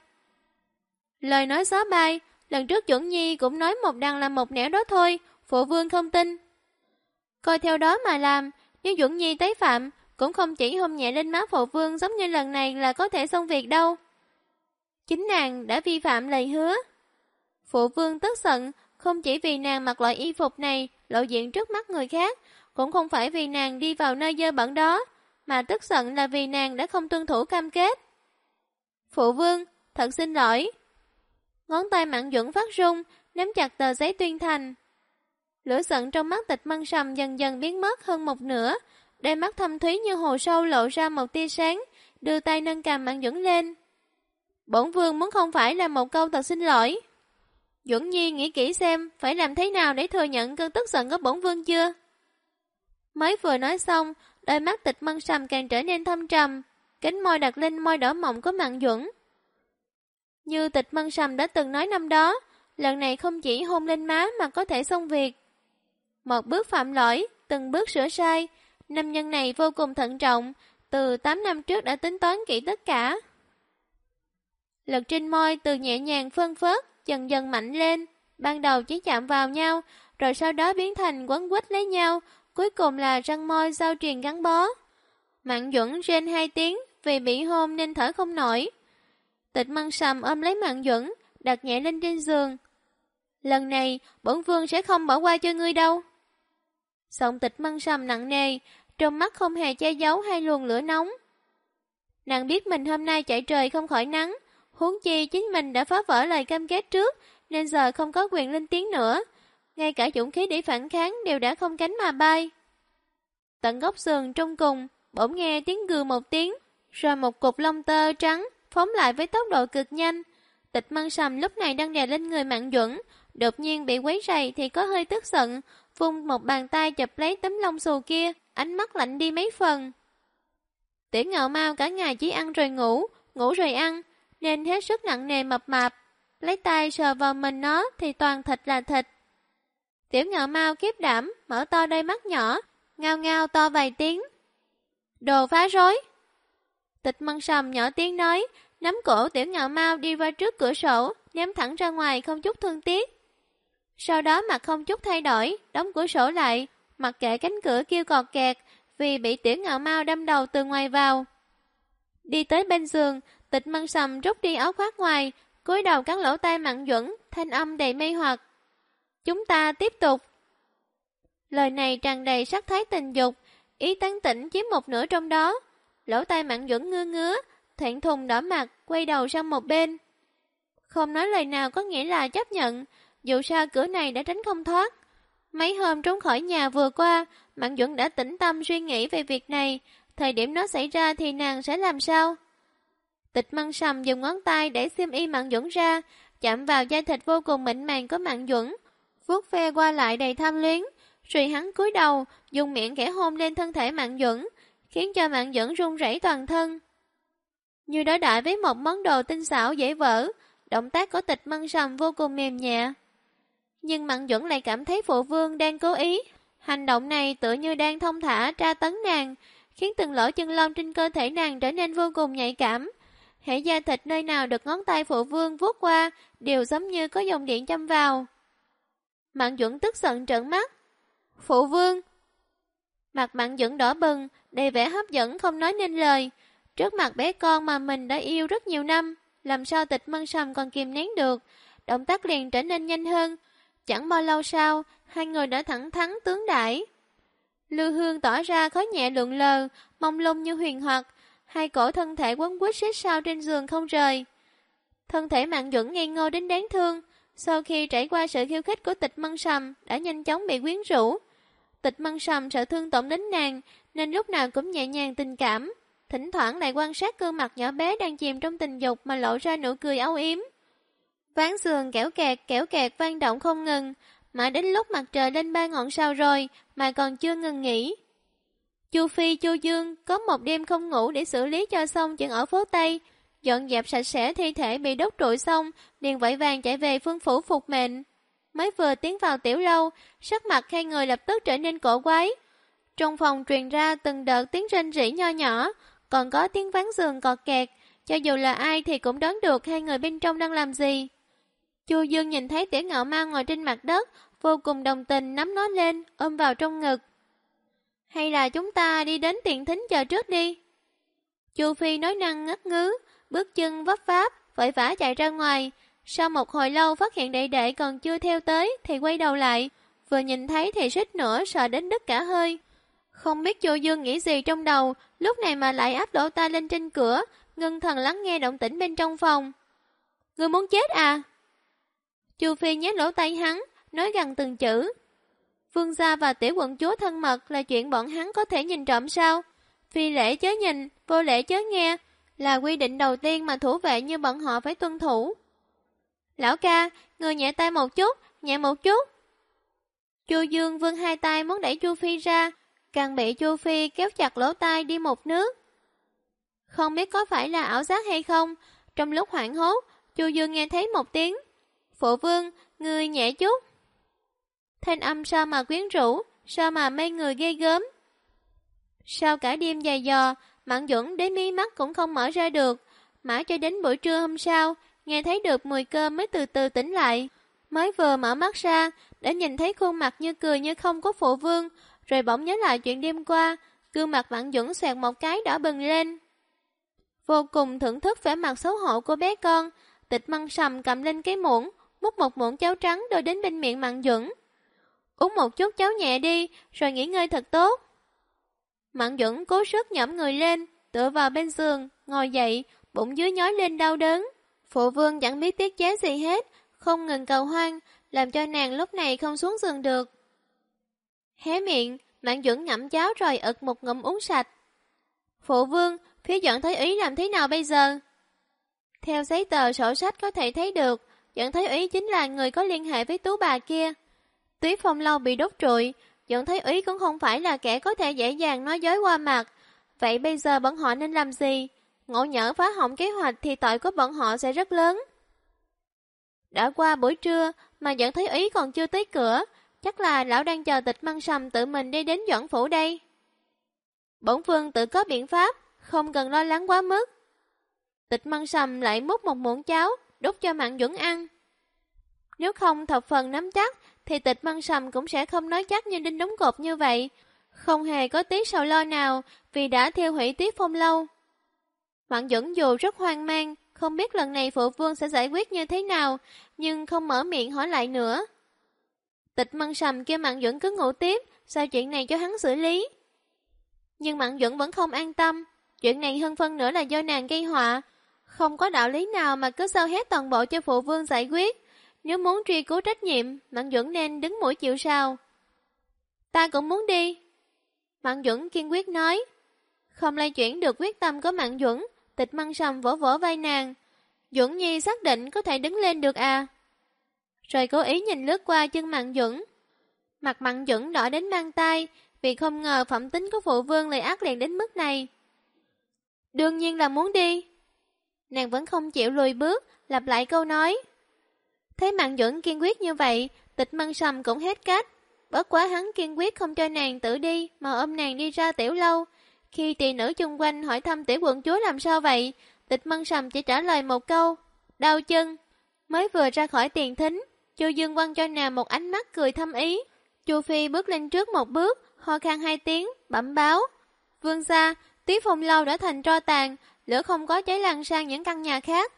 Lời nói gió bay, lần trước Duẩn Nhi cũng nói một đằng là một nẻo đó thôi, phụ vương không tin. Coi theo đó mà làm, nếu Duẩn Nhi tái phạm, cũng không chỉ hôn nhẹ lên má phụ vương giống như lần này là có thể xong việc đâu. Chính nàng đã vi phạm lời hứa. Phụ vương tức giận, không chỉ vì nàng mặc loại y phục này lộ diện trước mắt người khác, cũng không phải vì nàng đi vào nơi dơ bẩn đó, mà tức giận là vì nàng đã không tuân thủ cam kết. Phụ vương, thật xin lỗi. Ngón tay Mạn Duẩn phát run, nắm chặt tờ giấy tuyên thành. Lửa giận trong mắt Tịch Mân Sầm dần dần biến mất hơn một nửa, đôi mắt thâm thúy như hồ sâu lộ ra một tia sáng, đưa tay nâng cằm Mạn Duẩn lên. Bổn vương muốn không phải là một câu thật xin lỗi. Duẩn Nhi nghĩ kỹ xem phải làm thế nào để thừa nhận cơn tức giận của bổn vương chưa? Mới vừa nói xong, đôi mắt Tịch Mân Sầm càng trở nên thâm trầm, cánh môi đặt lên môi đỏ mọng của Mạn Duẩn. Như Tịch Mân Sầm đã từng nói năm đó, lần này không chỉ hôn lên má mà có thể xong việc. Một bước phạm lỗi, từng bước sửa sai, nam nhân này vô cùng thận trọng, từ 8 năm trước đã tính toán kỹ tất cả. Lực trên môi từ nhẹ nhàng phân phớt, dần dần mạnh lên, ban đầu chỉ chạm vào nhau, rồi sau đó biến thành quấn quýt lấy nhau, cuối cùng là răng môi giao truyền gắn bó. Mạn Duẩn rên 2 tiếng, vì bị hôn nên thở không nổi. Tịch Mân Sầm ôm lấy Mạn Duẩn, đặt nhẹ lên trên giường. Lần này, bổn vương sẽ không bỏ qua cho ngươi đâu. Giọng Tịch Mân Sầm nặng nề, trong mắt không hề che giấu hai luồng lửa nóng. Nàng biết mình hôm nay chạy trời không khỏi nắng, huống chi chính mình đã phá vỡ lời cam kết trước, nên giờ không có quyền lên tiếng nữa. Ngay cả dũng khí để phản kháng đều đã không cánh mà bay. Tận góc giường trong cùng, bỗng nghe tiếng gừ một tiếng, rồi một cục lông tơ trắng phóng lại với tốc độ cực nhanh. Tịch Mân Sầm lúc này đang đè lên người Mạn Duẩn, đột nhiên bị quấy rầy thì có hơi tức giận, vung một bàn tay chụp lấy tấm lông xù kia, ánh mắt lạnh đi mấy phần. Tiểu Ngạo Mao cả ngày chỉ ăn rồi ngủ, ngủ rồi ăn, nên hết sức nặng nề mập mạp. Lấy tay sờ vào mình nó thì toàn thịt là thịt. Tiểu Ngạo Mao kiếp đảm, mở to đôi mắt nhỏ, ngao ngao to vài tiếng. Đồ phá rối. Tịch Mân Sầm nhỏ tiếng nói, nắm cổ Tiểu Ngạo Mao đi qua trước cửa sổ, ném thẳng ra ngoài không chút thương tiếc. Sau đó mặt không chút thay đổi, đóng cửa sổ lại, mặc kệ cánh cửa kêu cọt kẹt, vì bị Tiểu Ngạo Mao đâm đầu từ ngoài vào. Đi tới bên giường, Tịch Mân Sầm rút đi áo khoác ngoài, cúi đầu cắn lỗ tai Mạn Duẩn, thanh âm đầy mê hoặc. Chúng ta tiếp tục. Lời này tràn đầy sắc thái tình dục, ý tán tỉnh chiếm một nửa trong đó. Lỗ tai Mạn Duẩn ngứa ngứa, thẹn thùng đỏ mặt, quay đầu sang một bên. Không nói lời nào có nghĩa là chấp nhận, dù sao cửa này đã tránh không thoát. Mấy hôm trốn khỏi nhà vừa qua, Mạn Duẩn đã tĩnh tâm suy nghĩ về việc này, thời điểm nó xảy ra thì nàng sẽ làm sao? Tịch Mân Sầm dùng ngón tay để xiêm y Mạn Duẩn ra, chạm vào da thịt vô cùng mịn màng của Mạn Duẩn, vuốt ve qua lại đầy tham luyến, Rồi hắn cúi đầu, dùng miệng khẽ hôn lên thân thể Mạn Duẩn, khiến cho Mạn Duẩn run rẩy toàn thân. Như đối đãi với một món đồ tinh xảo dễ vỡ, động tác của Tịch Mân Sầm vô cùng mềm nhẹ. Nhưng Mạn Duẩn lại cảm thấy phụ vương đang cố ý. Hành động này tựa như đang thông thả tra tấn nàng, khiến từng lỗ chân lông trên cơ thể nàng trở nên vô cùng nhạy cảm. Hễ da thịt nơi nào được ngón tay phụ vương vuốt qua, đều giống như có dòng điện châm vào. Mạn Duẩn tức giận trợn mắt. Phụ vương! Mặt Mạn Duẩn đỏ bừng, đầy vẻ hấp dẫn không nói nên lời. Trước mặt bé con mà mình đã yêu rất nhiều năm, làm sao Tịch Mân Sầm còn kìm nén được, động tác liền trở nên nhanh hơn. Chẳng bao lâu sau, hai người đã thẳng thắn tướng đãi. Lưu Hương tỏ ra khói nhẹ lượn lờ, mông lung như huyền hoặc, hai cổ thân thể quấn quýt xít sao trên giường không rời. Thân thể Mạn Duẩn ngây ngô đến đáng thương, sau khi trải qua sự khiêu khích của Tịch Mân Sầm đã nhanh chóng bị quyến rũ. Tịch Mân Sầm sợ thương tổn đến nàng, nên lúc nào cũng nhẹ nhàng tình cảm, thỉnh thoảng lại quan sát gương mặt nhỏ bé đang chìm trong tình dục mà lộ ra nụ cười âu yếm. Ván giường kẽo kẹt vang động không ngừng, mãi đến lúc mặt trời lên 3 ngọn sao rồi mà còn chưa ngừng nghỉ. Chu Phi, Chu Dương có một đêm không ngủ để xử lý cho xong chuyện ở phố Tây, dọn dẹp sạch sẽ thi thể bị đốt trụi xong, liền vội vàng chạy về Phương phủ phục mệnh. Mới vừa tiến vào tiểu lâu, sắc mặt hai người lập tức trở nên cổ quái. Trong phòng truyền ra từng đợt tiếng rên rỉ nho nhỏ, còn có tiếng ván giường cọt kẹt, cho dù là ai thì cũng đoán được hai người bên trong đang làm gì. Chu Dương nhìn thấy Tiểu Ngạo Ma ngồi trên mặt đất, vô cùng đồng tình nắm nó lên, ôm vào trong ngực. Hay là chúng ta đi đến Tiền Thính chờ trước đi. Chu Phi nói năng ngắt ngứ, bước chân vấp váp, vội vã chạy ra ngoài. Sau một hồi lâu phát hiện đệ đệ còn chưa theo tới thì quay đầu lại, vừa nhìn thấy thì suýt nữa sợ đến đứt cả hơi. Không biết Chu Dương nghĩ gì trong đầu, lúc này mà lại áp lỗ tai lên trên cửa, ngưng thần lắng nghe động tĩnh bên trong phòng. Ngươi muốn chết à? Chu Phi nhét lỗ tai hắn, nói gần từng chữ. Vương gia và tiểu quận chúa thân mật là chuyện bọn hắn có thể nhìn trộm sao? Phi lễ chớ nhìn, vô lễ chớ nghe, là quy định đầu tiên mà thủ vệ như bọn họ phải tuân thủ. Lão ca, người nhẹ tay một chút, nhẹ một chút. Chu Dương vươn hai tay muốn đẩy Chu Phi ra, càng bị Chu Phi kéo chặt lỗ tai đi một nước. Không biết có phải là ảo giác hay không, trong lúc hoảng hốt, Chu Dương nghe thấy một tiếng. Phụ vương, người nhẹ chút. Thanh âm sao mà quyến rũ, sao mà mê người ghê gớm. Sau cả đêm dài dò, Mạn Duẩn đến mí mắt cũng không mở ra được, mãi cho đến buổi trưa hôm sau, nghe thấy được mùi cơm mới từ từ tỉnh lại. Mới vừa mở mắt ra, đã nhìn thấy khuôn mặt như cười như không của phụ vương, rồi bỗng nhớ lại chuyện đêm qua, gương mặt Mạn Duẩn xoẹt một cái đỏ bừng lên. Vô cùng thưởng thức vẻ mặt xấu hổ của bé con, Tịch Mân Sầm cầm lên cái muỗng, múc một muỗng cháo trắng đưa đến bên miệng Mạn Duẩn. Uống một chút cháo nhẹ đi, rồi nghỉ ngơi thật tốt. Mạn Duẩn cố sức nhõm người lên, tựa vào bên giường, ngồi dậy, bụng dưới nhói lên đau đớn. Phụ vương chẳng biết tiết chế gì hết, không ngừng cầu hoan, làm cho nàng lúc này không xuống giường được. Hé miệng, Mạn Duẩn ngậm cháo rồi ực một ngụm uống sạch. Phụ vương, phía Doãn Thái Úy làm thế nào bây giờ? Theo giấy tờ sổ sách có thể thấy được, Doãn Thái Úy chính là người có liên hệ với tú bà kia. Tuyết Phong lâu bị đốt trụi, Doãn Thái Úy cũng không phải là kẻ có thể dễ dàng nói dối qua mặt. Vậy bây giờ bọn họ nên làm gì? Ngộ nhỡ phá hỏng kế hoạch thì tội của bọn họ sẽ rất lớn. Đã qua buổi trưa mà Doãn Thái Úy còn chưa tới cửa, chắc là lão đang chờ Tịch Mân Sầm tự mình đi đến Doãn phủ đây. Bổn vương tự có biện pháp, không cần lo lắng quá mức. Tịch Mân Sầm lại múc một muỗng cháo, đút cho Mạn Duẩn ăn. Nếu không thập phần nắm chắc, thì Tịch Mân Sầm cũng sẽ không nói chắc như đinh đóng cột như vậy. Không hề có tí sầu lo nào vì đã thiêu hủy Tuyết Phong lâu. Mạn Duẩn dù rất hoang mang, không biết lần này phụ vương sẽ giải quyết như thế nào, nhưng không mở miệng hỏi lại nữa. Tịch Mân Sầm kêu Mạn Duẩn cứ ngủ tiếp, sao chuyện này cho hắn xử lý. Nhưng Mạn Duẩn vẫn không an tâm, chuyện này hơn phân nữa là do nàng gây họa. Không có đạo lý nào mà cứ sao hết toàn bộ cho phụ vương giải quyết. Nếu muốn truy cứu trách nhiệm, Mạn Duẩn nên đứng mũi chịu sào. Ta cũng muốn đi. Mạn Duẩn kiên quyết nói. Không lay chuyển được quyết tâm của Mạn Duẩn, Tịch Mân Sầm vỗ vỗ vai nàng. Duẩn Nhi xác định có thể đứng lên được à? Rồi cố ý nhìn lướt qua chân Mạn Duẩn. Mặt Mạn Duẩn đỏ đến mang tay, vì không ngờ phẩm tính của phụ vương lại ác liệt đến mức này. Đương nhiên là muốn đi. Nàng vẫn không chịu lùi bước, lặp lại câu nói. Thấy Mạn Duẩn kiên quyết như vậy, Tịch Mân Sầm cũng hết cách. Bất quá hắn kiên quyết không cho nàng tự đi, mà ôm nàng đi ra tiểu lâu. Khi tỳ nữ chung quanh hỏi thăm tiểu quận chúa làm sao vậy, Tịch Mân Sầm chỉ trả lời một câu, đau chân. Mới vừa ra khỏi tiền thính, Chu Dương quăng cho nàng một ánh mắt cười thâm ý. Chu Phi bước lên trước một bước, ho khan 2 tiếng, bẩm báo. Vương gia, Tuyết Phong lâu đã thành tro tàn, lửa không có cháy lan sang những căn nhà khác.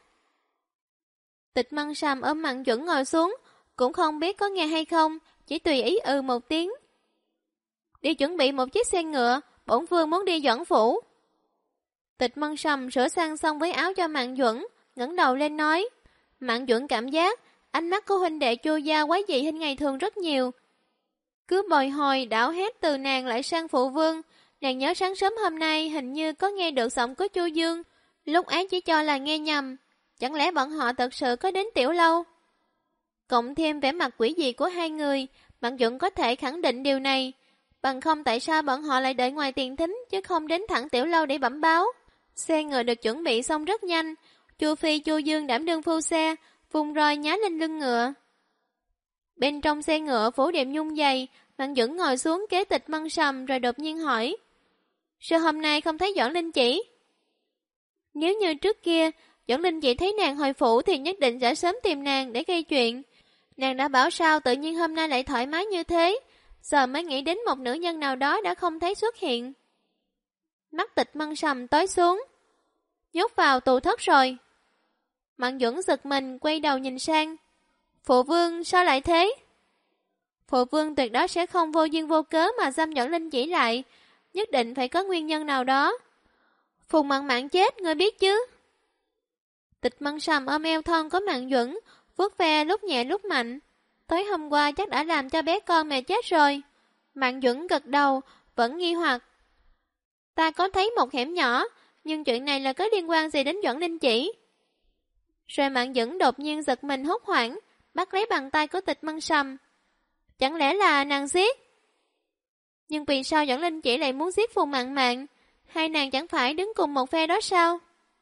Tịch Mân Sầm ôm Mạn Duẩn ngồi xuống, cũng không biết có nghe hay không, chỉ tùy ý một tiếng. Đi chuẩn bị một chiếc xe ngựa, bổn vương muốn đi Doãn phủ. Tịch Mân Sầm sửa sang xong với áo cho Mạn Duẩn, ngẩng đầu lên nói. Mạn Duẩn cảm giác ánh mắt của huynh đệ Chu gia quái dị hơn ngày thường rất nhiều. Cứ bồi hồi đảo hết từ nàng lại sang phụ vương. Nàng nhớ sáng sớm hôm nay hình như có nghe được giọng của Chu Dương, lúc ấy chỉ cho là nghe nhầm. Chẳng lẽ bọn họ thật sự có đến tiểu lâu? Cộng thêm vẻ mặt quỷ dị của hai người, Mạn Duẩn có thể khẳng định điều này. Bằng không tại sao bọn họ lại đợi ngoài tiền thính chứ không đến thẳng tiểu lâu để bẩm báo. Xe ngựa được chuẩn bị xong rất nhanh. Chu Phi Chu Dương đảm đương phu xe, vùng roi nhá lên lưng ngựa. Bên trong xe ngựa phủ đệm nhung dày, Mạn Duẩn ngồi xuống kế Tịch Mân Sầm rồi đột nhiên hỏi. Sao hôm nay không thấy Doãn Linh Chỉ? Nếu như trước kia, Doãn Linh Chỉ thấy nàng hồi phủ thì nhất định sẽ sớm tìm nàng để gây chuyện. Nàng đã bảo sao tự nhiên hôm nay lại thoải mái như thế, giờ mới nghĩ đến một nữ nhân nào đó đã không thấy xuất hiện. Mắt Tịch Mân Sầm tối xuống. Nhốt vào tù thất rồi. Mạn Duẩn giật mình quay đầu nhìn sang. Phụ vương sao lại thế? Phụ vương tuyệt đó sẽ không vô duyên vô cớ mà giam Doãn Linh Chỉ lại, nhất định phải có nguyên nhân nào đó. Phùng Mạn Mạn chết, ngươi biết chứ? Tịch Mân Sầm ôm eo thon có Mạn Duẩn, vuốt ve lúc nhẹ lúc mạnh. Tối hôm qua chắc đã làm cho bé con mẹ chết rồi. Mạn Duẩn gật đầu, vẫn nghi hoặc. Ta có thấy một hẻm nhỏ, nhưng chuyện này là có liên quan gì đến Doãn Linh Chỉ? Rồi Mạn Duẩn đột nhiên giật mình hốt hoảng, bắt lấy bàn tay của Tịch Mân Sầm. Chẳng lẽ là nàng giết? Nhưng vì sao Doãn Linh Chỉ lại muốn giết Phùng Mạn Mạn? Hai nàng chẳng phải đứng cùng một phe đó sao?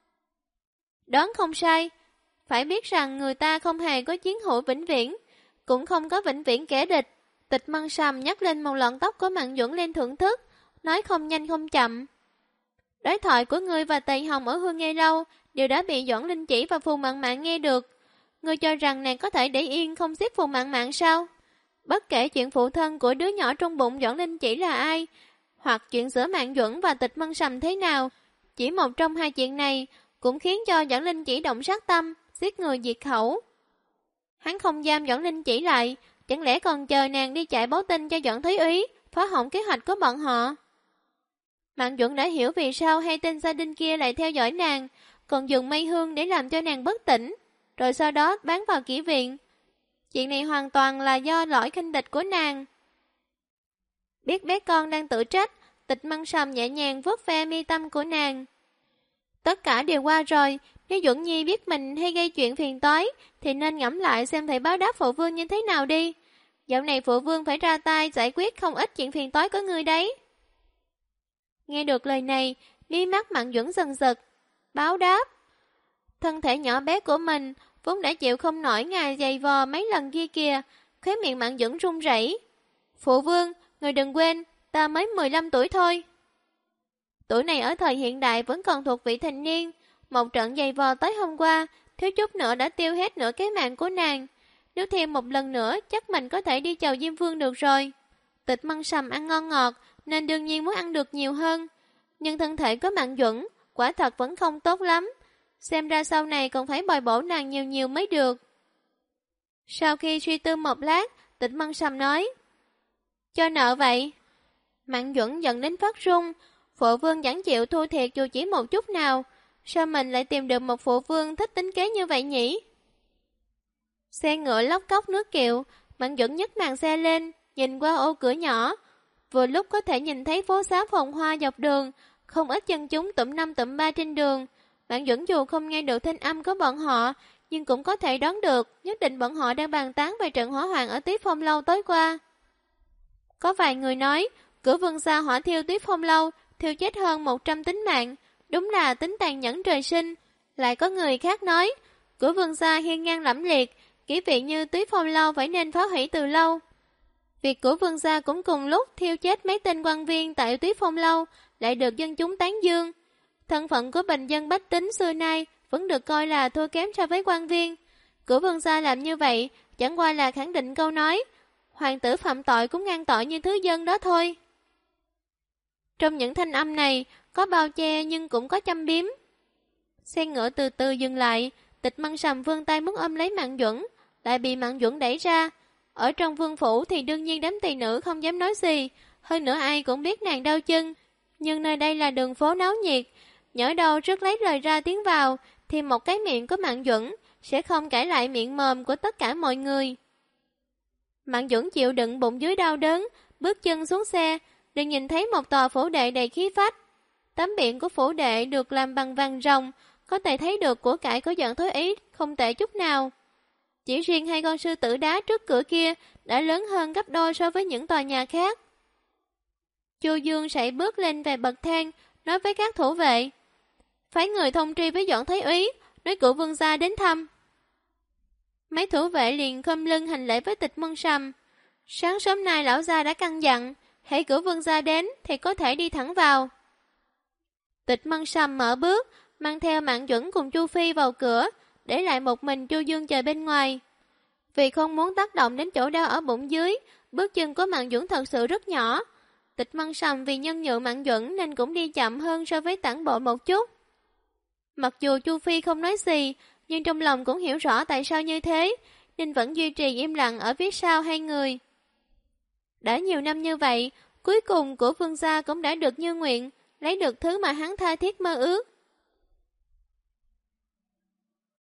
Đoán không sai. Phải biết rằng người ta không hề có chiến hữu vĩnh viễn, cũng không có vĩnh viễn kẻ địch. Tịch Mân Sầm nhắc lên một lọn tóc của Mạn Duẩn lên thưởng thức, nói không nhanh không chậm. Đối thoại của ngươi và Tây Hồng ở Hương Nghe Lâu đều đã bị Doãn Linh Chỉ và Phùng Mạn Mạn nghe được. Ngươi cho rằng nàng có thể để yên không giết Phùng Mạn Mạn sao? Bất kể chuyện phụ thân của đứa nhỏ trong bụng Doãn Linh Chỉ là ai, hoặc chuyện giữa Mạn Duẩn và Tịch Mân Sầm thế nào, chỉ một trong hai chuyện này cũng khiến cho Doãn Linh Chỉ động sát tâm, giết người diệt khẩu. Hắn không giam Doãn Linh Chỉ lại, chẳng lẽ còn chờ nàng đi chạy báo tin cho Doãn Thúy Úy, phá hỏng kế hoạch của bọn họ? Mạn Duẩn đã hiểu vì sao hai tên gia đình kia lại theo dõi nàng, còn dùng mây hương để làm cho nàng bất tỉnh, rồi sau đó bán vào kỹ viện. Chuyện này hoàn toàn là do lỗi khinh địch của nàng. Biết bé con đang tự trách, Tịch Mân Sầm nhẹ nhàng vuốt ve mi tâm của nàng. Tất cả đều qua rồi, nếu Duẩn Nhi biết mình hay gây chuyện phiền toái, thì nên ngẫm lại xem thầy báo đáp phụ vương như thế nào đi. Dạo này phụ vương phải ra tay giải quyết không ít chuyện phiền toái của người đấy. Nghe được lời này, mí mắt Mạn Duẩn dần giật. Báo đáp. Thân thể nhỏ bé của mình vốn đã chịu không nổi ngài giày vò mấy lần kia kìa, khóe miệng Mạn Duẩn run rẩy. Phụ vương, người đừng quên, ta mới 15 tuổi thôi. Tuổi này ở thời hiện đại vẫn còn thuộc vị thành niên. Một trận giày vò tới hôm qua, thiếu chút nữa đã tiêu hết nửa cái mạng của nàng. Nếu thêm một lần nữa, chắc mình có thể đi chầu Diêm Vương được rồi. Tịch Mân Sầm ăn ngon ngọt, nên đương nhiên muốn ăn được nhiều hơn. Nhưng thân thể có Mạn Duẩn, quả thật vẫn không tốt lắm. Xem ra sau này còn phải bồi bổ nàng nhiều nhiều mới được. Sau khi suy tư một lát, Tịch Mân Sầm nói. Cho nợ vậy. Mạn Duẩn giận đến phát run. Phụ vương chẳng chịu thua thiệt dù chỉ một chút nào. Sao mình lại tìm được một phụ vương thích tính kế như vậy nhỉ? Xe ngựa lóc cóc nước kiệu, Mạn Duẩn nhấc màn xe lên, nhìn qua ô cửa nhỏ. Vừa lúc có thể nhìn thấy phố xá phồn hoa dọc đường, không ít dân chúng tụm năm tụm ba trên đường. Mạn Duẩn dù không nghe được thanh âm của bọn họ, nhưng cũng có thể đoán được, nhất định bọn họ đang bàn tán về trận hỏa hoạn ở Tuyết Phong lâu tối qua. Có vài người nói, Cửu Vân Gia hỏa thiêu Tuyết Phong Lâu, thiêu chết hơn 100 tính mạng, đúng là tính tàn nhẫn trời sinh. Lại có người khác nói, Cửu Vân Gia hiên ngang lẫm liệt, kỹ vị như Tuyết Phong Lâu phải nên phá hủy từ lâu. Việc Cửu Vân Gia cũng cùng lúc thiêu chết mấy tên quan viên tại Tuyết Phong Lâu lại được dân chúng tán dương. Thân phận của bình dân bách tính xưa nay vẫn được coi là thua kém so với quan viên. Cửu Vân Gia làm như vậy chẳng qua là khẳng định câu nói, hoàng tử phạm tội cũng ngang tội như thứ dân đó thôi. Trong những thanh âm này có bao che nhưng cũng có châm biếm. Xe ngựa từ từ dừng lại, Tịch Măng Sầm vươn tay muốn ôm lấy Mạn Duẩn, lại bị Mạn Duẩn đẩy ra. Ở trong vương phủ thì đương nhiên đám tỳ nữ không dám nói gì, hơn nữa ai cũng biết nàng đau chân. Nhưng nơi đây là đường phố náo nhiệt, nhỡ đâu trước lấy lời ra tiếng vào, thì một cái miệng của Mạn Duẩn sẽ không cãi lại miệng mồm của tất cả mọi người. Mạn Duẩn chịu đựng bụng dưới đau đớn, bước chân xuống xe, liền nhìn thấy một tòa phủ đệ đầy khí phách. Tấm biển của phủ đệ được làm bằng vàng ròng, có thể thấy được của cải của Doãn Thối Ý không tệ chút nào. Chỉ riêng hai con sư tử đá trước cửa kia đã lớn hơn gấp đôi so với những tòa nhà khác. Chu Dương sải bước lên về bậc thang, nói với các thủ vệ, phái người thông tri với Doãn Thái Úy, nói Cửu Vương gia đến thăm. Mấy thủ vệ liền khom lưng hành lễ với Tịch Mân Sầm. Sáng sớm nay lão gia đã căn dặn, hãy Cửu Vương gia đến thì có thể đi thẳng vào. Tịch Mân Sầm mở bước, mang theo Mạn Duẩn cùng Chu Phi vào cửa, để lại một mình Chu Dương chờ bên ngoài. Vì không muốn tác động đến chỗ đau ở bụng dưới, bước chân của Mạn Duẩn thật sự rất nhỏ. Tịch Mân Sầm vì nhân nhượng Mạn Duẩn nên cũng đi chậm hơn so với tản bộ một chút. Mặc dù Chu Phi không nói gì, nhưng trong lòng cũng hiểu rõ tại sao như thế, nên vẫn duy trì im lặng ở phía sau hai người. Đã nhiều năm như vậy, cuối cùng của Vương gia cũng đã được như nguyện, lấy được thứ mà hắn tha thiết mơ ước.